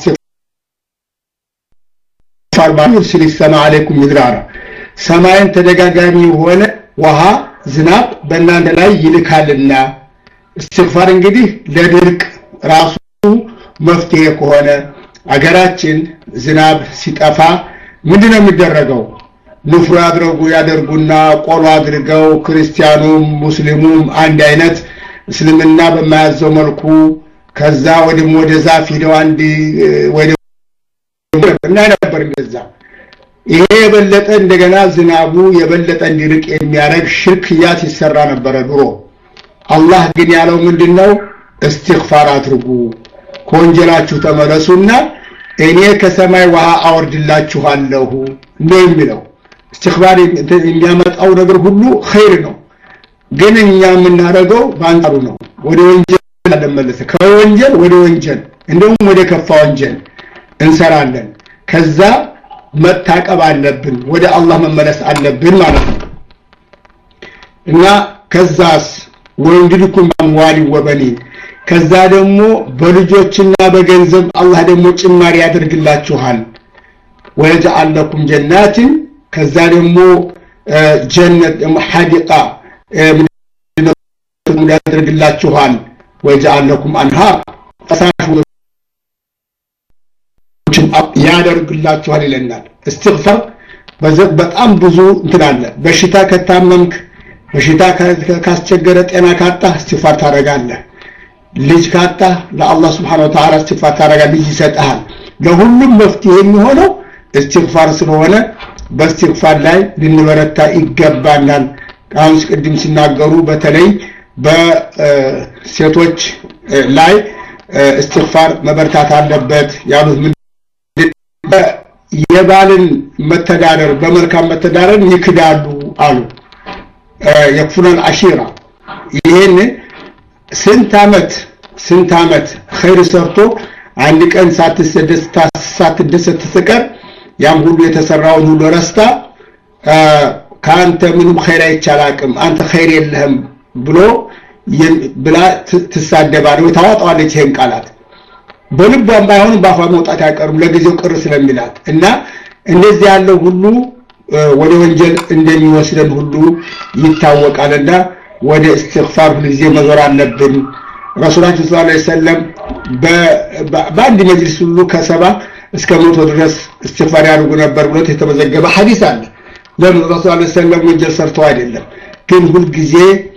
استغفار يرسل السماء عليكم مدرارا ሰማይን ተደጋጋሚ ሆነ ውሃ ዝናብ በእናንተ ላይ ይልካልና استغفار እንግዲህ ለድርቅ ራሱ መፍትሄ ከሆነ አገራችን ዝናብ ሲጠፋ ምንድነው የሚደረገው ንፍሮ ያድርጉ ያደርጉና ቆሎ አድርገው ክርስቲያኑም ሙስሊሙም አንድ አይነት እስልምና በማያዘው መልኩ ከዛ ወደም ወደ ዛፍ ሄደው አንድ ወደ እና ነበር እንደዛ ይሄ የበለጠ እንደገና ዝናቡ የበለጠ እንዲርቅ የሚያረግ ሽርክያት ይሰራ ነበር ድሮ አላህ ግን ያለው ምንድነው استغفار አድርጉ ከወንጀላችሁ ተመለሱና እኔ ከሰማይ ውሃ አወርድላችኋለሁ ነው የሚለው استغفار የሚያመጣው ነገር ሁሉ ኸይር ነው ግን እኛ የምናደርገው ባንጣሩ ነው ወደ ወንጀል ለመለሰ ከወንጀል ወደ ወንጀል እንደውም ወደ ከፋ ወንጀል እንሰራለን ከዛ መታቀብ አለብን ወደ አላህ መመለስ አለብን ማለት ነው እና ከዛስ ወንድልኩም አምዋሊ ወበኒ ከዛ ደግሞ በልጆችና በገንዘብ አላህ ደግሞ ጭማሪ ያደርግላችኋል ወይجعل لكم جنات ከዛ ደግሞ ጀነት ሙሐዲቃ ያደርግላችኋል ويجعل لكم انهار ያደርግላችኋል ይለናል استغفار በጣም ብዙ እንትን አለ በሽታ ከታመምክ በሽታ ካስቸገረ ጤና ካጣ استغفار ታረጋለህ ልጅ ካጣ ለአላህ Subhanahu Wa Ta'ala استغفار ታረጋለህ ልጅ ይሰጣል ለሁሉም መፍትሄ የሚሆነው استغفار ስለሆነ በእስትግፋር ላይ ልንበረታ ይገባናል አሁን ቅድም ሲናገሩ በተለይ በሴቶች ላይ استغفار መበርታት አለበት ያሉት የባልን መተዳደር በመልካም መተዳደር ይክዳሉ አሉ የክፉን አሽራ ይሄን ስንት አመት ስንት አመት ኸይር ሰርቶ አንድ ቀን ሳትሰደስ ሳትደሰት ተቀር ያም ሁሉ የተሰራውን ሁሉ ረስታ ካንተ ምንም ኸይር አይቻላቅም አንተ ኸይር የለህም ብሎ ብላ ትሳደባለች ታዋጣለች ይሄን ቃላት በልቧም ባይሆን ባፋ መውጣት ያቀርም ለጊዜው ቅር ስለሚላት እና እንደዚህ ያለው ሁሉ ወደ ወንጀል እንደሚወስደን ሁሉ ይታወቃልና ወደ استغفار ሁልጊዜ መዞር አለብን ረሱላችን ሰለላሁ ዐለይሂ ወሰለም በአንድ መጅልስ ሁሉ ከሰባ እስከ መቶ ድረስ استغفار ያደርጉ ነበር ብሎ የተመዘገበ ሐዲስ አለ ለምን ረሱላችን ሰለላሁ ዐለይሂ ወሰለም ወንጀል ሰርተው አይደለም ግን ሁልጊዜ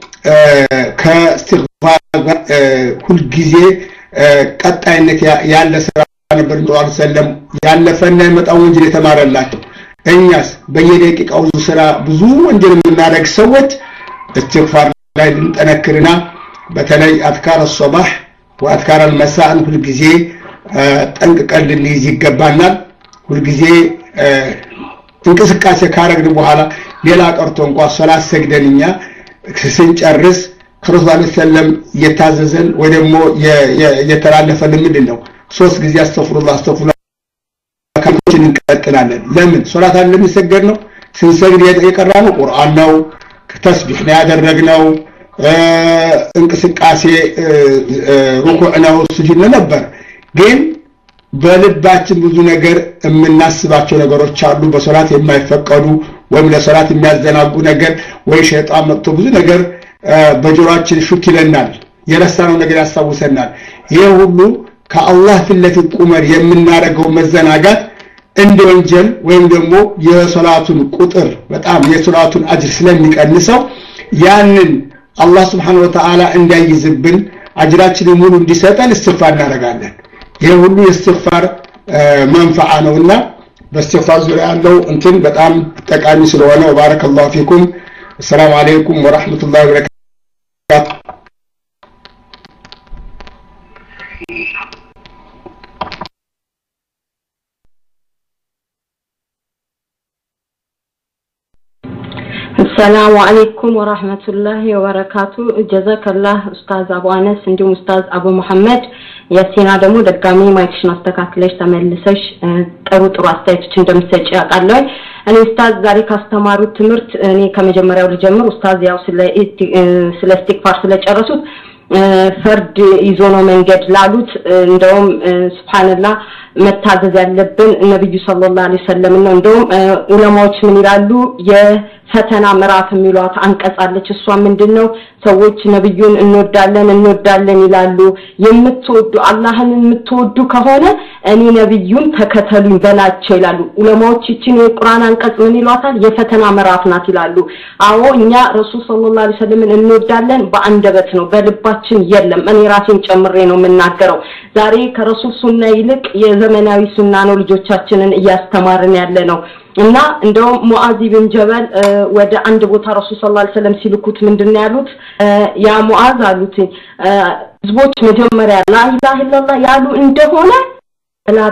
ከእስትግፋር ሁልጊዜ ቀጣይነት ያለ ስራ ነበር እንደው ሰለም ያለፈና የመጣው ወንጀል የተማረላቸው እኛስ በየደቂቃው ስራ ብዙ ወንጀል የምናደርግ ሰዎች استغفار ላይ እንጠነክርና በተለይ አዝካር الصباح واذكار المساء ሁልጊዜ ጠንቅቀን ልንይዝ ይገባናል ሁልጊዜ እንቅስቃሴ ካረግን በኋላ ሌላ ቀርቶ እንኳን ሶላት ሰግደንኛ ስንጨርስ ክርስቶስ ሰለም የታዘዘን ወይ ደግሞ የተላለፈልን ምንድነው ሶስት ጊዜ አስተፍሩላህ አስተፍሩላህ ከልኩን እንቀጥላለን ለምን ሶላት አለ የሚሰገድ ነው ስንሰግድ የቀራነው ቁርአን ነው ተስቢህ ነው ያደረግነው እንቅስቃሴ ሩኩዕ ነው ስጁድ ነበር ግን በልባችን ብዙ ነገር የምናስባቸው ነገሮች አሉ በሶላት የማይፈቀዱ ወይም ለሶላት የሚያዘናጉ ነገር ወይ ሸይጣን መጥቶ ብዙ ነገር በጆሮአችን ሹክ ይለናል የረሳነው ነገር ያስታውሰናል ይሄ ሁሉ ከአላህ ፍለፊት ቁመር የምናረገው መዘናጋት እንደ ወንጀል ወይም ደግሞ የሶላቱን ቁጥር በጣም የሶላቱን አጅር ስለሚቀንሰው ያንን አላህ Subhanahu Wa Ta'ala እንዳይዝብን አጅራችንን ሙሉ እንዲሰጠን استغفار እናደርጋለን ይሄ ሁሉ استغفار መንፈዓ ነውና በእስትግፋር ዙሪያ ያለው እንትን በጣም ጠቃሚ ስለሆነ ወባረከላሁ ፊኩም السلام عليكم ورحمة الله وبركاته السلام عليكم ورحمة الله وبركاته جزاك الله أستاذ أبو أنس عندي أستاذ أبو محمد ياسينا دمو دقامي ما يكشن استكاكلش تملسش ጥሩ ጥሩ አስተያየቶች እንደምትሰጪ አውቃለሁ እኔ ኡስታዝ ዛሬ ካስተማሩ ትምህርት እኔ ከመጀመሪያው ልጀምር ኡስታዝ ያው ስለ ስለ استغفار ስለጨረሱት ፈርድ ይዞ ነው መንገድ ላሉት እንደውም ሱብሃንአላህ መታዘዝ ያለብን ነብዩ ሰለላሁ ዐለይሂ ወሰለም ነው እንደውም ዑለማዎች ምን ይላሉ የፈተና ምዕራፍ የሚሏት አንቀጻለች እሷ ምንድነው ሰዎች ነብዩን እንወዳለን እንወዳለን ይላሉ የምትወዱ አላህን የምትወዱ ከሆነ እኔ ነብዩን ተከተሉኝ በላቸው ይላሉ ዑለማዎች እቺን የቁርአን አንቀጽ ምን ይሏታል የፈተና ምዕራፍ ናት ይላሉ አዎ እኛ ረሱል ሰለላሁ ዐለይሂ ወሰለም እንወዳለን በአንደበት ነው በልባችን የለም እኔ ራሴን ጨምሬ ነው የምናገረው ዛሬ ከረሱል ሱና ይልቅ የዘመናዊ ሱና ነው ልጆቻችንን እያስተማርን ያለ ነው እና እንደውም ሙአዝ ኢብን ጀበል ወደ አንድ ቦታ ረሱል ሰለላሁ ዐለይሂ ወሰለም ሲልኩት ምንድነው ያሉት ያ ሙአዝ አሉት ህዝቦች መጀመሪያ ላ ኢላሃ ኢላላህ ያሉ እንደሆነ ላ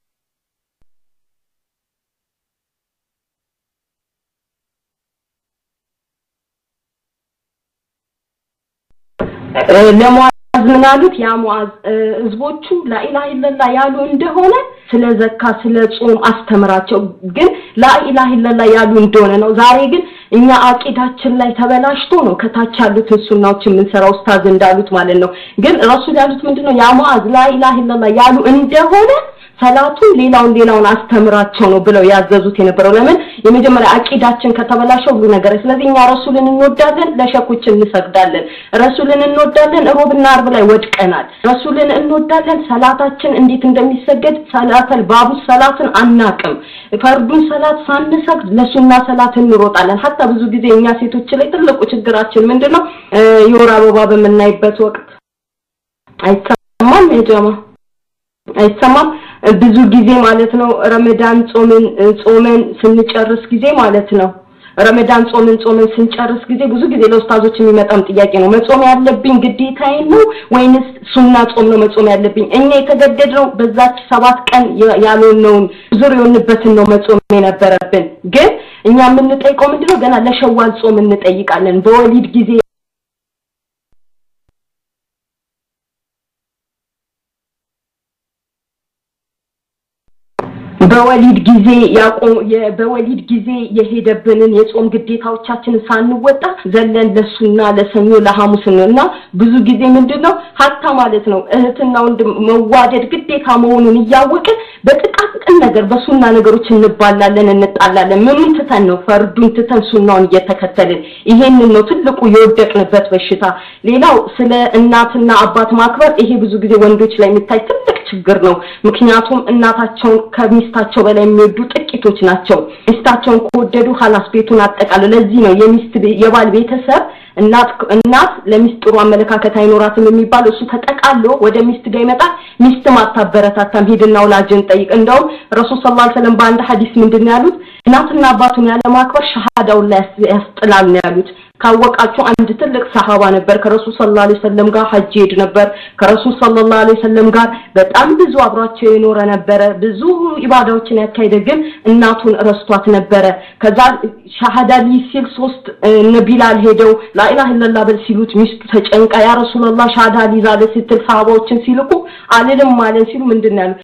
ለሙአዝ ምን አሉት ያ ሙአዝ ህዝቦቹ ላ ኢላሃ ኢላላህ ያሉ እንደሆነ ስለ ዘካ ስለ ጾም አስተምራቸው ግን ላ ኢላሃ ኢላላህ ያሉ እንደሆነ ነው ዛሬ ግን እኛ አቂዳችን ላይ ተበላሽቶ ነው ከታች ያሉት ሱናዎች ምን ሰራው ኡስታዝ እንዳሉት ማለት ነው ግን ረሱል ያሉት ምንድነው ያ ሙአዝ ላ ኢላሃ ኢላላህ ያሉ እንደሆነ ሰላቱ ሌላውን ሌላውን አስተምራቸው ነው ብለው ያዘዙት የነበረው ለምን የመጀመሪያ አቂዳችን ከተበላሸው ሁሉ ነገር ስለዚህ እኛ ረሱልን እንወዳለን ለሸኮች እንሰግዳለን ረሱልን እንወዳለን ሮብና አርብ ላይ ወድቀናል ረሱልን እንወዳለን ሰላታችን እንዴት እንደሚሰገድ ሰላተል ባቡ ሰላትን አናቅም ፈርዱን ሰላት ሳንሰግድ ለሱና ሰላት እንሮጣለን hatta ብዙ ጊዜ እኛ ሴቶች ላይ ትልቁ ችግራችን ምንድነው የወር አበባ በመናይበት ወቅት አይሰማም የጀማ አይሰማም ብዙ ጊዜ ማለት ነው ረመዳን ጾምን ጾመን ስንጨርስ ጊዜ ማለት ነው ረመዳን ጾምን ጾምን ስንጨርስ ጊዜ ብዙ ጊዜ ለኡስታዞች የሚመጣም ጥያቄ ነው መጾም ያለብኝ ግዴታዬ ነው ወይንስ ሱና ጾም ነው መጾም ያለብኝ እኛ የተገደድነው በዛች ሰባት ቀን ያልሆነው ዙሪያውንበትን ነው መጾም የነበረብን ግን እኛ የምንጠይቀው ምንድነው ገና ለሸዋል ጾም እንጠይቃለን በወሊድ ጊዜ በወሊድ ጊዜ ያቆም በወሊድ ጊዜ የሄደብንን የጾም ግዴታዎቻችንን ሳንወጣ ዘለን ለሱና ለሰኞ ለሐሙስ ነውና ብዙ ጊዜ ምንድነው ሀታ ማለት ነው እህትና ወንድም መዋደድ ግዴታ መሆኑን ያወቀ በጥቃቅን ነገር በሱና ነገሮች እንባላለን እንጣላለን ምን ትተን ነው ፈርዱን ትተን ሱናውን እየተከተልን ይሄንን ነው ትልቁ የወደቅንበት በሽታ ሌላው ስለ እናትና አባት ማክበር ይሄ ብዙ ጊዜ ወንዶች ላይ የሚታይ ትልቅ ችግር ነው ምክንያቱም እናታቸው ከሚስታቸው በላይ የሚወዱ ጥቂቶች ናቸው ሚስታቸውን ከወደዱ ሐላስ ቤቱን አጠቃሉ ለዚህ ነው የሚስት የባል ቤተሰብ እናት እናት ለሚስጥሩ አመለካከት አይኖራትም የሚባል እሱ ተጠቃሎ ወደ ሚስት ጋር ይመጣል ሚስት ማታበረታታም ሄድና ወላጅን ጠይቅ እንደው ረሱል ሰለላሁ ዐለይሂ ወሰለም በአንድ ሐዲስ ምንድነው ያሉት እናትና አባቱን ያለ ማክበር ሸሃዳው ላይ ያስጥላል ነው ያሉት ካወቃችሁ አንድ ትልቅ ሰሃባ ነበር ከረሱል ሰለላሁ ዐለይሂ ወሰለም ጋር ሐጅ ሄድ ነበር ከረሱል ሰለላሁ ዐለይሂ ወሰለም ጋር በጣም ብዙ አብሯቸው የኖረ ነበር ብዙ ኢባዳዎችን ያካሄደ ግን እናቱን ረስቷት ነበር ከዛ ሸሃዳ ሊሲል ሶስት ነቢላል ሄደው ላኢላሃ ኢላላህ በል ሲሉት ሚስቱ ተጨንቃ ያ ረሱላህ ሸሃዳ ሊዛለ ስትል ሰሃባዎችን ሲልቁ አልልም ማለት ሲሉ ምንድነው ያሉት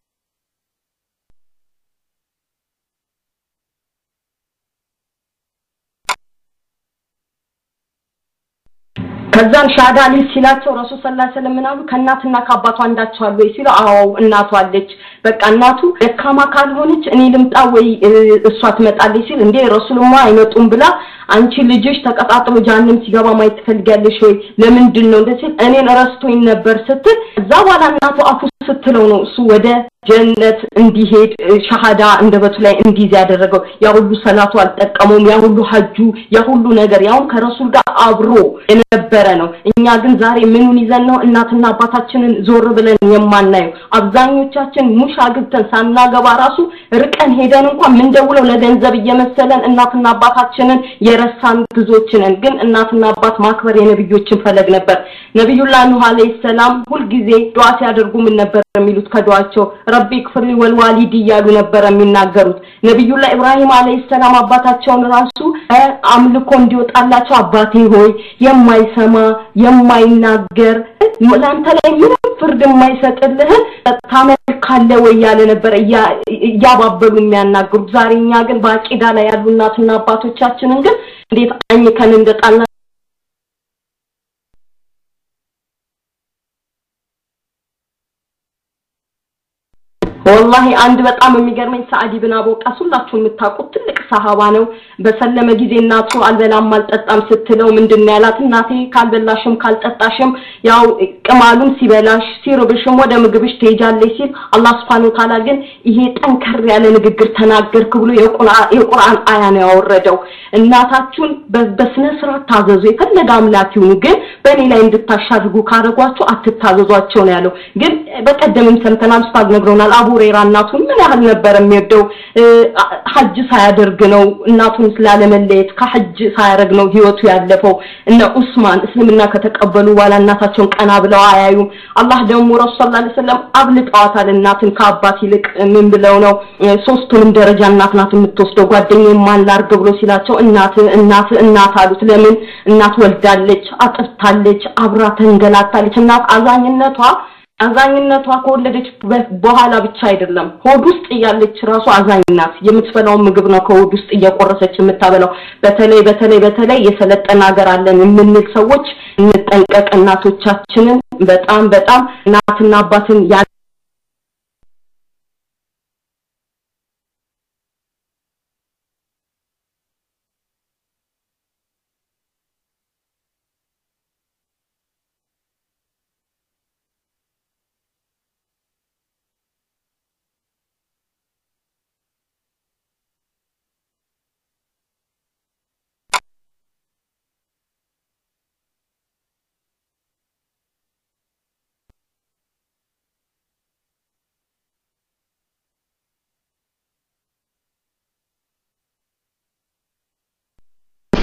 ከዛን ሻዳ ሊል ሲላቸው ረሱል ሰለላሁ ዐለይሂ ወሰለም ምናሉ ከናትና ከአባቷ አንዳቸው አሉ ሲሉ አዎ እናቷ አለች በቃ እናቱ ደካማ ካልሆነች እኔ ልምጣ ወይ እሷ ትመጣለች ሲል እንዴ ረሱልማ አይመጡም ብላ አንቺ ልጅሽ ተቀጣጥሎ ጃንም ሲገባ ማየት ትፈልጋለሽ ወይ ለምንድን ነው እንደዚህ እኔን ረስቶኝ ነበር ስትል እዛ በኋላ እናቱ አፉ ስትለው ነው እሱ ወደ ጀነት እንዲሄድ ሸሃዳ እንደበቱ ላይ እንዲዝ ያደረገው ያ ሁሉ ሰላቱ አልጠቀመውም ያ ሁሉ ሐጁ ያ ሁሉ ነገር ያው ከረሱል ጋር አብሮ የነበረ ነው እኛ ግን ዛሬ ምኑን ይዘን ነው እናትና አባታችንን ዞር ብለን የማናየው አብዛኞቻችን ሙሽ አግብተን ሳናገባ ራሱ ርቀን ሄደን እንኳን ምን ደውለው ለገንዘብ እየመሰለን እናትና አባታችንን የረሳን ብዙዎችንን ግን እናትና አባት ማክበር የነብዮችን ፈለግ ነበር ነብዩላህ ኑህ አለይሂ ሰላም ሁሉ ጊዜ ዱዓ ሲያደርጉ ምን ነበር የሚሉት ከዱዓቸው ረቢ ክፍርሊ ወልዋሊዲ ያሉ ነበር የሚናገሩት ነብዩላህ ኢብራሂም አለይሂ ሰላም አባታቸውን ራሱ አምልኮ እንዲወጣላቸው አባቴ ሆይ የማይሰማ የማይናገር ላንተ ላይ ምንም ፍርድ የማይሰጥልህ ታመልካለ ወይ ያለ ነበር ያባበሉ የሚያናግሩት ዛሬኛ ግን ባቂዳ ላይ ያሉ እናትና አባቶቻችንን ግን እንዴት አኝከን እንደጣልና والله አንድ በጣም የሚገርመኝ ሰዓድ ኢብኑ አቡ ወቃስ ሁላችሁም የምታውቁት ትልቅ ሰሃባ ነው በሰለመ ጊዜ እናቱ አልበላም አልጠጣም ስትለው ምንድነው ያላት እናቴ ካልበላሽም ካልጠጣሽም ያው ቅማሉን ሲበላሽ ሲርብሽም ወደ ምግብሽ ትሄጃለሽ ሲል አላህ Subhanahu Wa Ta'ala ግን ይሄ ጠንከር ያለ ንግግር ተናገርክ ብሎ የቁርአን አያ ነው ያወረደው እናታችሁን በስነ ስርዓት ታዘዙ የፈለገ አምላክ ይሁን ግን በእኔ ላይ እንድታሻድጉ ካረጓችሁ አትታዘዟቸው ነው ያለው ግን በቀደምም ሰምተናል ኡስታዝ ነግሮናል አቡ ሁረይራ እናቱን ምን ያህል ነበር የሚወደው ሐጅ ሳያደርግ ነው እናቱን ስላለመለየት ከሐጅ ሳያደርግ ነው ህይወቱ ያለፈው እና ዑስማን እስልምና ከተቀበሉ በኋላ እናታቸውን ቀና ብለው አያዩ አላህ ደግሞ ረሱል ሰለላሁ ዐለይሂ ወሰለም አብልጠዋታል እናትን ከአባት ይልቅ ምን ብለው ነው ሶስቱንም ደረጃ እናት ናት የምትወስደው ጓደኛዬ ማን ላርግ ብሎ ሲላቸው እናት እናት እናት አሉት ለምን እናት ወልዳለች አጥፍታለች አብራ ተንገላታለች እናት አዛኝነቷ አዛኝነቷ ከወለደች በኋላ ብቻ አይደለም ሆድ ውስጥ ያለች ራሱ አዛኝናት የምትፈላው ምግብ ነው ከሆድ ውስጥ እየቆረሰች የምታበላው በተለይ በተለይ በተለይ የሰለጠና ሀገር አለን የምንል ሰዎች እንጠንቀቅ እናቶቻችንን በጣም በጣም እናትና አባትን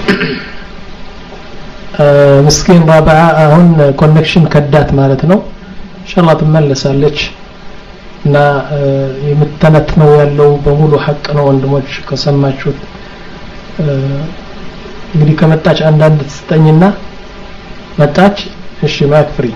ምስኪን ረብዓ አሁን ኮኔክሽን ከዳት ማለት ነው ኢንሻአላህ ትመለሳለች እና የምትተነትነው ያለው በሙሉ ሐቅ ነው ወንድሞች ከሰማችሁት እንግዲህ ከመጣች አንዳንድ ትስጠኝና መጣች እሺ ማይክ ፍሪ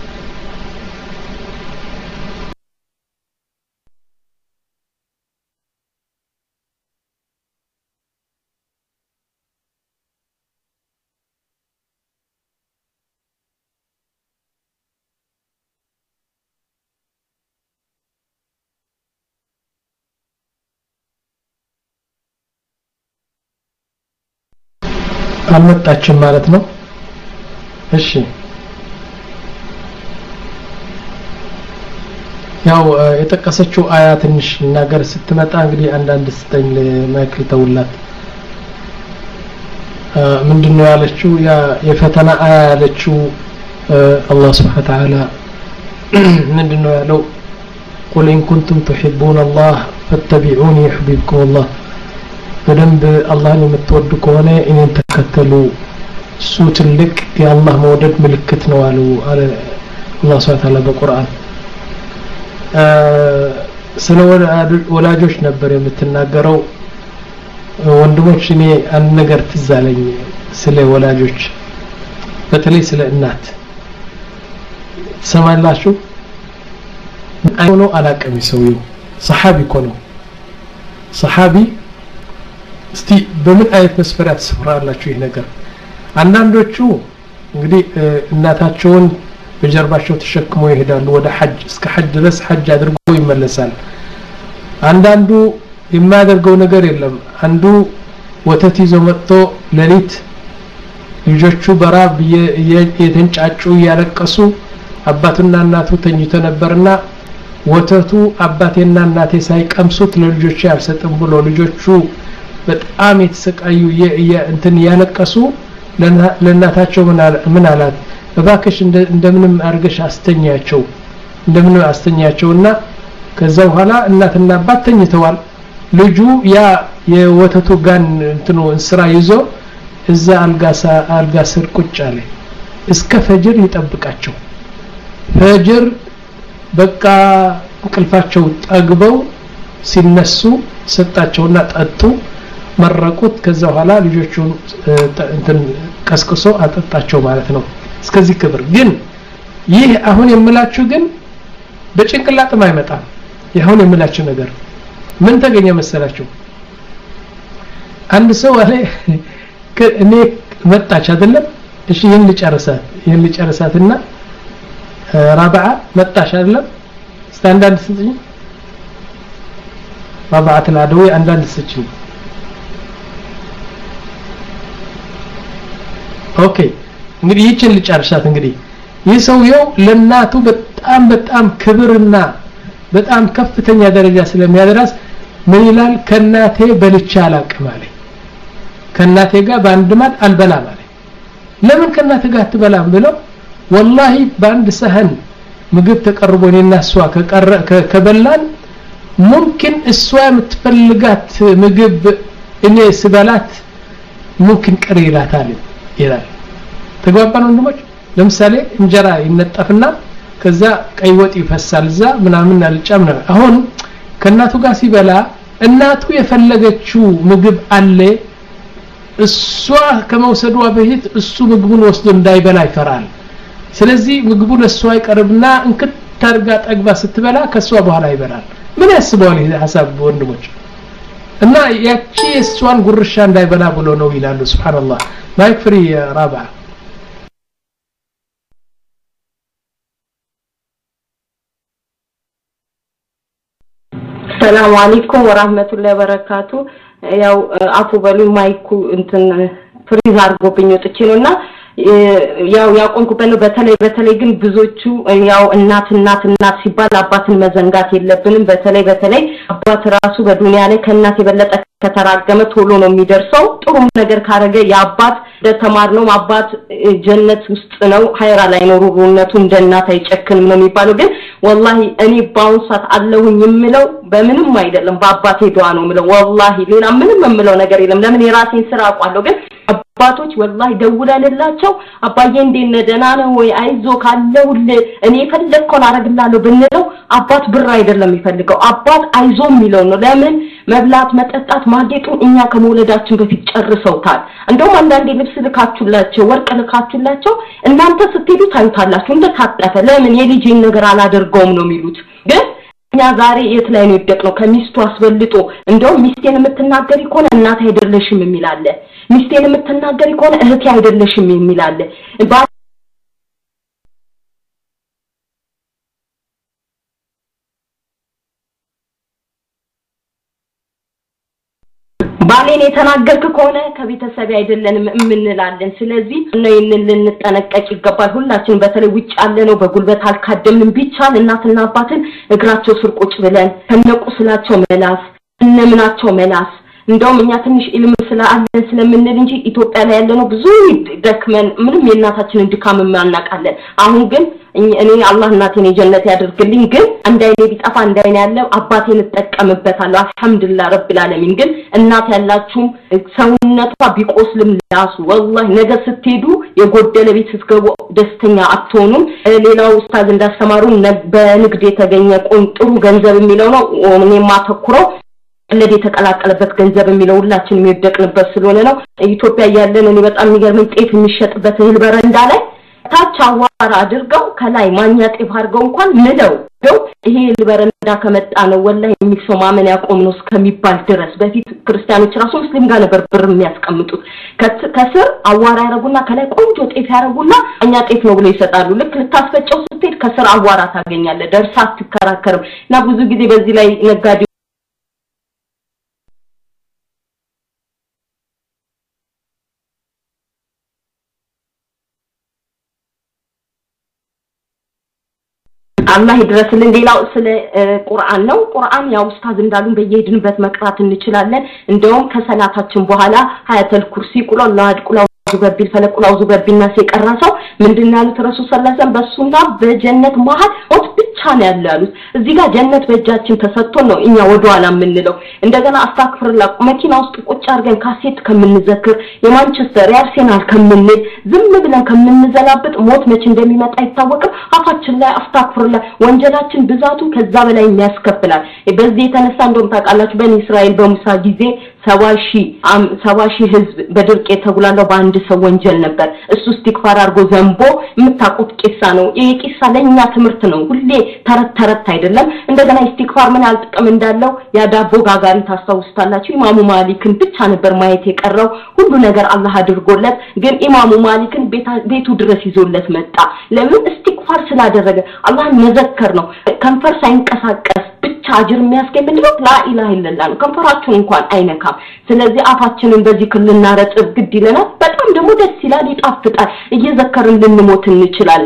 አልመጣችም ማለት ነው እሺ ያው የተቀሰችው አያ ትንሽ ነገር ስትመጣ እንግዲህ አንዳንድ ስተኝ ለማይክል ተውላት ምንድነው ያለችው ያ የፈተና አያ ያለችው አላህ Subhanahu Wa Ta'ala ምንድነው ያለው قل إن كنتم تحبون الله فاتبعوني يحببكم الله በደንብ አላህን የምትወዱ ከሆነ እኔን ተከተሉ እሱ ትልቅ የአላህ መውደድ ምልክት ነው አሉ አለ አላህ Subhanahu Wa Ta'ala በቁርአን ስለ ወላጆች ነበር የምትናገረው ወንድሞች እኔ አንድ ነገር ትዛለኝ ስለ ወላጆች በተለይ ስለ እናት ሰማላችሁ አይሆነው አላቀም ሰውየው ሰሃቢ ኮኖ ሰሃቢ እስቲ በምን አይነት መስፈሪያ ተስፈራላችሁ ይሄ ነገር አንዳንዶቹ እንግዲህ እናታቸውን በጀርባቸው ተሸክመው ይሄዳሉ ወደ ሐጅ እስከ ሐጅ ድረስ ሐጅ አድርገው ይመለሳል አንዳንዱ የማያደርገው ነገር የለም አንዱ ወተት ይዞ መጥቶ ለሊት ልጆቹ በራብ የተንጫጩ ያለቀሱ አባቱና እናቱ ተኝቶ ነበርና ወተቱ አባቴና እናቴ ሳይቀምሱት ለልጆቹ ያልሰጥም ብሎ ልጆቹ በጣም የተሰቃዩ እንትን ያለቀሱ ለእናታቸው ምን አላት እባክሽ እንደምንም አርገሽ አስተኛቸው እንደምንም አስተኛቸውና ከዛ በኋላ እናትና አባት ተኝተዋል ልጁ ያ የወተቱ ጋን እንትኑ እንስራ ይዞ እዛ አልጋሳ አልጋስር ቁጭ አለ እስከ ፈጅር ይጠብቃቸው ፈጅር በቃ እንቅልፋቸው ጠግበው ሲነሱ ሰጣቸውና ጠጡ መረቁት ከዛ በኋላ ልጆቹን እንትን ቀስቅሶ አጠጣቸው ማለት ነው እስከዚህ ክብር ግን ይህ አሁን የምላችሁ ግን በጭንቅላጥም አይመጣም ይሁን የምላችሁ ነገር ምን ተገኘ መሰላችሁ አንድ ሰው አለ እኔ መጣች አይደለም እሺ ይሄን ልጨርሳት ይሄን ልጨርሳትና ረብዓ መጣች አይደለም ስታንዳርድ ስንት ረብዓት العدوي አንዳንድ ስንት ኦኬ እንግዲህ ይችን ልጨርሳት እንግዲህ ይሰውየው ለናቱ በጣም በጣም ክብርና በጣም ከፍተኛ ደረጃ ስለሚያደርስ ምን ይላል ከናቴ በልቻ አላቅም አለ ከናቴ ጋር ባንድ ማት አልበላም አለ ለምን ከናቴ ጋር አትበላም ብለው والله ባንድ ሰህን ምግብ ተቀርቦ እኔና እሷ ከበላን ممكن እሷ የምትፈልጋት ምግብ እኔ ስበላት ممكن ቀሪላታል ይላል ተግባባን ወንድሞች ለምሳሌ እንጀራ ይነጠፍና ከዛ ቀይ ወጥ ይፈሳል ዛ ምናምን አልጫም ነው አሁን ከናቱ ጋር ሲበላ እናቱ የፈለገችው ምግብ አለ እሷ ከመውሰዷ በፊት እሱ ምግቡን ወስዶ እንዳይበላ ይፈራል ስለዚህ ምግቡን እሷ ይቀርብና እንክት ታርጋ ጠግባ ስትበላ ከሷ በኋላ ይበላል ምን ያስባው ይሄ ሐሳብ ወንድሞች እና ያቺ እሷን ጉርሻ እንዳይበላ ብሎ ነው ይላሉ ሱብሃንአላህ ማይክ ፍሪ ረብዓ ሰላም አለይኩም ወራህመቱላሂ ወበረካቱ ያው አፉ በሉ ማይኩ እንትን ፍሪዝ አርጎብኝ ወጥቼ ነውና ያው ያቆንኩበት ነው በተለይ በተለይ ግን ብዙዎቹ ያው እናት እናት እናት ሲባል አባትን መዘንጋት የለብንም በተለይ በተለይ አባት ራሱ በዱንያ ላይ ከእናት የበለጠ ከተራገመ ቶሎ ነው የሚደርሰው ጥሩ ነገር ካረገ ያባት ለተማርነው አባት ጀነት ውስጥ ነው ሀይራ ላይ ነው ሩሩነቱ እንደ እናት አይጨክንም ነው የሚባለው ግን والله እኔ ባውንሳት አለሁኝ የምለው በምንም አይደለም በአባቴ ዱዓ ነው የምለው والله ሌላ ምንም የምለው ነገር የለም ለምን የራሴን ስራ አቋለሁ ግን አባቶች ወላሂ ደውለንላቸው አባዬ እንዴነ ደህና ነው ወይ አይዞ ካለው እኔ ፈለግከውን አረግላለሁ ብንለው አባት ብር አይደለም ይፈልገው አባት አይዞ የሚለው ነው ለምን መብላት መጠጣት ማጌጡ እኛ ከመውለዳችን በፊት ጨርሰውታል እንደውም አንዳንዴ ልብስ ልካችሁላቸው ወርቅ ልካችሁላቸው እናንተ ስትሄዱ ታዩታላችሁ እንደታጠፈ ለምን የልጅን ነገር አላደርገውም ነው የሚሉት ግን እኛ ዛሬ የት ላይ ነው የደቀነው ከሚስቱ አስበልጦ እንደውም ሚስቴን የምትናገሪ ከሆነ እናት አይደለሽም የሚላለ ሚስቴን የምትናገሪ ከሆነ እህቴ አይደለሽም የሚላለ ባሌን የተናገርክ ከሆነ ከቤተሰብ አይደለንም እምንላለን ስለዚህ ነው ይንን ልንጠነቀቅ ይገባል ሁላችን በተለይ ውጭ ያለ ነው በጉልበት አልካደምንም ቢቻል እናትና አባትን እግራቸው ስር ቁጭ ብለን ከነቁስላቸው መላስ እነምናቸው መላስ እንደውም እኛ ትንሽ ኢልም ስላለን ስለምንል እንጂ ኢትዮጵያ ላይ ያለነው ብዙ ደክመን ምንም የእናታችንን ድካም ማናቃለን አሁን ግን እኔ አላህ እናቴን የጀነት ያድርግልኝ ግን አንዳይኔ ቢጠፋ እንዳይኔ ያለው አባቴን ተጠቀምበታለሁ አልহামዱሊላህ ረብል ዓለሚን ግን እናት ያላችሁ ሰውነቷ ቢቆስልም ላሱ ወላሂ ነገ ስትሄዱ የጎደለ ቤት ስትገቡ ደስተኛ አትሆኑም ሌላው ኡስታዝ እንዳስተማሩ በንግድ የተገኘ ጥሩ ገንዘብ የሚለው ነው እኔ ማተኩረው ለዲ ተቀላቀለበት ገንዘብ የሚለው ሁላችን የሚደቅንበት ስለሆነ ነው ኢትዮጵያ ያለን እኔ በጣም የሚገርመኝ ጤፍ የሚሸጥበት እህል በረንዳ ላይ ታች አዋራ አድርገው ከላይ ማኛ ጤፍ አድርገው እንኳን ምለው ነው ይሄ እህል በረንዳ ከመጣ ነው ወላሂ የሚሰው ማመን ያቆም ነው እስከሚባል ድረስ በፊት ክርስቲያኖች ራሱ ሙስሊም ጋር ነበር ብር የሚያስቀምጡት ከስር አዋራ ያረጉና ከላይ ቆንጆ ጤፍ ያረጉና እኛ ጤፍ ነው ብሎ ይሰጣሉ ልክ ልታስፈጨው ስትሄድ ከስር አዋራ ታገኛለህ ደርሳ ትከራከርም እና ብዙ ጊዜ በዚህ ላይ ነጋዴ አላህ ይድረስልን ሌላው ስለ ቁርአን ነው ቁርአን ያው ኡስታዝ እንዳሉን በየሄድንበት መቅራት እንችላለን እንደውም ከሰላታችን በኋላ ሀያተል ኩርሲ ቁል አላህ ቁል ዙበቢል ፈለቅ ቁል ዙበቢል ናስ የቀራሰው ምንድነው ያሉት ረሱል ሰለላሁ ዐለይሂ ወሰለም በሱና በጀነት መሃል ወጥ ብቻ ነው ያሉት እዚህ ጋር ጀነት በእጃችን ተሰጥቶ ነው እኛ ወደኋላ የምንለው እንደገና አስተክፍርላ መኪና ውስጥ ቁጭ አርገን ካሴት ከምንዘክር የማንቸስተር የአርሴናል ከምንል ዝም ብለን ከምንዘላብጥ ሞት መች እንደሚመጣ አይታወቅም አፋችን ላይ አስተክፍርላ ወንጀላችን ብዛቱ ከዛ በላይ የሚያስከፍላል በዚህ የተነሳ እንደውም ታውቃላችሁ በኒ እስራኤል በሙሳ ጊዜ ሰባ ሺህ ህዝብ በድርቅ የተጉላለው በአንድ ሰው ወንጀል ነበር እሱ እስቲግፋር አርጎ ዘንቦ የምታቁት ቂሳ ነው ይሄ ቂሳ ለኛ ትምህርት ነው ሁሌ ተረት ተረት አይደለም እንደገና እስቲግፋር ምን ያልጥቅም እንዳለው ያዳቦ ጋጋሪ ታስተውስታላችሁ ኢማሙ ማሊክን ብቻ ነበር ማየት የቀረው ሁሉ ነገር አላህ አድርጎለት ግን ኢማሙ ማሊክን ቤቱ ድረስ ይዞለት መጣ ለምን እስቲግፋር ስላደረገ አላህን መዘከር ነው ከንፈር ሳይንቀሳቀስ ብቻ አጅር የሚያስገኝ ምንድነው ላኢላሃ ኢላላህ ነው ከንፈራችን እንኳን አይነካም ስለዚህ አፋችንን በዚህ ክልና ረጥብ ግድ ይለናል በጣም ደግሞ ደስ ይላል ይጣፍጣል እየዘከርን ልንሞት እንችላለን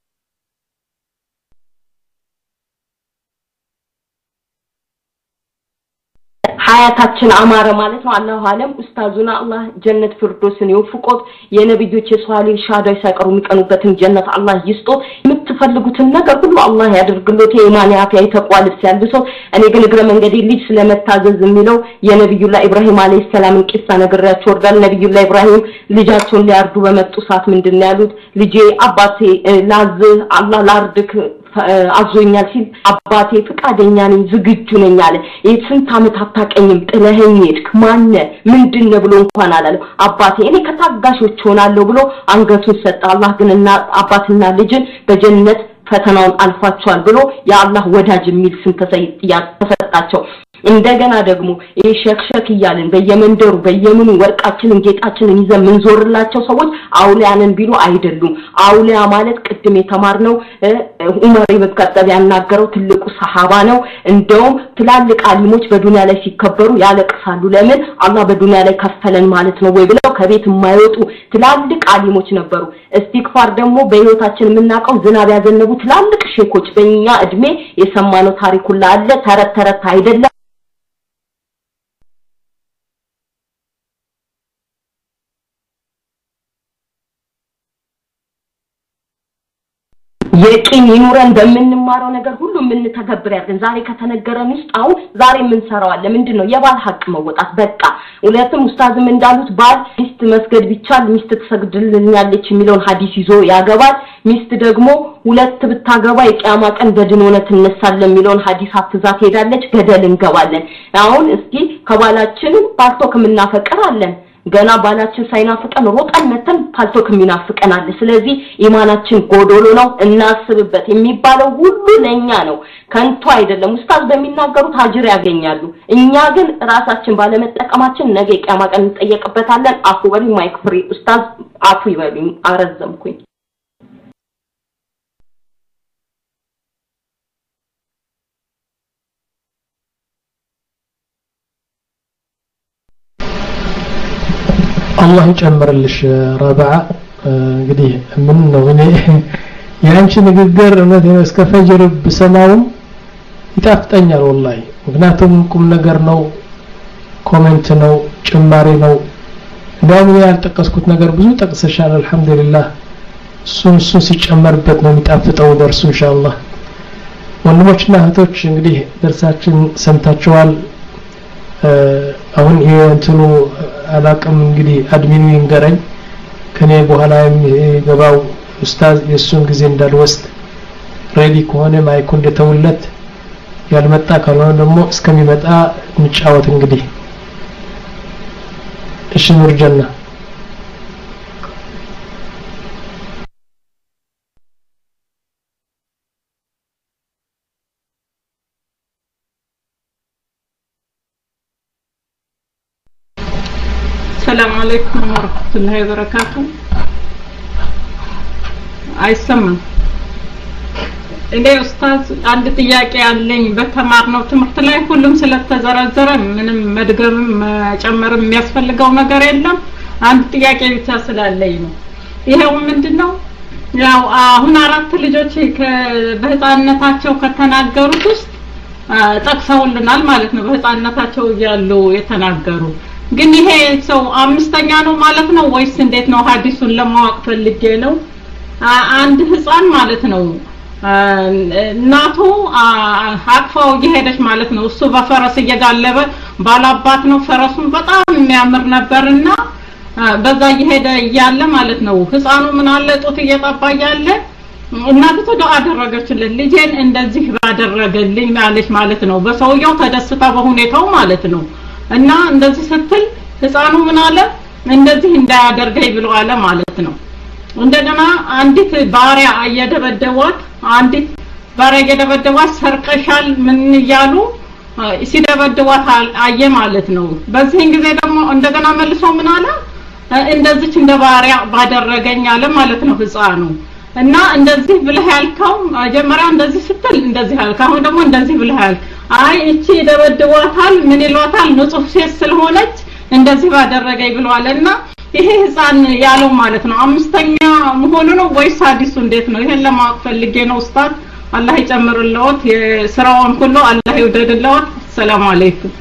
ሀያታችን አማረ ማለት ነው አላሁ አለም ኡስታዙና አላህ ጀነት ፍርዶስን ይወፍቆት የነብዮች የሷሊህ ሻዳይ ሳይቀሩ የሚቀኑበትን ጀነት አላህ ይስጦት የምትፈልጉትን ነገር ሁሉ አላህ ያድርግሎት የኢማን ያፊያ ተቋልፍ ያልሰው እኔ ግን እግረ መንገዴ ልጅ ስለመታዘዝ የሚለው የነብዩላህ ኢብራሂም አለይሂ ሰላም ቂሳ ነገራቸው ወርዳል ነብዩላህ ኢብራሂም ልጃቸውን ሊያርዱ በመጡ ሰዓት ምንድነው ያሉት ልጄ አባቴ ላዝ አላህ ላርድክ አዞኛል ሲል አባቴ ፍቃደኛ ነኝ ዝግጁ ነኝ አለ የስንት አመት አታቀኝም ጥለኸኝ ሄድክ ማነ ምንድነው ብሎ እንኳን አላለም አባቴ እኔ ከታጋሾች ሆናለሁ ብሎ አንገቱን ሰጠ አላህ ግንና አባትና ልጅን በጀነት ፈተናውን አልፋቸዋል ብሎ የአላህ ወዳጅ የሚል ስም ተሰጣቸው እንደገና ደግሞ ይሄ ሸክሸክ ይያልን በየመንደሩ በየምኑ ወርቃችንን ጌጣችንን ይዘን ምንዞርላቸው ሰዎች አውሊያንን ቢሉ አይደሉም አውሊያ ማለት ቅድም የተማርነው ዑመር ኢብኑ ከጣብ ያናገረው ትልቁ ሰሃባ ነው እንደውም ትላልቅ አሊሞች በዱንያ ላይ ሲከበሩ ያለቅሳሉ ለምን አላህ በዱንያ ላይ ከፈለን ማለት ነው ወይ ብለው ከቤት የማይወጡ ትላልቅ አሊሞች ነበሩ እስቲግፋር ደግሞ በህይወታችን የምናቀው ዝናብ ያዘነቡ ትላልቅ ሼኮች በእኛ እድሜ የሰማነው ታሪክ ሁሉ አለ ተረት ተረት አይደለም የቂን ይኑረን በመንማረው ነገር ሁሉ ምን ተገብር ያለን ዛሬ ከተነገረን ውስጥ አሁን ዛሬ ምን ሰራዋል ምንድነው የባል ሐቅ መወጣት በቃ ሁለቱም ኡስታዝም እንዳሉት ባል ሚስት መስገድ ቢቻል ሚስት ተሰግድልኛለች የሚለውን ሐዲስ ይዞ ያገባል ሚስት ደግሞ ሁለት ብታገባ የቂያማ ቀን በድን ሆነ ትነሳለች የሚለውን ሐዲስ አፍዛት ሄዳለች ገደል እንገባለን አሁን እስኪ ከባላችን ባልቶክ ምናፈቀራለን ገና ባላችን ሳይናፍቀን ሮጣን መተን ፓልቶክ ሚናፍቀን አለ ስለዚህ ኢማናችን ጎዶሎ ነው እናስብበት የሚባለው ሁሉ ለኛ ነው ከንቱ አይደለም ኡስታዝ በሚናገሩት አጅር ያገኛሉ እኛ ግን ራሳችን ባለመጠቀማችን ነገ ቂያማ ቀን እንጠየቅበታለን አፉ በሊ ማይክ ፍሪ ኡስታዝ አፉ ይበሉኝ አረዘምኩኝ الله ይጨምርልሽ ረባዓ እንግዲህ ምን ነው እኔ ያንቺ ንግግር እውነት ነው እስከ ፈጅር በሰማው ይጣፍጠኛል ወላሂ ምክንያቱም ቁም ነገር ነው ኮሜንት ነው ጭማሪ ነው እንደውም ያልጠቀስኩት ነገር ብዙ ጠቅሰሻል አልহামዱሊላህ እሱን እሱ ሲጨመርበት ነው የሚጣፍጠው ደርሱ ኢንሻአላህ ወንድሞችና እህቶች እንግዲህ ደርሳችን ሰምታችኋል አሁን የእንትኑ አላቅም እንግዲህ አድሚኑ ይንገረኝ ከኔ በኋላ የሚገባው ኡስታዝ የሱን ጊዜ እንዳልወስድ ሬዲ ከሆነ ማይኩ እንደተውለት ያልመጣ ካልሆነ ደግሞ እስከሚመጣ እንጫወት እንግዲህ እሺ ኑር ጀና السلام عليكم ورحمة الله وبركاته አይሰማም እንዴ ኡስታዝ አንድ ጥያቄ አለኝ በተማርነው ትምህርት ላይ ሁሉም ስለተዘረዘረ ምንም መድገምም መጨመርም የሚያስፈልገው ነገር የለም አንድ ጥያቄ ብቻ ስላለኝ ነው ይሄው ምንድነው ያው አሁን አራት ልጆች በህፃንነታቸው ከተናገሩት ውስጥ ጠቅሰውልናል ማለት ነው በህፃንነታቸው ያሉ የተናገሩ ግን ይሄ ሰው አምስተኛ ነው ማለት ነው ወይስ እንዴት ነው ሐዲሱን ለማወቅ ፈልጌ ነው አንድ ህፃን ማለት ነው እናቱ አቅፋው እየሄደች ማለት ነው እሱ በፈረስ እየጋለበ ባላባት ነው ፈረሱን በጣም የሚያምር ነበርና በዛ እየሄደ እያለ ማለት ነው ህፃኑ ምን አለ ጡት እየጠባ ያለ እናቱ ዱዓ አደረገችለት ልጄን እንደዚህ ባደረገልኝ ማለች ማለት ነው በሰውየው ተደስታ በሁኔታው ማለት ነው እና እንደዚህ ስትል ህፃኑ ምን አለ እንደዚህ እንዳያደርገኝ ብሎ አለ ማለት ነው እንደገና አንዲት ባሪያ እየደበደቧት አንዲት ባሪያ እየደበደቧት ሰርቀሻል ምን ይያሉ ሲደበደቧት አየ ማለት ነው በዚህ ጊዜ ደግሞ እንደገና መልሶ ምን አለ እንደዚህ እንደ ባሪያ ባደረገኝ አለ ማለት ነው ህፃኑ እና እንደዚህ ብለህ ያልከው መጀመሪያ እንደዚህ ስትል እንደዚህ ያልከው አሁን ደግሞ እንደዚህ ብለህ ያልከው አይ እቺ ደበደቧታል ምን ይሏታል ንጹህ ሴት ስለሆነች እንደዚህ ባደረገኝ ብለዋልና ይሄ ህፃን ያለው ማለት ነው አምስተኛ መሆኑ ነው ወይስ ሐዲሱ እንዴት ነው ይሄን ለማወቅ ፈልጌ ነው ኡስታዝ አላህ ይጨምርልዎት የሥራውን ሁሉ አላህ ይወደድልዎት ሰላም አለይኩም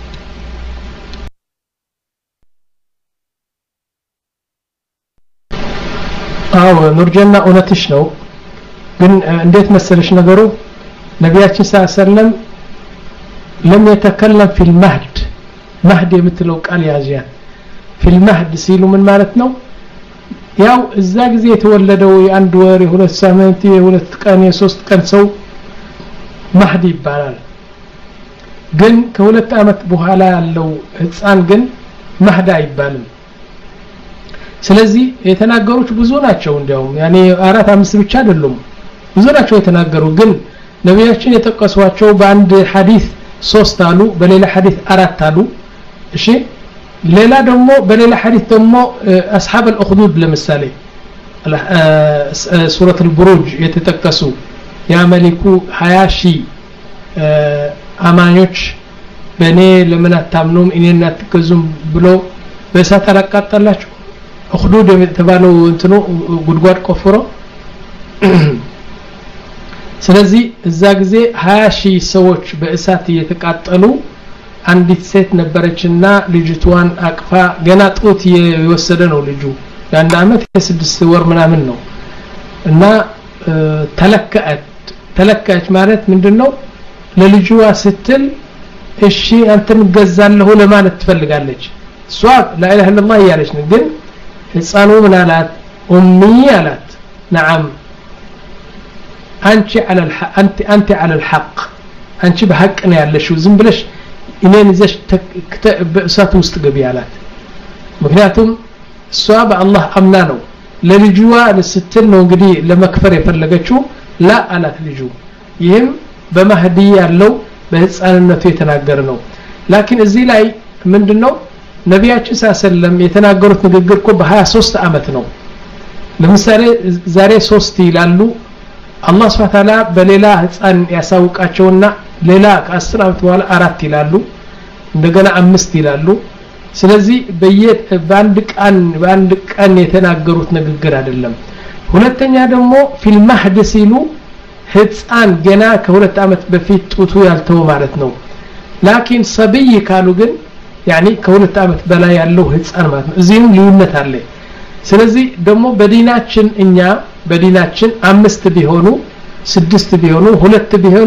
አዎ ኑርጀና ኡነትሽ ነው ግን እንዴት መሰለሽ ነገሩ ነብያችን ሰለላሁ لم يتكلم في المهد مهد የምትለው ቃል ያዚያ في المهد ሲሉ ምን ማለት ነው ያው እዛ ጊዜ የተወለደው የአንድ ወር የሁለት ሳምንት የሁለት ቀን የሶስት ቀን ሰው መህዲ ይባላል ግን ከሁለት አመት በኋላ ያለው ህፃን ግን መህዳ አይባልም ስለዚህ የተናገሩት ብዙ ናቸው እንዲያውም ያኔ አራት አምስት ብቻ አይደሉም ብዙ ናቸው የተናገሩ ግን ነብያችን የተቀሷቸው በአንድ ሐዲስ ሶስት አሉ በሌላ ሐዲስ አራት አሉ እሺ ሌላ ደግሞ በሌላ ሐዲስ ደግሞ አስሐብ الأخدود ለምሳሌ ሱረቱ البروج የተጠቀሱ ያ መሊኩ ሃያ ሺህ አማኞች በኔ ለምን አታምኑም እኔና አትገዙም ብሎ በእሳት አላቃጠላቸው أخدود የተባለው እንትኑ ጉድጓድ ቆፍሮ ስለዚህ እዛ ጊዜ ሃያ ሺህ ሰዎች በእሳት እየተቃጠሉ አንዲት ሴት ነበረችና ልጅቷን አቅፋ ገና ጡት የወሰደ ነው ልጁ የአንድ አመት የስድስት ወር ምናምን ነው እና ተለከአት ተለከአች ማለት ምንድነው ለልጅዋ ስትል እሺ አንተን ገዛለሁ ለማለት ትፈልጋለች እሷ ላኢላሃ ኢላላህ ያለች ነው ግን ህፃኑ ምን አላት ኡሚ አላት نعم አንቺ على الحق انت انت على الحق አንቺ በሐቅ ነው ያለሽው ዝም ብለሽ እኔን ይዘሽ በእሳት ውስጥ ገቢ አላት ምክንያቱም እሷ በአላህ አምና ነው ለልጅዋ ስትል ነው እንግዲህ ለመክፈር የፈለገችው ላ አላት ልጁ ይህም በመህዲ ያለው በህፃንነቱ የተናገረ ነው ላኪን እዚህ ላይ ምንድነው ነቢያችን ሰለላም የተናገሩት ንግግር እኮ በ23 አመት ነው ለምሳሌ ዛሬ ሶስት ይላሉ አላህ Subhanahu Wa Ta'ala በሌላ ህፃን ያሳውቃቸውና ሌላ ከ10 አመት በኋላ አራት ይላሉ እንደገና አምስት ይላሉ ስለዚህ በየት በአንድ ቀን በአንድ ቀን የተናገሩት ንግግር አይደለም ሁለተኛ ደግሞ ፊል ማህድ ሲሉ ህፃን ገና ከሁለት አመት በፊት ጡቱ ያልተው ማለት ነው ላኪን ሰብይ ካሉ ግን يعني ከሁለት አመት በላይ ያለው ህፃን ማለት ነው እዚህም ልዩነት አለ ስለዚህ ደግሞ በዲናችን እኛ በዲናችን አምስት ቢሆኑ ስድስት ቢሆኑ ሁለት ቢሆኑ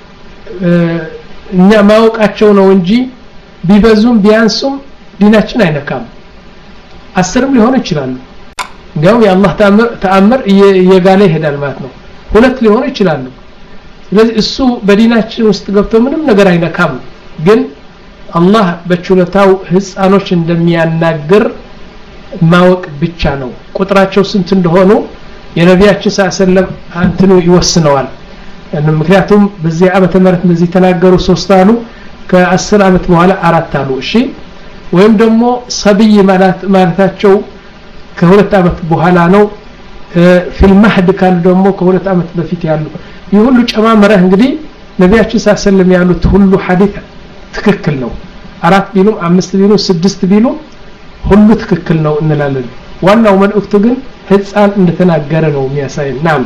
እኛ ማውቃቸው ነው እንጂ ቢበዙም ቢያንሱም ዲናችን አይነካም አስርም ሊሆን ይችላል እንዲያው የአላህ ተአምር ተአምር የጋለ ይሄዳል ማለት ነው ሁለት ሊሆን ይችላል ስለዚህ እሱ በዲናችን ውስጥ ገብቶ ምንም ነገር አይነካም ግን አላህ በችሎታው ህፃኖች እንደሚያናግር ማወቅ ብቻ ነው ቁጥራቸው ስንት እንደሆኑ የነቢያችን ሰለላም አንተኑ ይወስነዋል ምክንያቱም በዚህ ዓመተ ምህረት እንደዚህ ተናገሩ ሶስት አሉ ከ10 አመት በኋላ አራት አሉ እሺ ወይም ደግሞ ሰብይ ማለት ማለታቸው ከሁለት አመት በኋላ ነው ፊል ማህድ ካሉ ደግሞ ከሁለት አመት በፊት ያሉ ይሁሉ ጨማመረ እንግዲህ ነቢያችን ሰለላም ያሉት ሁሉ ሐዲስ ትክክል ነው አራት ቢሉም አምስት ቢሉም ስድስት ቢሉም ሁሉ ትክክል ነው እንላለን ዋናው መልእክቱ ግን ህፃን እንደተናገረ ነው የሚያሳይ ናም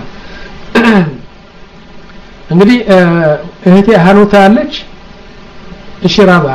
እንግዲህ እህቴ ሃኑታ አለች እሺ ራባ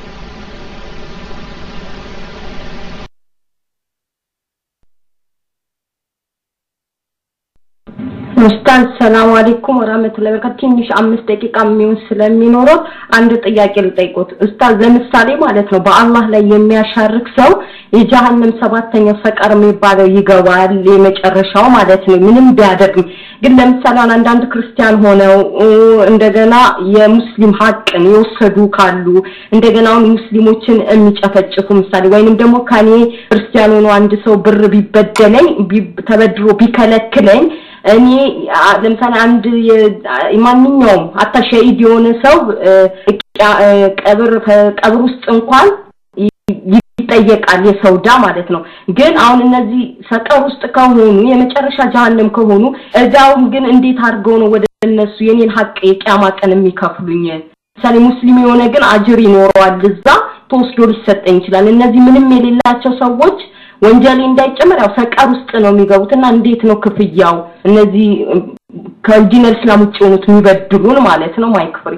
ኡስታዝ ሰላም አለይኩም ወራህመቱላሂ ወበረካቱ ትንሽ አምስት ደቂቃ የሚሆን ስለሚኖረው አንድ ጥያቄ ልጠይቆት ኡስታዝ ለምሳሌ ማለት ነው በአላህ ላይ የሚያሻርክ ሰው የጀሃነም ሰባተኛው ሰቀር የሚባለው ይገባል የመጨረሻው ማለት ነው ምንም ቢያደርግ ግን ለምሳሌ አንዳንድ ክርስቲያን ሆነው እንደገና የሙስሊም ሐቅን ይወሰዱ ካሉ እንደገና ሙስሊሞችን የሚጨፈጭፉ ምሳሌ ወይንም ደግሞ ካኔ ክርስቲያን ሆኖ አንድ ሰው ብር ቢበደለኝ ተበድሮ ቢከለክለኝ እኔ ለምሳሌ አንድ ማንኛውም አታ ሸሂድ የሆነ ሰው ቀብር ቀብር ውስጥ እንኳን ይጠየቃል የሰውዳ ማለት ነው ግን አሁን እነዚህ ሰቀር ውስጥ ከሆኑ የመጨረሻ ጀሃነም ከሆኑ እዛውም ግን እንዴት አድርገው ነው ወደ እነሱ የኔን ሐቅ የቂያማ ቀን የሚከፍሉኝ ለምሳሌ ሙስሊም የሆነ ግን አጅር ይኖረዋል እዛ ተወስዶ ሊሰጠኝ ይችላል እነዚህ ምንም የሌላቸው ሰዎች ወንጀል እንዳይጨመር ያው ሰቀር ውስጥ ነው የሚገቡትና እንዴት ነው ክፍያው እነዚህ ከዲን እስላም ውጭ ሆኑት የሚበድሉን ማለት ነው ማይክፍሪ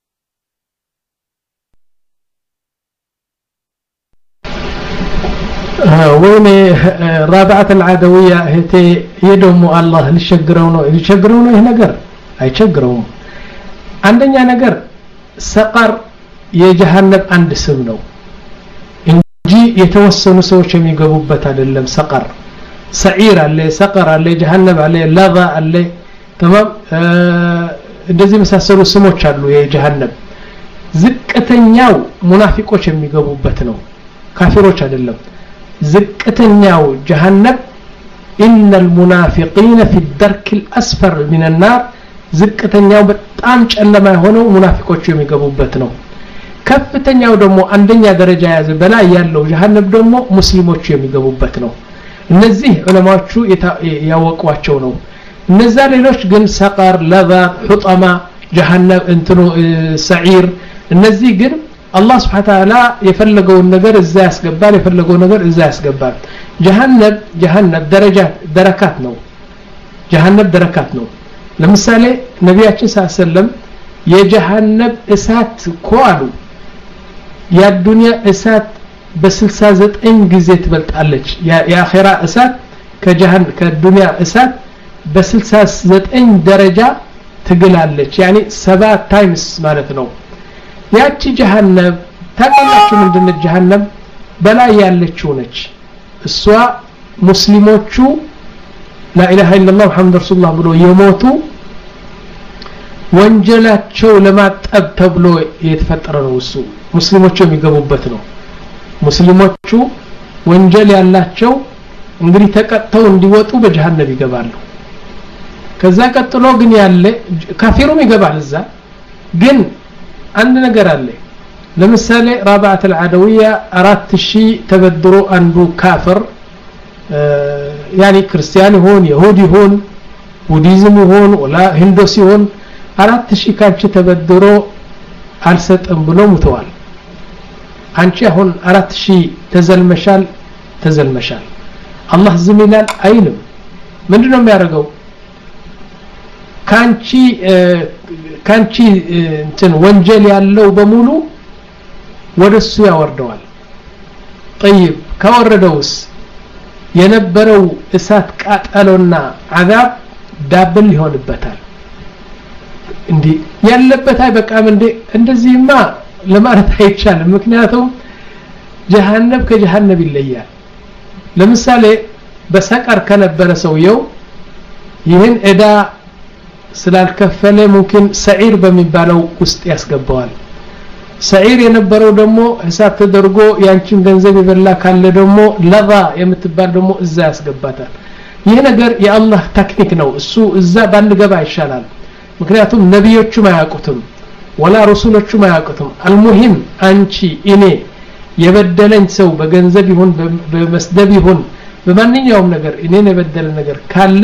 ወይኔ رابعه العدويه እህቴ የደሙ አላህ ሊሸግረው ነው ሊሸግረው ነው ይሄ ነገር አይቸግረውም አንደኛ ነገር ሰቀር የጀሃነም አንድ ስም ነው እንጂ የተወሰኑ ሰዎች የሚገቡበት አይደለም ሰቀር ሰዒር አለ ሰቀር አለ ጀሃነም አለ ለዛ አለ تمام እንደዚህ መሳሰሉ ስሞች አሉ የጀሃነም ዝቅተኛው ሙናፊቆች የሚገቡበት ነው ካፊሮች አይደለም ዝቅተኛው ጀሃነም ان المنافقين في الدرك الاسفل من النار ዝቅተኛው በጣም ጨለማ ሆነው ሙናፊቆች የሚገቡበት ነው ከፍተኛው ደግሞ አንደኛ ደረጃ ያዘ በላይ ያለው ጀሃነም ደግሞ ሙስሊሞች የሚገቡበት ነው እነዚህ ዑለማዎቹ ያወቋቸው ነው እነዛ ሌሎች ግን ሰቀር ለዛ ሁጠማ ጀሃነም እንትኑ ሰዒር እነዚህ ግን አላህ Subhanahu Wa Ta'ala የፈለገውን ነገር እዛ ያስገባል የፈለገው ነገር እዛ ያስገባል ጀሃነም ጀሃነም ደረጃ ደረካት ነው ጀሃነም ደረካት ነው ለምሳሌ ነቢያችን ሰለላም የጀሃነም እሳት ኮአሉ የዱንያ እሳት በ69 ጊዜ ትበልጣለች የአኺራ እሳት ከጀሃነም ከዱንያ እሳት በ69 ደረጃ ትግላለች يعني ሰባት ታይምስ ማለት ነው ያቺ ጀሃነም ታቀላችሁ ምንድነው ጀሃነም በላይ ያለችው ነች እሷ ሙስሊሞቹ لا اله الا الله محمد رسول الله ብሎ የሞቱ ወንጀላቸው ለማጠብ ተብሎ የተፈጠረ ነው እሱ ሙስሊሞቹ የሚገቡበት ነው ሙስሊሞቹ ወንጀል ያላቸው እንግዲህ ተቀጥተው እንዲወጡ በጀሃነም ይገባሉ ከዛ ቀጥሎ ግን ያለ ካፊሩም ይገባል እዛ ግን አንድ ነገር አለ ለምሳሌ رابعه العدويه አራት ሺህ ተበድሮ አንዱ ካፍር يعني ክርስቲያን ይሁን ይሁዲ ይሁን ቡዲዝም ይሁን ወላ ሂንዶስ ይሁን አራት ሺህ ካንቺ ተበድሮ አልሰጠም ብሎ ሙተዋል አንቺ አሁን አራት ሺህ ተዘልመሻል ተዘልመሻል አላህ ዝም ይላል አይልም ምንድነው የሚያደርገው ካንቺ ካንቺ እንትን ወንጀል ያለው በሙሉ ወደሱ ያወርደዋል طيب ካወረደውስ የነበረው እሳት ቃጠሎና አዛብ ዳብል ይሆንበታል እንዴ ያለበት አይበቃም እንዴ እንደዚህማ ለማለት አይቻልም ምክንያቱም ጀሃነም ከጀሃነም ይለያል ለምሳሌ በሰቀር ከነበረ ሰውየው ይህን እዳ ስላልከፈለ ممكن ሰዒር በሚባለው ውስጥ ያስገባዋል ሰዒር የነበረው ደግሞ ሂሳብ ተደርጎ ያንቺን ገንዘብ ይበላ ካለ ደግሞ ለዛ የምትባል ደግሞ እዛ ያስገባታል ይሄ ነገር የአላህ ቴክኒክ ነው እሱ እዛ ባንገባ ይሻላል ምክንያቱም ነብዮቹም አያውቁትም ወላ ረሱሎቹም አያውቁትም አልሙሂም አንቺ እኔ የበደለኝ ሰው በገንዘብ ይሁን በመስደብ ይሁን በማንኛውም ነገር እኔን የበደለ ነገር ካለ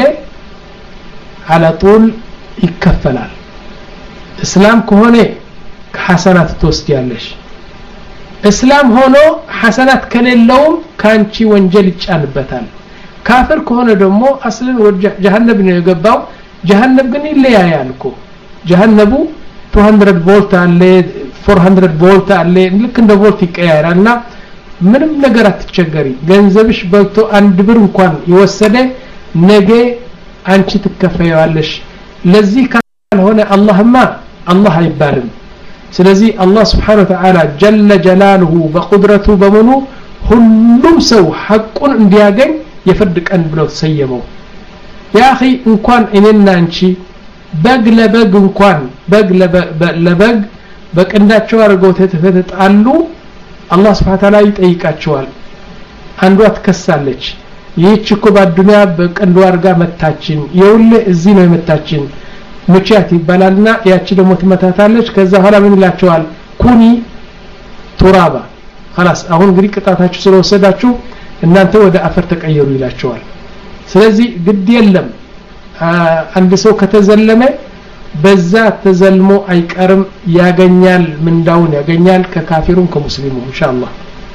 على طول ይከፈላል እስላም ከሆነ ሐሰናት ተወስጃለሽ እስላም ሆኖ ሐሰናት ከሌለው ካንቺ ወንጀል ይጫንበታል ካፍር ከሆነ ደግሞ አስለን ወደ ጀሃነም ነው የገባው ጀሃነም ግን ይለያያል እኮ ጀሃነሙ two hundred ቮልት አለ four hundred ቮልት አለ ልክ እንደ ቮልት ይቀያየራልና ምንም ነገር አትቸገሪ ገንዘብሽ በልቶ አንድ ብር እንኳን ይወሰደ ነገ አንቺ ትከፈያለሽ ለዚህ ካልሆነ አላህማ አላህ አይባልም ስለዚህ አላህ Subhanahu Wa Ta'ala ጀለ ጀላሉሁ በቁድረቱ በመኑ ሁሉም ሰው ሐቁን እንዲያገኝ የፍርድ ቀን ብለው ተሰየመው ያ اخي እንኳን እኔና አንቺ በግ ለበግ እንኳን በግ ለበግ በቀንዳቸው አርገው ተተፈተጣሉ አላህ Subhanahu Wa Ta'ala ይጠይቃቸዋል አንዷ ትከሳለች ይህች እኮ በዱንያ በቀንዷ አርጋ መታችን የውል እዚህ ነው የመታችን ምቻት ይባላልና ያቺ ደግሞ ትመታታለች ከዛ ኋላ ምን ይላቸዋል ኩኒ ቱራባ خلاص አሁን እንግዲህ ቅጣታችሁ ስለወሰዳችሁ እናንተ ወደ አፈር ተቀየሩ ይላቸዋል ስለዚህ ግድ የለም አንድ ሰው ከተዘለመ በዛ ተዘልሞ አይቀርም ያገኛል ምንዳውን ያገኛል ከካፊሩም ከሙስሊሙም ኢንሻአላህ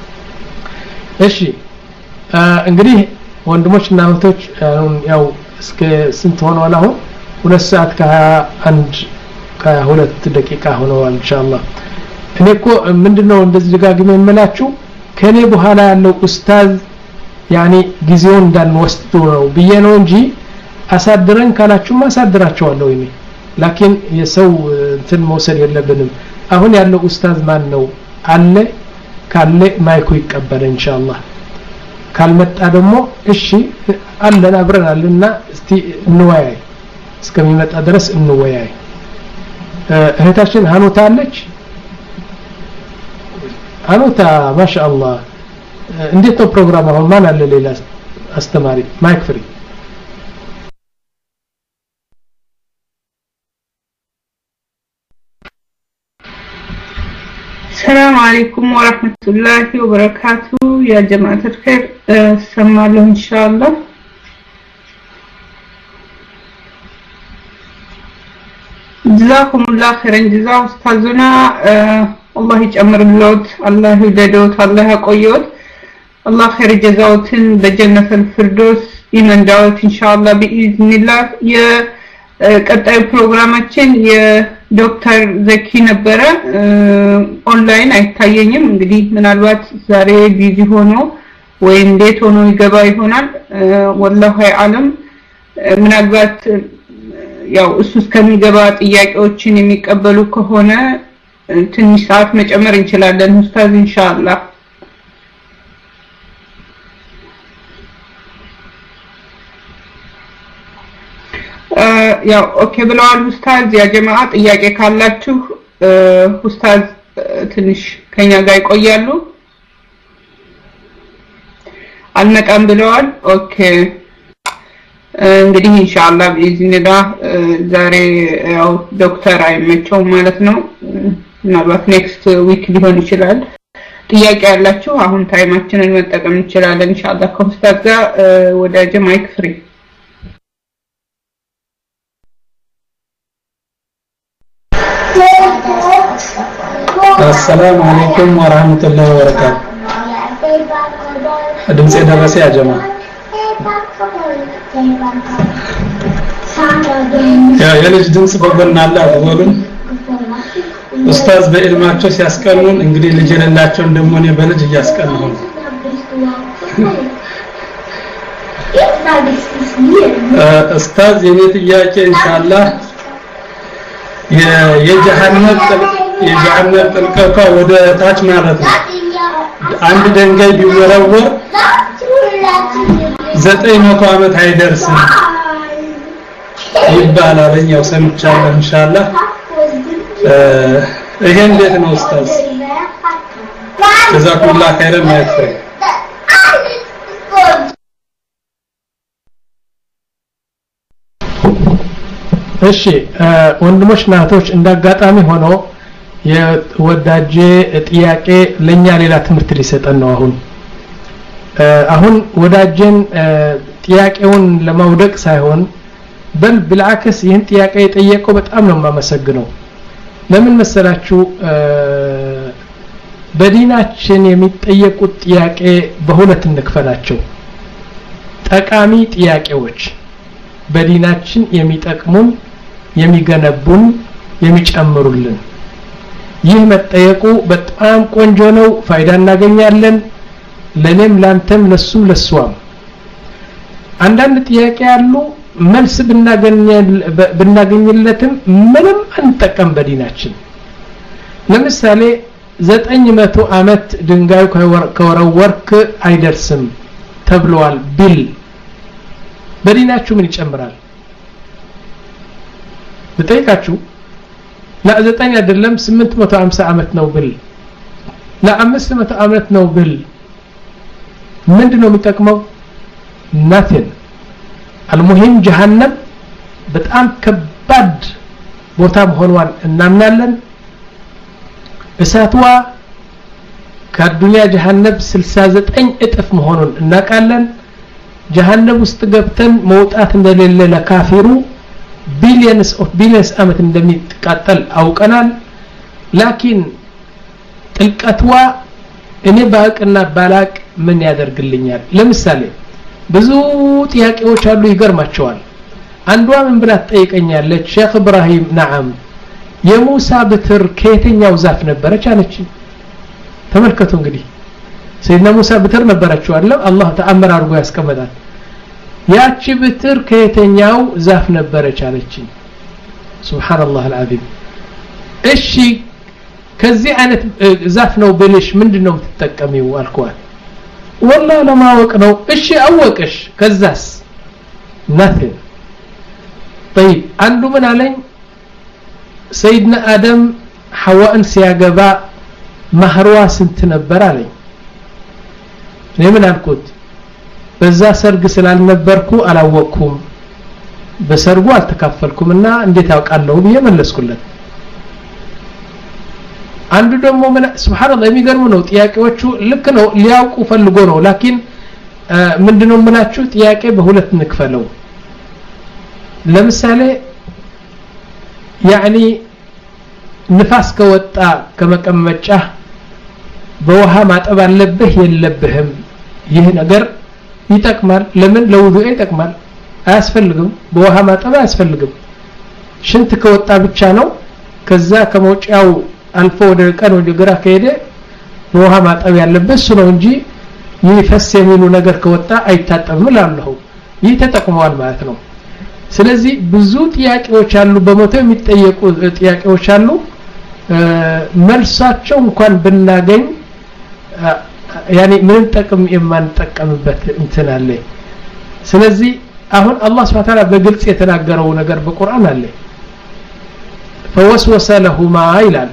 እሺ እንግዲህ ወንድሞችና እህቶች ያው እስከ ስንት ሆነዋል አሁን ሁለት ሰዓት ከአንድ ከሁለት ደቂቃ ሆነዋል ኢንሻአላህ እኔኮ ምንድነው እንደዚህ ደጋግሜ የምላችሁ ከኔ በኋላ ያለው ኡስታዝ ያኒ ጊዜውን እንዳንወስድ ነው ብዬ ነው እንጂ አሳድረን ካላችሁ ማሳድራቸዋለሁ እኔ ላኪን የሰው እንትን መውሰድ የለብንም አሁን ያለው ኡስታዝ ማን ነው አለ ካለ ማይኩ ይቀበል ኢንሻአላህ ካልመጣ ደግሞ እሺ አለና አብረናልና እስቲ እንወያይ እስከሚመጣ ድረስ እንወያይ እህታችን ሃኑታ አለች ሃኑታ ማሻአላህ እንዴት ነው ፕሮግራም አሁን ማን አለ ሌላ አስተማሪ ማይክ ፍሪ السلام عليكم ورحمة الله وبركاته يا جماعة الخير سمع له إن شاء الله جزاكم الله خيرا جزاء أستاذنا الله يجمر بلوت الله يددوت الله يقويوت الله خير جزاوتن بجنة الفردوس إيمان دعوت إن شاء الله بإذن الله يا ቀጣይ ፕሮግራማችን የዶክተር ዘኪ ነበረ ኦንላይን አይታየኝም እንግዲህ ምናልባት ዛሬ ቢዚ ሆኖ ወይ እንዴት ሆኖ ይገባ ይሆናል ወላሂ አለም ምናልባት ያው እሱ እስከሚገባ ጥያቄዎችን የሚቀበሉ ከሆነ ትንሽ ሰዓት መጨመር እንችላለን ኡስታዝ ኢንሻአላህ ያው ኦኬ ብለዋል ኡስታዝ ያ ጀማዓ ጥያቄ ካላችሁ ኡስታዝ ትንሽ ከኛ ጋር ይቆያሉ አልመጣም ብለዋል ኦኬ እንግዲህ ኢንሻአላህ በኢዝኒላህ ዛሬ ያው ዶክተር አይመቸው ማለት ነው ምናልባት ኔክስት ዊክ ሊሆን ይችላል ጥያቄ ያላችሁ አሁን ታይማችንን መጠቀም እንችላለን ኢንሻአላህ ከኡስታዝ ጋር ወደ ጀማይክ ፍሪ السلام عليكم ورحمة الله وبركاته ድምጼ ደረሰ ያ ጀማ ያ የልጅ ድምጽ በጎና አለ አብወሉን ኡስታዝ በእልማቸው ሲያስቀኑን እንግዲህ ልጅ የሌላቸው እንደሞኔ በልጅ እያስቀኑን ኡስታዝ የኔ ጥያቄ ኢንሻአላህ የጀሃነም የጀሃነም ጥልቀቷ ወደ ታች ማለት ነው አንድ ድንጋይ ቢወረወር ዘጠኝ መቶ ዓመት አይደርስም ይባላል ያው ሰምቻለሁ ኢንሻአላህ ይሄ እንዴት ነው ኡስታዝ ጀዛኩሙላህ ኸይረን ማይፍሪ እሺ ወንድሞች ናቶች እንዳጋጣሚ ሆኖ የወዳጄ ጥያቄ ለኛ ሌላ ትምህርት ሊሰጠን ነው አሁን አሁን ወዳጄን ጥያቄውን ለማውደቅ ሳይሆን በል بالعكس ይህን ጥያቄ የጠየቀው በጣም ነው ማመሰግነው ለምን መሰላችሁ በዲናችን የሚጠየቁት ጥያቄ በሁለት እንከፈላቸው ጠቃሚ ጥያቄዎች በዲናችን የሚጠቅሙን የሚገነቡን የሚጨምሩልን ይህ መጠየቁ በጣም ቆንጆ ነው ፋይዳ እናገኛለን ለኔም ላንተም ለሱም ለሷም አንዳንድ ጥያቄ ያሉ መልስ ብናገኝለትም ምንም አንጠቀም በዲናችን ለምሳሌ ዘጠኝ መቶ ዓመት ድንጋዩ ከወረወርክ አይደርስም ተብሏል ቢል በዲናችሁ ምን ይጨምራል በጠይቃችሁ لا ዘጠኝ አይደለም ስምንት መቶ ሃምሳ ዓመት ነው ብል لا አምስት መቶ ዓመት ነው ብል ምንድነው የሚጠቅመው nothing المهم جهنم በጣም ከባድ ቦታ መሆኗን እናምናለን እሳትዋ ከዱንያ جهنم ስልሳ ዘጠኝ እጥፍ መሆኑን እናቃለን جهنم ውስጥ ገብተን መውጣት እንደሌለ ለካፊሩ billions of billions አመት እንደሚቃጠል አውቀናል ላኪን ጥልቀትዋ እኔ ባቅና ባላቅ ምን ያደርግልኛል ለምሳሌ ብዙ ጥያቄዎች አሉ ይገርማቸዋል አንዷ ምን ብላ ትጠይቀኛለች ሼክ ኢብራሂም ነዓም የሙሳ በትር ከየትኛው ዛፍ ነበረች አለች ተመልከቱ እንግዲህ ሰይድና ሙሳ በትር ነበረችው አለ አላህ ተአምር አድርጎ ያስቀመጣል ያቺ በትር ከየትኛው ዛፍ ነበረች አለች ሱብሃንአላህ አልዓዚም እሺ ከዚህ አይነት ዛፍ ነው ብልሽ ምንድነው የምትጠቀሚው አልኳት والله لما وقنو እሺ አወቀሽ ከዛስ nothing طيب አንዱ ምን አለኝ ሰይድና አደም ሐዋን ሲያገባ ማህሯ ስንት ነበር አለኝ እኔ ምን አልኩት በዛ ሰርግ ስላልነበርኩ አላወቅኩም በሰርጉ አልተካፈልኩምና እንዴት አውቃለሁ ብዬ መለስኩለት አንዱ ደግሞ ምን ሱብሃንአላህ የሚገርም ነው ጥያቄዎቹ ልክ ነው ሊያውቁ ፈልጎ ነው ላኪን ምንድነው ምናችሁ ጥያቄ በሁለት ንክፈለው ለምሳሌ يعني ንፋስ ከወጣ ከመቀመጫ በውሃ ማጠብ አለብህ የለብህም ይህ ነገር ይጠቅማል ለምን ለውዱእ ይጠቅማል አያስፈልግም በውሃ ማጠብ አያስፈልግም ሽንት ከወጣ ብቻ ነው ከዛ ከመውጫው አልፎ ወደ ቀን ወደ ግራ ከሄደ በውሃ ማጠብ ያለበት እሱ ነው እንጂ ይፈስ የሚሉ ነገር ከወጣ አይታጠብም ላልሁ ይህ ተጠቅመዋል ማለት ነው ስለዚህ ብዙ ጥያቄዎች አሉ በመቶ የሚጠየቁ ጥያቄዎች አሉ መልሳቸው እንኳን ብናገኝ ያኔ ምን ጠቅም የማንጠቀምበት እንትን አለ ስለዚህ አሁን አላህ Subhanahu Wa Ta'ala በግልጽ የተናገረው ነገር በቁርአን አለ فوسوس لهما ይላል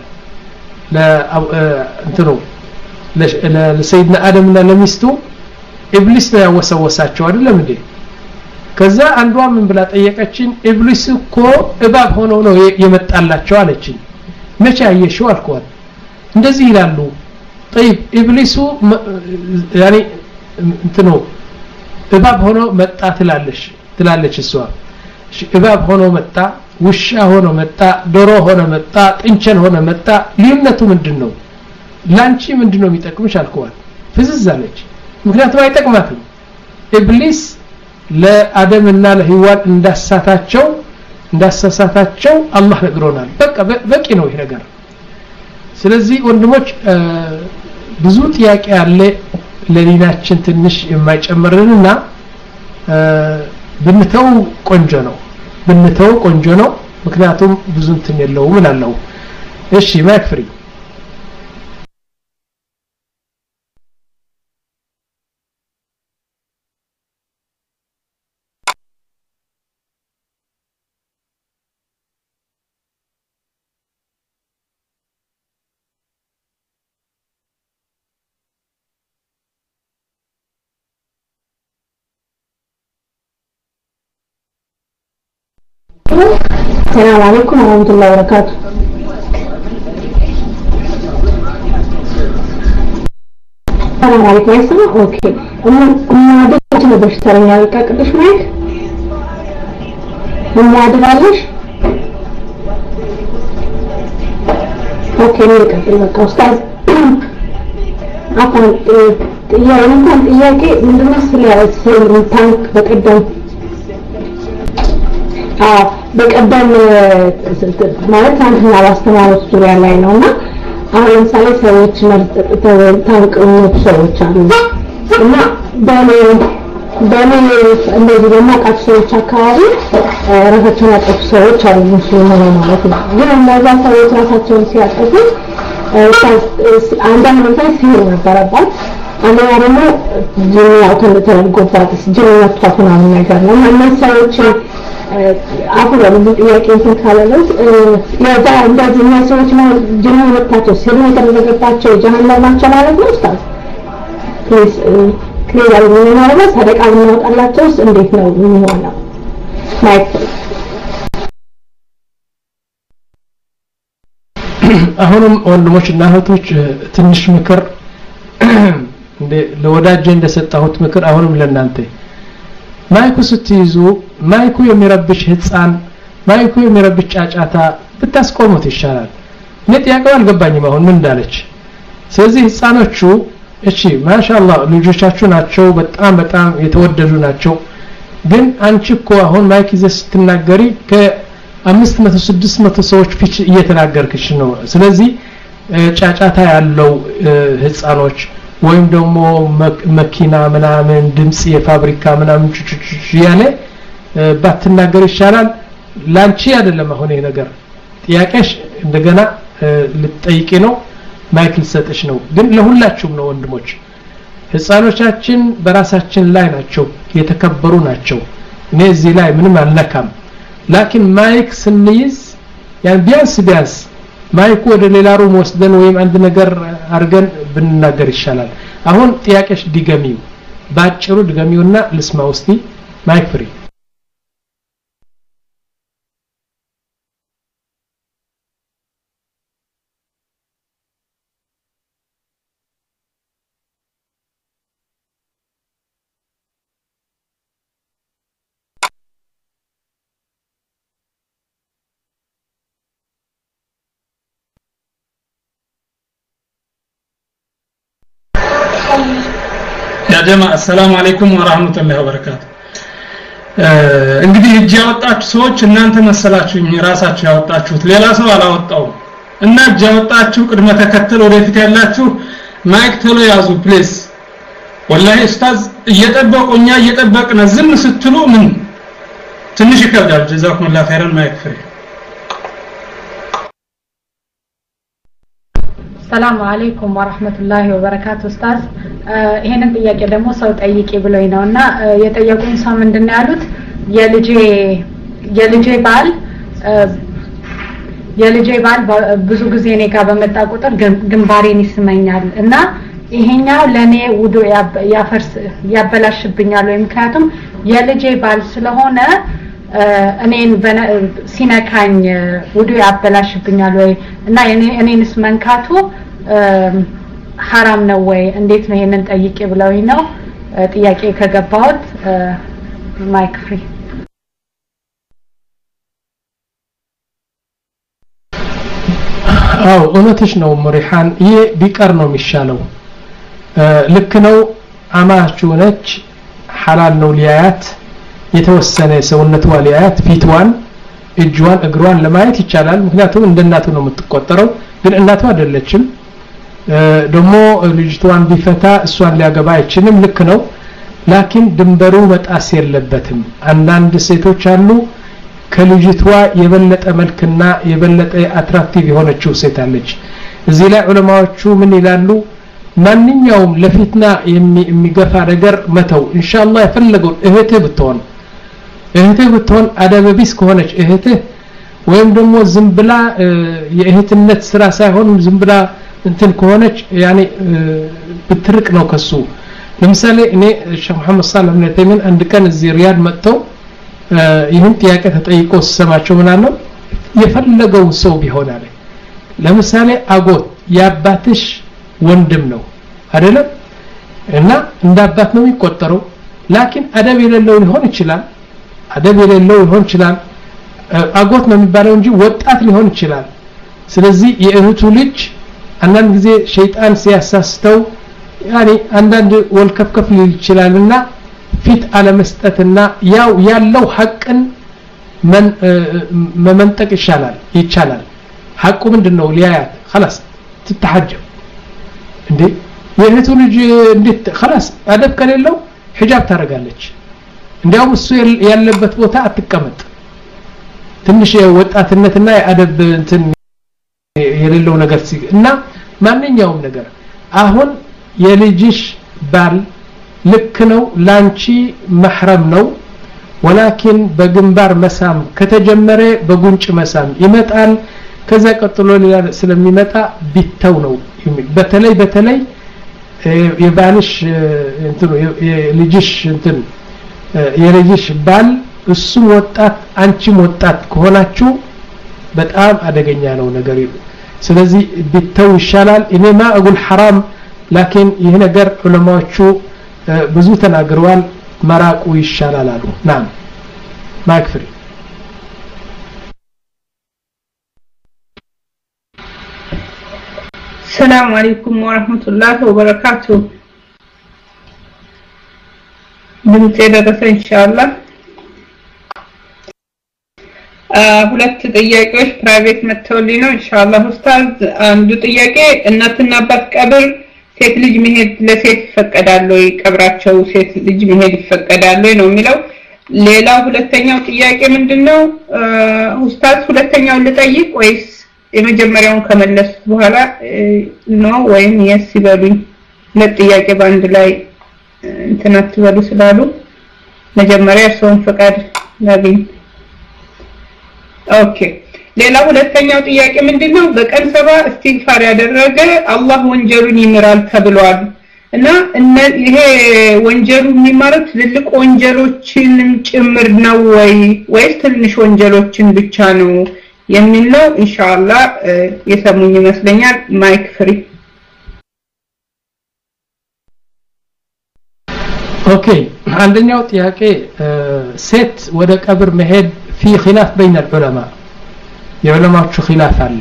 ለእንትኑ ለሰይድና አደምና ለሚስቱ ኢብሊስ ነው ያወሰወሳቸው አይደለም እንዴ ከዛ አንዷ ምን ብላ ጠየቀችን ኢብሊስ እኮ እባብ ሆኖ ነው የመጣላቸው አለችኝ መቼ አየሽው አልኳት እንደዚህ ይላሉ طيب ኢብሊሱ ያኔ እንትኑ እባብ ሆኖ መጣ ትላለሽ ትላለች እሷ እባብ ሆኖ መጣ ውሻ ሆኖ መጣ ዶሮ ሆኖ መጣ ጥንቸል ሆኖ መጣ ልዩነቱ ምንድነው ላንቺ ምንድነው የሚጠቅምሽ አልኳት ፍዝዝ አለች ምክንያቱም አይጠቅማትም ኢብሊስ ለአደምና ለህዋን እንዳሳታቸው እንዳሳሳታቸው አላህ ነግሮናል በቃ በቂ ነው ይሄ ነገር ስለዚህ ወንድሞች ብዙ ጥያቄ አለ ለዲናችን ትንሽ የማይጨምርንና ብንተው ቆንጆ ነው ብንተው ቆንጆ ነው ምክንያቱም ብዙ እንትን የለውም እላለሁ እሺ ማክፍሪ السلام عليكم ورحمة الله وبركاته السلام عليكم يا سلام اوكي اما دكتور بشتري على قدش معك اما ادرالش اوكي نقبل بقى استاذ عفوا يا انت ياكي من الناس اللي تانك بقدم اه በቀደም ማለት አንተና አስተማሪዎች ዙሪያ ላይ ነውና አሁን ለምሳሌ ሰዎች ታንቀውት ሰዎች አሉ እና በኔ በኔ እንደዚህ በማቃት ሰዎች አካባቢ ራሳቸውን ያጠፉ ሰዎች አሉ ሙስሊም ነው ማለት ነው ግን እነዛ ሰዎች ራሳቸውን ሲያጠፉ አንዳንድ ለምሳሌ ሲሆን ነበረባት አንደኛ ደግሞ ጅንያው ተደርጎባት ጅንያው ተፈናን ነገር ነው እና ሰዎች አሁን ደግሞ ጥያቄ እንትን ካለለት ያዛ እንደዚህ ሰዎች ነው ጅን መጣቸው ሲሉ የተደረገባቸው ጀሃነም ናቸው ማለት ነው ኡስታዝ ፕሊዝ ክሊር ነው ማለት ሰደቃ እናወጣላቸው እንዴት ነው የሚሆነው ማይክ አሁንም ወንድሞችና እህቶች ትንሽ ምክር እንደ ለወዳጅ እንደሰጣሁት ምክር አሁንም ለናንተ ማይኩ ስትይዙ ማይኩ የሚረብሽ ህፃን ማይኩ የሚረብሽ ጫጫታ ብታስቆሙት ይሻላል ለጥያቄው አልገባኝም አሁን ምን እንዳለች ስለዚህ ህፃኖቹ እሺ ማሻአላህ ልጆቻችሁ ናቸው በጣም በጣም የተወደዱ ናቸው ግን አንቺ እኮ አሁን ማይክ ይዘሽ ስትናገሪ ከአምስት መቶ ስድስት መቶ ሰዎች ፊት እየተናገርክሽ ነው ስለዚህ ጫጫታ ያለው ህፃኖች ወይም ደግሞ መኪና ምናምን ድምጽ የፋብሪካ ምናምን ያለ ባትናገር ይሻላል ላንቺ አይደለም አሁን ይሄ ነገር ጥያቄሽ እንደገና ልትጠይቂ ነው ማይክ ልሰጥሽ ነው ግን ለሁላችሁም ነው ወንድሞች ህፃኖቻችን በራሳችን ላይ ናቸው የተከበሩ ናቸው እኔ እዚህ ላይ ምንም አልነካም ላኪን ማይክ ስንይዝ ያን ቢያንስ ቢያንስ ማይኩ ወደ ሌላ ሩም ወስደን ወይም አንድ ነገር አርገን ብንናገር ይሻላል አሁን ጥያቄሽ ዲገሚው ባጭሩ ዲገሚውና ልስማ ውስቲ ማይክ ፍሪ يا جماعه السلام عليكم ورحمه الله وبركاته እንግዲህ እጅ ያወጣችሁ ሰዎች እናንተ መሰላችሁኝ ራሳችሁ ያወጣችሁት ሌላ ሰው አላወጣው እና እጅ ያወጣችሁ ቅድመ ተከተል ወደፊት ያላችሁ ማይክ ቶሎ ያዙ ፕሊዝ ወላሂ ኡስታዝ እየጠበቁኛ እየጠበቅነ ዝም ስትሉ ምን ትንሽ ይከብዳል ጀዛኩሙላህ ኸይራን ማይክፍሪ ሰላም አለይኩም ወራህመቱላሂ ወበረካቱ ኡስታዝ ይሄንን ጥያቄ ደግሞ ሰው ጠይቂ ብሎኝ ነውና የጠየቁኝ ሰው ምንድነው ያሉት የልጄ የልጄ ባል የልጄ ባል ብዙ ጊዜ እኔ ጋር በመጣ ቁጥር ግንባሬን ይስመኛል እና ይሄኛው ለኔ ውዱ ያፈርስ ያበላሽብኛል ወይ ምክንያቱም የልጄ ባል ስለሆነ እኔን ሲነካኝ ውዱ ያበላሽብኛል ወይ እና እኔ እኔንስ መንካቱ حرام ነው ወይ እንዴት ነው ይሄንን ጠይቄ ብለውኝ ነው ጥያቄ ከገባሁት ማይክ ፍሪ አው እውነትሽ ነው ሙሪሃን ይሄ ቢቀር ነው የሚሻለው ልክ ነው አማቹ ነች ሐላል ነው ሊያያት የተወሰነ ሰውነቷ ሊያያት ፊትዋን እጇን እግሯን ለማየት ይቻላል ምክንያቱም እንደናቱ ነው የምትቆጠረው ግን እናቷ አይደለችም ደሞ ልጅቷን ቢፈታ እሷን ሊያገባ አይችልም ልክ ነው ላኪን ድንበሩ መጣስ የለበትም አንዳንድ ሴቶች አሉ ከልጅቷ የበለጠ መልክና የበለጠ አትራክቲቭ የሆነችው ሴት አለች እዚህ ላይ ዑለማዎቹ ምን ይላሉ ማንኛውም ለፊትና የሚገፋ ነገር መተው ኢንሻአላህ የፈለገው እህቴ ብትሆን እህቴ ብትሆን አደበቢስ ከሆነች እህቴ ወይም ደግሞ ዝምብላ የእህትነት ስራ ሳይሆን ዝምብላ እንትን ከሆነች ያኔ ብትርቅ ነው ከሱ ለምሳሌ እኔ ሼህ መሐመድ ሰላም ኢብኑ ተይሚን አንድ ቀን እዚህ ሪያድ መጥተው ይህን ጥያቄ ተጠይቆ ሰማቸው ምናምን የፈለገው ሰው ቢሆን አለ ለምሳሌ አጎት ያባትሽ ወንድም ነው አይደለም እና እንዳባት ነው የሚቆጠረው ላኪን አደብ የሌለው ሊሆን ይችላል አደብ የሌለው ሊሆን ይችላል አጎት ነው የሚባለው እንጂ ወጣት ሊሆን ይችላል ስለዚህ የእህቱ ልጅ አንዳንድ ጊዜ ሸይጣን ሲያሳስተው ያኒ አንዳንድ ወልከፍከፍ ሊል ይችላልና ፊት አለ መስጠትና ያው ያለው ሐቅን من መመንጠቅ ይሻላል ይቻላል ሐቁ ምንድነው ሊያያት خلاص ትተሐጀብ እንዴ የእህቱ ልጅ እንዴት خلاص አደብ ከሌለው ሒጃብ ታረጋለች እንዲያውም እሱ ያለበት ቦታ አትቀመጥ ትንሽ ወጣትነትና የአደብ እንትን የሌለው ነገር እና ማንኛውም ነገር አሁን የልጅሽ ባል ልክ ነው ላንቺ محرم ነው ولكن በግንባር መሳም ከተጀመረ በጉንጭ መሳም ይመጣል ከዛ ቀጥሎ ሌላ ስለሚመጣ ቢተው ነው በተለይ በተለይ የባልሽ እንትን የልጅሽ እንትን የልጅሽ ባል እሱ ወጣት አንቺም ወጣት ከሆናችሁ በጣም አደገኛ ነው ነገር ስለዚህ ቢተው ይሻላል እኔማ አቁል حرام لكن ይሄ ነገር ዑለማዎቹ ብዙ ተናግረዋል መራቁ ይሻላል አሉ ናም ማክፍሪ السلام عليكم ورحمة الله وبركاته ድምጼ ደረሰ ኢንሻአላህ ሁለት ጥያቄዎች ፕራይቬት መተውልኝ ነው ኢንሻአላህ ኡስታዝ አንዱ ጥያቄ እናትና አባት ቀብር ሴት ልጅ መሄድ ለሴት ይፈቀዳል ወይ ቀብራቸው ሴት ልጅ መሄድ ይፈቀዳል ወይ ነው የሚለው ሌላው ሁለተኛው ጥያቄ ምንድነው ኡስታዝ ሁለተኛው ልጠይቅ ወይስ የመጀመሪያውን ከመለስኩ በኋላ ነው ወይም yes ይበሉኝ ለጥያቄ ባንድ ላይ እንትና ትበሉ ስላሉ መጀመሪያ ሰውን ፈቃድ ነብይ ኦኬ ሌላ ሁለተኛው ጥያቄ ምንድነው በቀን ሰባ እስቲግፋር ያደረገ አላህ ወንጀሉን ይምራል ተብሏል እና ይሄ ወንጀሉ የሚማረው ትልልቅ ወንጀሎችንም ጭምር ነው ወይ ወይስ ትንሽ ወንጀሎችን ብቻ ነው የሚል ነው ኢንሻአላህ የሰሙኝ ይመስለኛል ማይክ ፍሪ ኦኬ አንደኛው ጥያቄ ሴት ወደ ቀብር መሄድ في خلاف بين العلماء የዑለማዎቹ خلاف አለ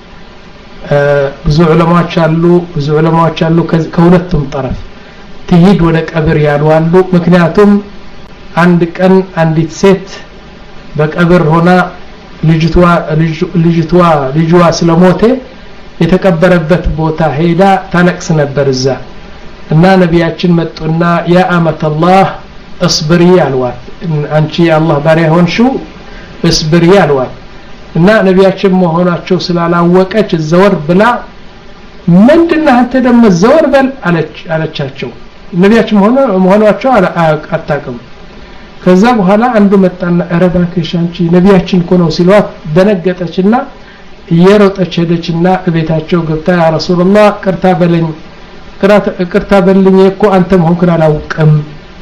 ብዙ ዑለማዎች አሉ ብዙ ዑለማዎች አሉ ከሁለቱም طرف ትሂድ ወደ ቀብር ያሉ አሉ ምክንያቱም አንድ ቀን አንዲት ሴት በቀብር ሆና ልጅቷ ልጅቷ ልጅዋ ስለሞተ የተቀበረበት ቦታ ሄዳ ታለቅስ ነበር እዛ እና ነቢያችን መጡና ያ አመተላህ እصብሪ አልዋት አንቺ የአላህ ባሪያ ሆንሽው እصብሪ አልዋት እና ነቢያችን መሆናቸው ስላላወቀች ዘወር ብላ ምንድነው አንተ ደሞ ዘወር በል አለች አለቻቸው ነቢያችን ሆነ መሆናቸው አጣቀም ከዛ በኋላ አንዱ መጣና አረባከሽ አንቺ ነቢያችን እኮ ነው ሲሏት ደነገጠችና እየሮጠች ሄደችና ቤታቸው ገብታ ያ ረሱላህ ቅርታ በለኝ ቅርታ በልኝ እኮ አንተ መሆንክን አላውቅም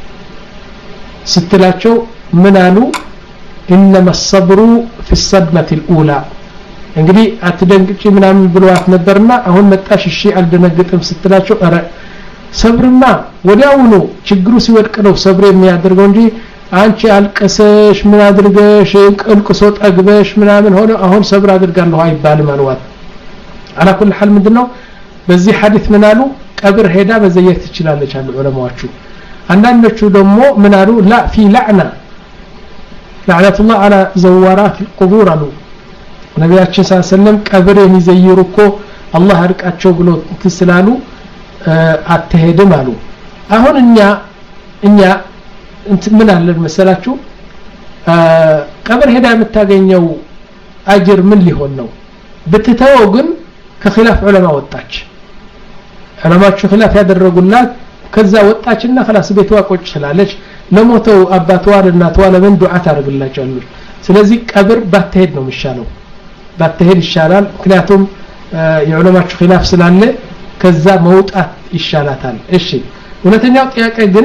ስትላቸው ምን አሉ انما الصبر في الصدمه الاولى እንግዲህ አትደንግጪ ምናምን ብለዋት ነበርና አሁን መጣሽ እሺ አልደነግጥም ስትላቸው አረ ሰብርማ ወዲያውኑ ችግሩ ሲወድቅ ነው ሰብር የሚያደርገው እንጂ አንቺ አልቀሰሽ ምን አድርገሽ እንቅልቅሶ ጠግበሽ ምናምን ሆነ አሁን ሰብር አድርጋለሁ አይባልም አልዋት على كل حال ምንድነው በዚህ ሐዲስ ምን አሉ ቀብር ሄዳ መዘየት ትችላለች አሉ ዑለማዎቹ አንዳንዶቹ ደግሞ ምን አሉ لا في لعنه لعنه الله على زوارات القبور አሉ ነብያችን ሰለላሁ ቀብር የሚዘይሩ እኮ አላህ አርቃቸው ብሎ ትስላሉ አትሄድም አሉ አሁን እኛ እኛ ምን አለን መሰላችሁ ቀብር ሄዳ የምታገኘው አጅር ምን ሊሆን ነው በትተው ግን ከخلاف ዑለማ ወጣች ዑለማዎቹ خلاف ያደረጉላት ከዛ ወጣችና خلاص ቤቷ ቁጭ ስላለች ለሞተው አባቷ እናቷ ለምን ዱዓ ታደርግላቸዋለች ስለዚህ ቀብር ባትሄድ ነው የሚሻለው ባትሄድ ይሻላል ምክንያቱም የዑለማዎቹ خلاف ስላለ ከዛ መውጣት ይሻላታል እሺ ሁለተኛው ጥያቄ ግን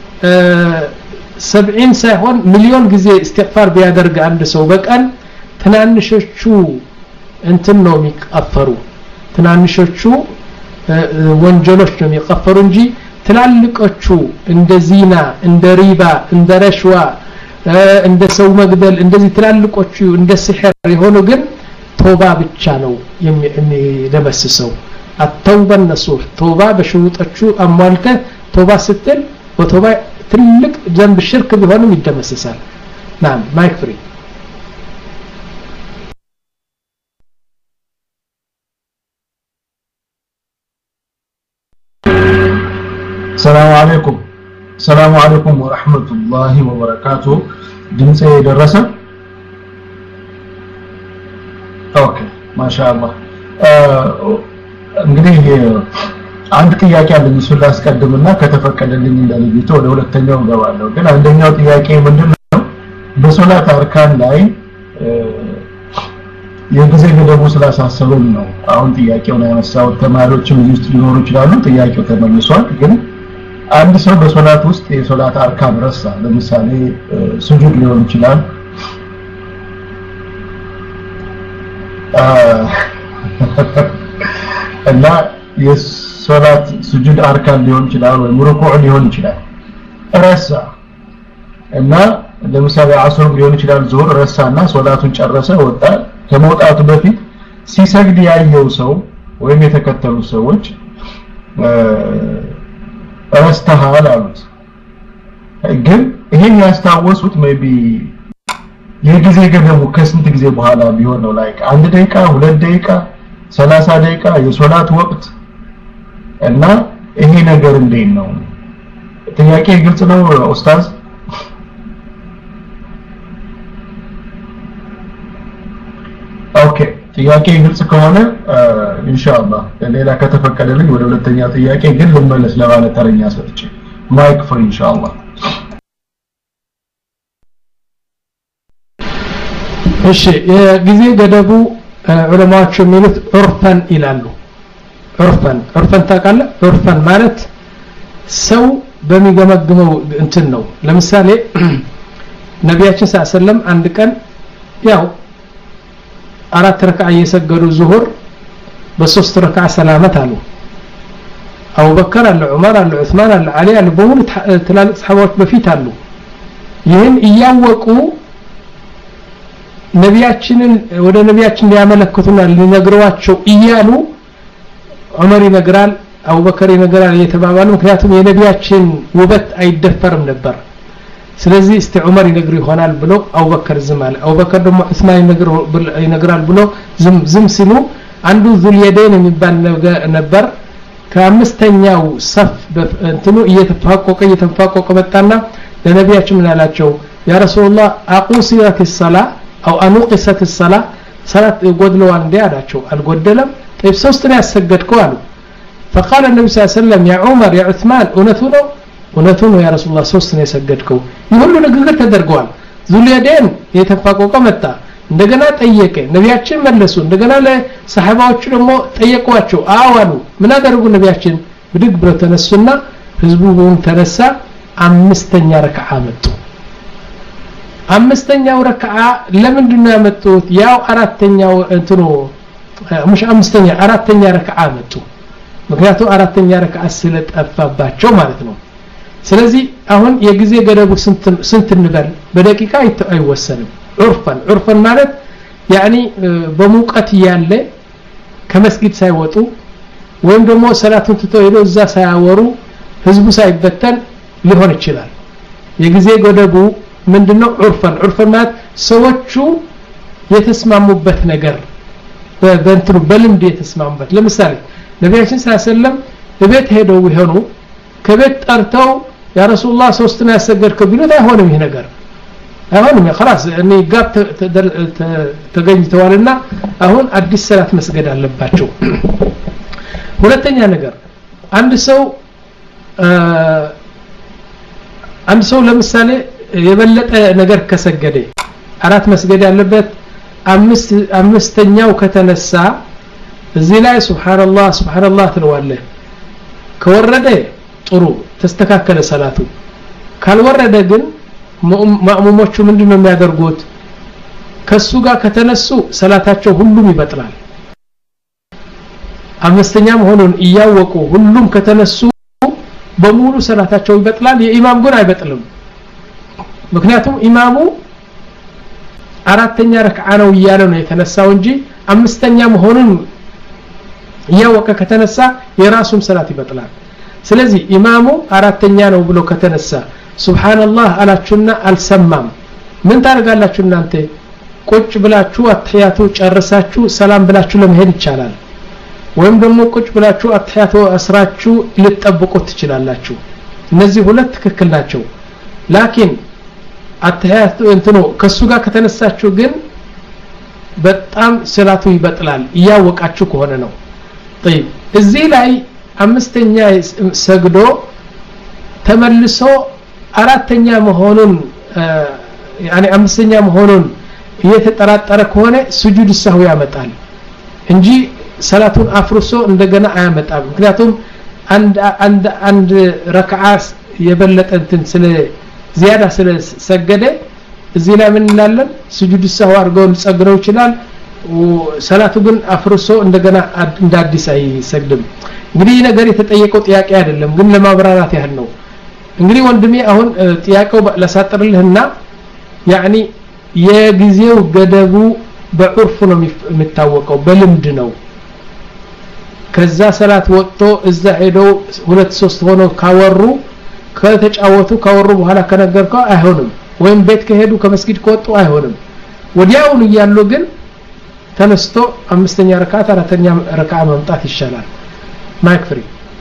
ሰብዒን ሳይሆን ሚሊዮን ጊዜ استغفار ቢያደርግ አንድ ሰው በቀን ትናንሾቹ እንትን ነው የሚቀፈሩ ትናንሾቹ ወንጀሎች ነው የሚቀፈሩ እንጂ ትላልቆቹ እንደ ዚና እንደ ሪባ እንደ ረሽዋ እንደ ሰው መግደል እንደዚህ ትላልቆቹ እንደ ሲህር የሆኑ ግን ቶባ ብቻ ነው የሚደመስሰው التوبه النصوح توبه በሽሩጦቹ አሟልተ ቶባ ስትል ወቶባ ትልቅ ذنب ሽርክ ቢሆንም ይደመስሳል ናም ማይክ ፍሪ السلام عليكم السلام عليكم ورحمة الله وبركاته ድምጼ ደረሰ ኦኬ ማሻአላህ እንግዲህ አንድ ጥያቄ አለኝ እሱን ላስቀድምና ከተፈቀደልኝ እንደልጅቶ ወደ ሁለተኛው ገባለሁ ግን አንደኛው ጥያቄ ምንድነው በሶላት አርካን ላይ የጊዜ ገደቡ ስላሳሰበኝ ነው አሁን ጥያቄውን ያነሳው ተማሪዎችም ውስጥ ሊኖሩ ይችላሉ ጥያቄው ተመልሷል ግን አንድ ሰው በሶላት ውስጥ የሶላት አርካን ረሳ ለምሳሌ ሱጁድ ሊሆን ይችላል እና የሶላት ሱጁድ አርካን ሊሆን ይችላል ወይ ሩኩዕ ሊሆን ይችላል ረሳ እና ለምሳሌ አስር ሊሆን ይችላል ዙሁር ረሳና ሶላቱን ጨረሰ ወጣ ከመውጣቱ በፊት ሲሰግድ ያየው ሰው ወይም የተከተሉ ሰዎች ረስተሃል አሉት ግን ይሄን ያስታወሱት ሜቢ የጊዜ ገደቡ ከስንት ጊዜ በኋላ ቢሆን ነው ላይክ አንድ ደቂቃ ሁለት ደቂቃ ሰላሳ ደቂቃ የሶላት ወቅት እና ይሄ ነገር እንዴት ነው ጥያቄ ግልጽ ነው ኡስታዝ ኦኬ ጥያቄ ግልጽ ከሆነ ኢንሻአላህ ሌላ ከተፈቀደልኝ ወደ ሁለተኛ ጥያቄ ግን ልመለስ ለማለት ተረኛ ሰጥቼ ማይክ ፍሪ ኢንሻአላህ እሺ የጊዜ ገደቡ ዑለማዎቹ የሚሉት ዑርፈን ይላሉ ዑርፈን ዑርፈን ታውቃለ ዑርፈን ማለት ሰው በሚገመግመው እንትን ነው ለምሳሌ ነብያችን ሰለላሁ አንድ ቀን ያው አራት ረካዓ እየሰገዱ ዙሁር በሶስት ረካዓ ሰላመት አሉ አቡበከር አለ ዑመር አለ ዑስማን አለ አሊ አለ በሁሉ ትላልቅ ሰሃባዎች በፊት አሉ ይህን እያወቁ ነቢያችንን ወደ ነቢያችን ሊያመለክቱና ሊነግሯቸው እያሉ ዑመር ይነግራል አቡበከር ይነግራል እየተባባሉ ምክንያቱም የነቢያችን ውበት አይደፈርም ነበር ስለዚህ እስቲ ዑመር ይነግር ይሆናል ብሎ አቡበከር ዝም አለ አቡበከር ደግሞ ዑስማን ይነግር ይነግራል ብሎ ዝም ዝም ሲሉ አንዱ ዙል የደን የሚባል ነበር ከአምስተኛው ሰፍ እንትኑ እየተፋቆቀ እየተፋቆቀ መጣና ለነቢያችን ምን አላቸው ያ ረሱላህ አቁሲረት الصلاه او انقصت الصلاه ሰላት ጎድለዋል እንዴ አላቸው አልጎደለም طيب ሶስት ነው ያሰገድከው አሉ فقال النبي صلى الله عليه وسلم يا عمر يا عثمان እውነቱ ነው እውነቱ ነው ያ ረሱላህ ሶስት ነው ያሰገድከው ይሁሉ ንግግር ተደርጓል ዙልያዴን የተፋቆቀ መጣ እንደገና ጠየቀ ነቢያችን መለሱ እንደገና ለሰሃባዎቹ ደግሞ ጠየቋቸው አዋሉ ምን አደረጉ ነቢያችን ብድግ ብለው ተነሱና ህዝቡን ተነሳ አምስተኛ ረክዓ መጡ አምስተኛው ረክዓ ለምንድን ነው ያመጡት ያው አራተኛው እንትኑ ሙሽ አምስተኛ አራተኛ ረክዓ መጡ ምክንያቱም አራተኛ ረክዓ ስለጠፋባቸው ማለት ነው ስለዚህ አሁን የጊዜ ገደቡ ስንት ስንት እንበል በደቂቃ አይወሰንም ዑርፈን ዑርፈን ማለት ያኒ በሙቀት ያለ ከመስጊድ ሳይወጡ ወይም ደግሞ ሰላቱን ትተው ሄዶ እዛ ሳያወሩ ህዝቡ ሳይበተን ሊሆን ይችላል የጊዜ ገደቡ ምንድነው ዑርፈን ዑርፈን ማለት ሰዎቹ የተስማሙበት ነገር በእንትኑ በልምድ የተስማሙበት ለምሳሌ ነቢያችን ሰለላም በቤት ሄደው ይሆኑ ከቤት ጠርተው ያ ረሱላህ ሶስትና ያሰገድከው ቢሉት አይሆንም ይሄ ነገር አይሆንም خلاص እኔ ጋር ተገኝተዋልና አሁን አዲስ ሰላት መስገድ አለባቸው ሁለተኛ ነገር አንድ ሰው አንድ ሰው ለምሳሌ የበለጠ ነገር ከሰገደ አራት መስገድ ያለበት አምስት አምስተኛው ከተነሳ እዚህ ላይ ሱብሃንአላህ ሱብሃንአላህ ትለዋለህ ከወረደ ጥሩ ተስተካከለ ሰላቱ ካልወረደ ግን ማእሙሞቹ ምንድነው የሚያደርጉት ከሱ ጋር ከተነሱ ሰላታቸው ሁሉም ይበጥላል አምስተኛ መሆኑን እያወቁ ሁሉም ከተነሱ በሙሉ ሰላታቸው ይበጥላል የኢማም ግን አይበጥልም ምክንያቱም ኢማሙ አራተኛ ረክዓ ነው እያለ ነው የተነሳው እንጂ አምስተኛ መሆኑን እያወቀ ከተነሳ የራሱም ሰላት ይበጥላል ስለዚህ ኢማሙ አራተኛ ነው ብሎ ከተነሳ ሱብሃንአላህ አላችሁና አልሰማም ምን ታደርጋላችሁ እናንተ ቁጭ ብላችሁ አትያቱ ጨርሳችሁ ሰላም ብላችሁ ለመሄድ ይቻላል ወይም ደግሞ ቁጭ ብላችሁ አትያቱ አስራችሁ ልትጠብቁት ትችላላችሁ እነዚህ ሁለት ትክክል ናቸው ላኪን አትያቱ እንትኑ ከሱ ጋር ከተነሳችሁ ግን በጣም ሰላቱ ይበጥላል እያወቃችሁ ከሆነ ነው طيب እዚህ ላይ አምስተኛ ሰግዶ ተመልሶ አራተኛ መሆኑን ያኒ አምስተኛ መሆኑን እየተጠራጠረ ከሆነ ስጁድ ሰህው ያመጣል እንጂ ሰላቱን አፍርሶ እንደገና አያመጣም ምክንያቱም አንድ አንድ አንድ ረክዓ የበለጠ እንትን ስለ ዚያዳ ስለ ሰገደ እዚህ ላይ ምን እንላለን ስጁድ ሰህው አድርገው ሊጸግረው ይችላል ሰላቱ ግን አፍርሶ እንደገና እንደ አዲስ አይሰግድም እንግዲህ ነገር የተጠየቀው ጥያቄ አይደለም ግን ለማብራራት ያህል ነው እንግዲህ ወንድሜ አሁን ጥያቄው ለሳጥርልህና ያኒ የጊዜው ገደቡ በዑርፍ ነው የሚታወቀው በልምድ ነው ከዛ ሰላት ወጥቶ እዛ ሄደው ሁለት ሶስት ሆኖ ካወሩ ከተጫወቱ ካወሩ በኋላ ከነገርከው አይሆንም ወይም ቤት ከሄዱ ከመስጊድ ከወጡ አይሆንም ወዲያውኑ ያሉ ግን ተነስቶ አምስተኛ ረካዓት አራተኛ ረካዓ መምጣት ይሻላል ማይክ ፍሪ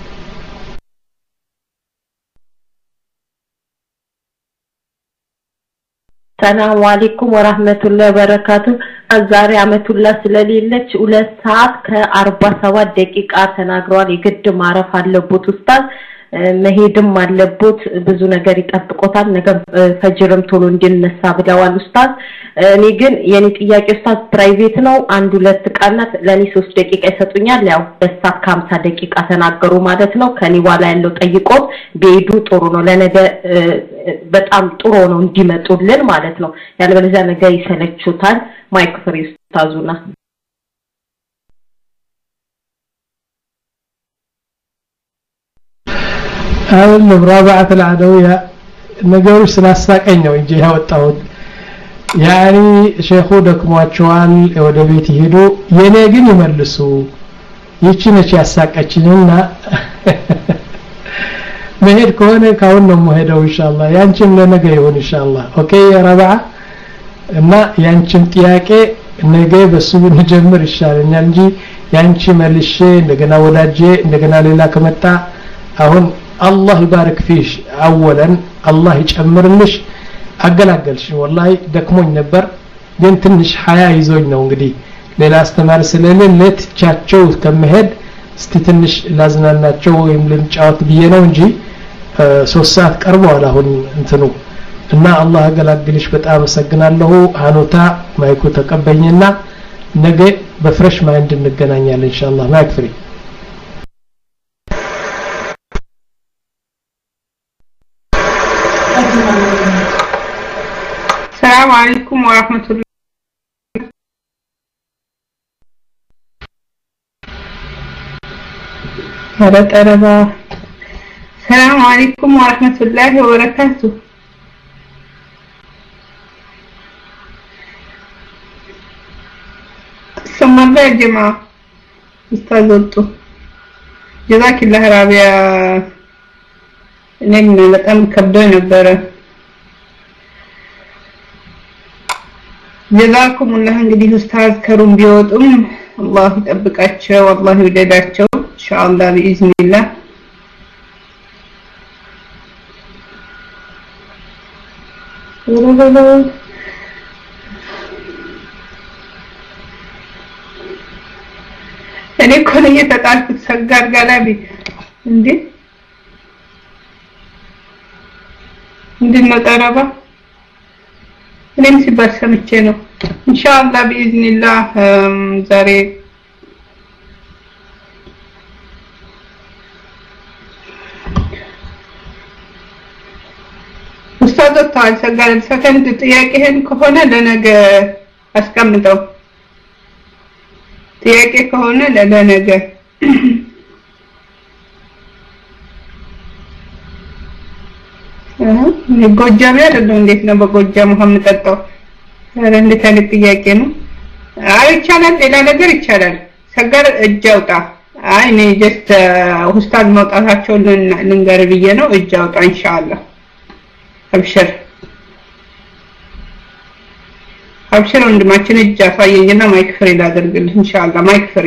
ሰላም አለይኩም ወራህመቱላሂ ወበረካቱ ዛሬ አመቱላህ ስለሌለች ሁለት ሰዓት ከ47 ደቂቃ ተናግሯል የግድ ማረፍ አለበት ኡስታዝ መሄድም አለበት ብዙ ነገር ይጠብቆታል ነገ ፈጅርም ቶሎ እንድንነሳ ብለዋል ኡስታዝ እኔ ግን የኔ ጥያቄ ኡስታዝ ፕራይቬት ነው አንድ ሁለት ቃላት ለኔ ሶስት ደቂቃ ይሰጡኛል ያው በሰዓት ከ50 ደቂቃ ተናገሩ ማለት ነው ከኔ በኋላ ያለው ጠይቆት በሄዱ ጥሩ ነው ለነገ በጣም ጥሩ ነው እንዲመጡልን ማለት ነው ያለበለዚያ ነገ ይሰለቹታል ማይክ ፍሪ ኡስታዙና አሁን ረባዓት العدوية ነገሮች ስላሳቀኝ ነው እንጂ ያወጣሁት ያኒ ሼኹ ደክሟቸዋል ወደ ቤት ይሄዱ የኔ ግን ይመልሱ ይቺ ነች ያሳቀችኝና መሄድ ከሆነ ካሁን ነው መሄደው ኢንሻአላህ ያንቺም ለነገ ይሁን ኢንሻአላህ ኦኬ ረባዓ እና ያንቺም ጥያቄ ነገ በሱ እንጀምር ይሻለኛል እንጂ ያንቺ መልሼ እንደገና ወዳጄ እንደገና ሌላ ከመጣ አሁን الله يبارك فيش اولا الله يጨምርልሽ አገላገልሽ والله ደክሞኝ ነበር ግን ትንሽ ሐያ ይዞኝ ነው እንግዲህ ሌላ አስተማሪ ስለሌለ ትቻቸው ከመሄድ እስቲ ትንሽ ላዝናናቸው ወይም ልንጫወት ብዬ ነው እንጂ ሶስት ሰዓት ቀርቧል አሁን እንትኑ እና አላህ ያገላግልሽ በጣም አመሰግናለሁ ሃኖታ ማይኩ ተቀበኝና ነገ በፍሬሽ ማይንድ እንገናኛለን ኢንሻአላህ ማይክ ፍሪ السلام عليكم ورحمة الله السلام عليكم ورحمة الله وبركاته ثم الله يا جماعة استاذتو جزاك الله رابيا نمن بጣም ከብዶኝ ነበረ جزاكم الله እንግዲህ ኡስታዝ ከሩም ቢወጡም አላህ ይጠብቃቸው አላህ ይወደዳቸው ኢንሻአላህ باذنillah እኔ ኮነ የተጣልኩት ሰጋር ጋላቢ እንዴ እንዴት ጠረባ እኔም ሲባል ሰምቼ ነው ኢንሻአላህ باذنillah ዛሬ ኡስታዝ ታል ሰጋር ሰከንድ ጥያቄህን ከሆነ ለነገ አስቀምጠው ጥያቄ ከሆነ ለነገ ጎጃም አይደለም እንዴት ነው በጎጃም መሐመድ ጠጣው አረ እንዴት አይነት ጥያቄ ነው አይ ይቻላል ሌላ ነገር ይቻላል ሰጋር እጅ አውጣ አይ እኔ ጀስት ኡስታዝ መውጣታቸው ልንገር ብዬ ነው እጅ አውጣ ኢንሻአላህ አብሽር አብሽር ወንድማችን እጅ አሳየኝና ማይክ ፍሪ ላደርግልህ ኢንሻአላህ ማይክ ፍሪ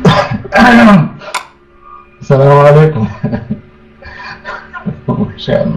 السلام عليكم ما شاء الله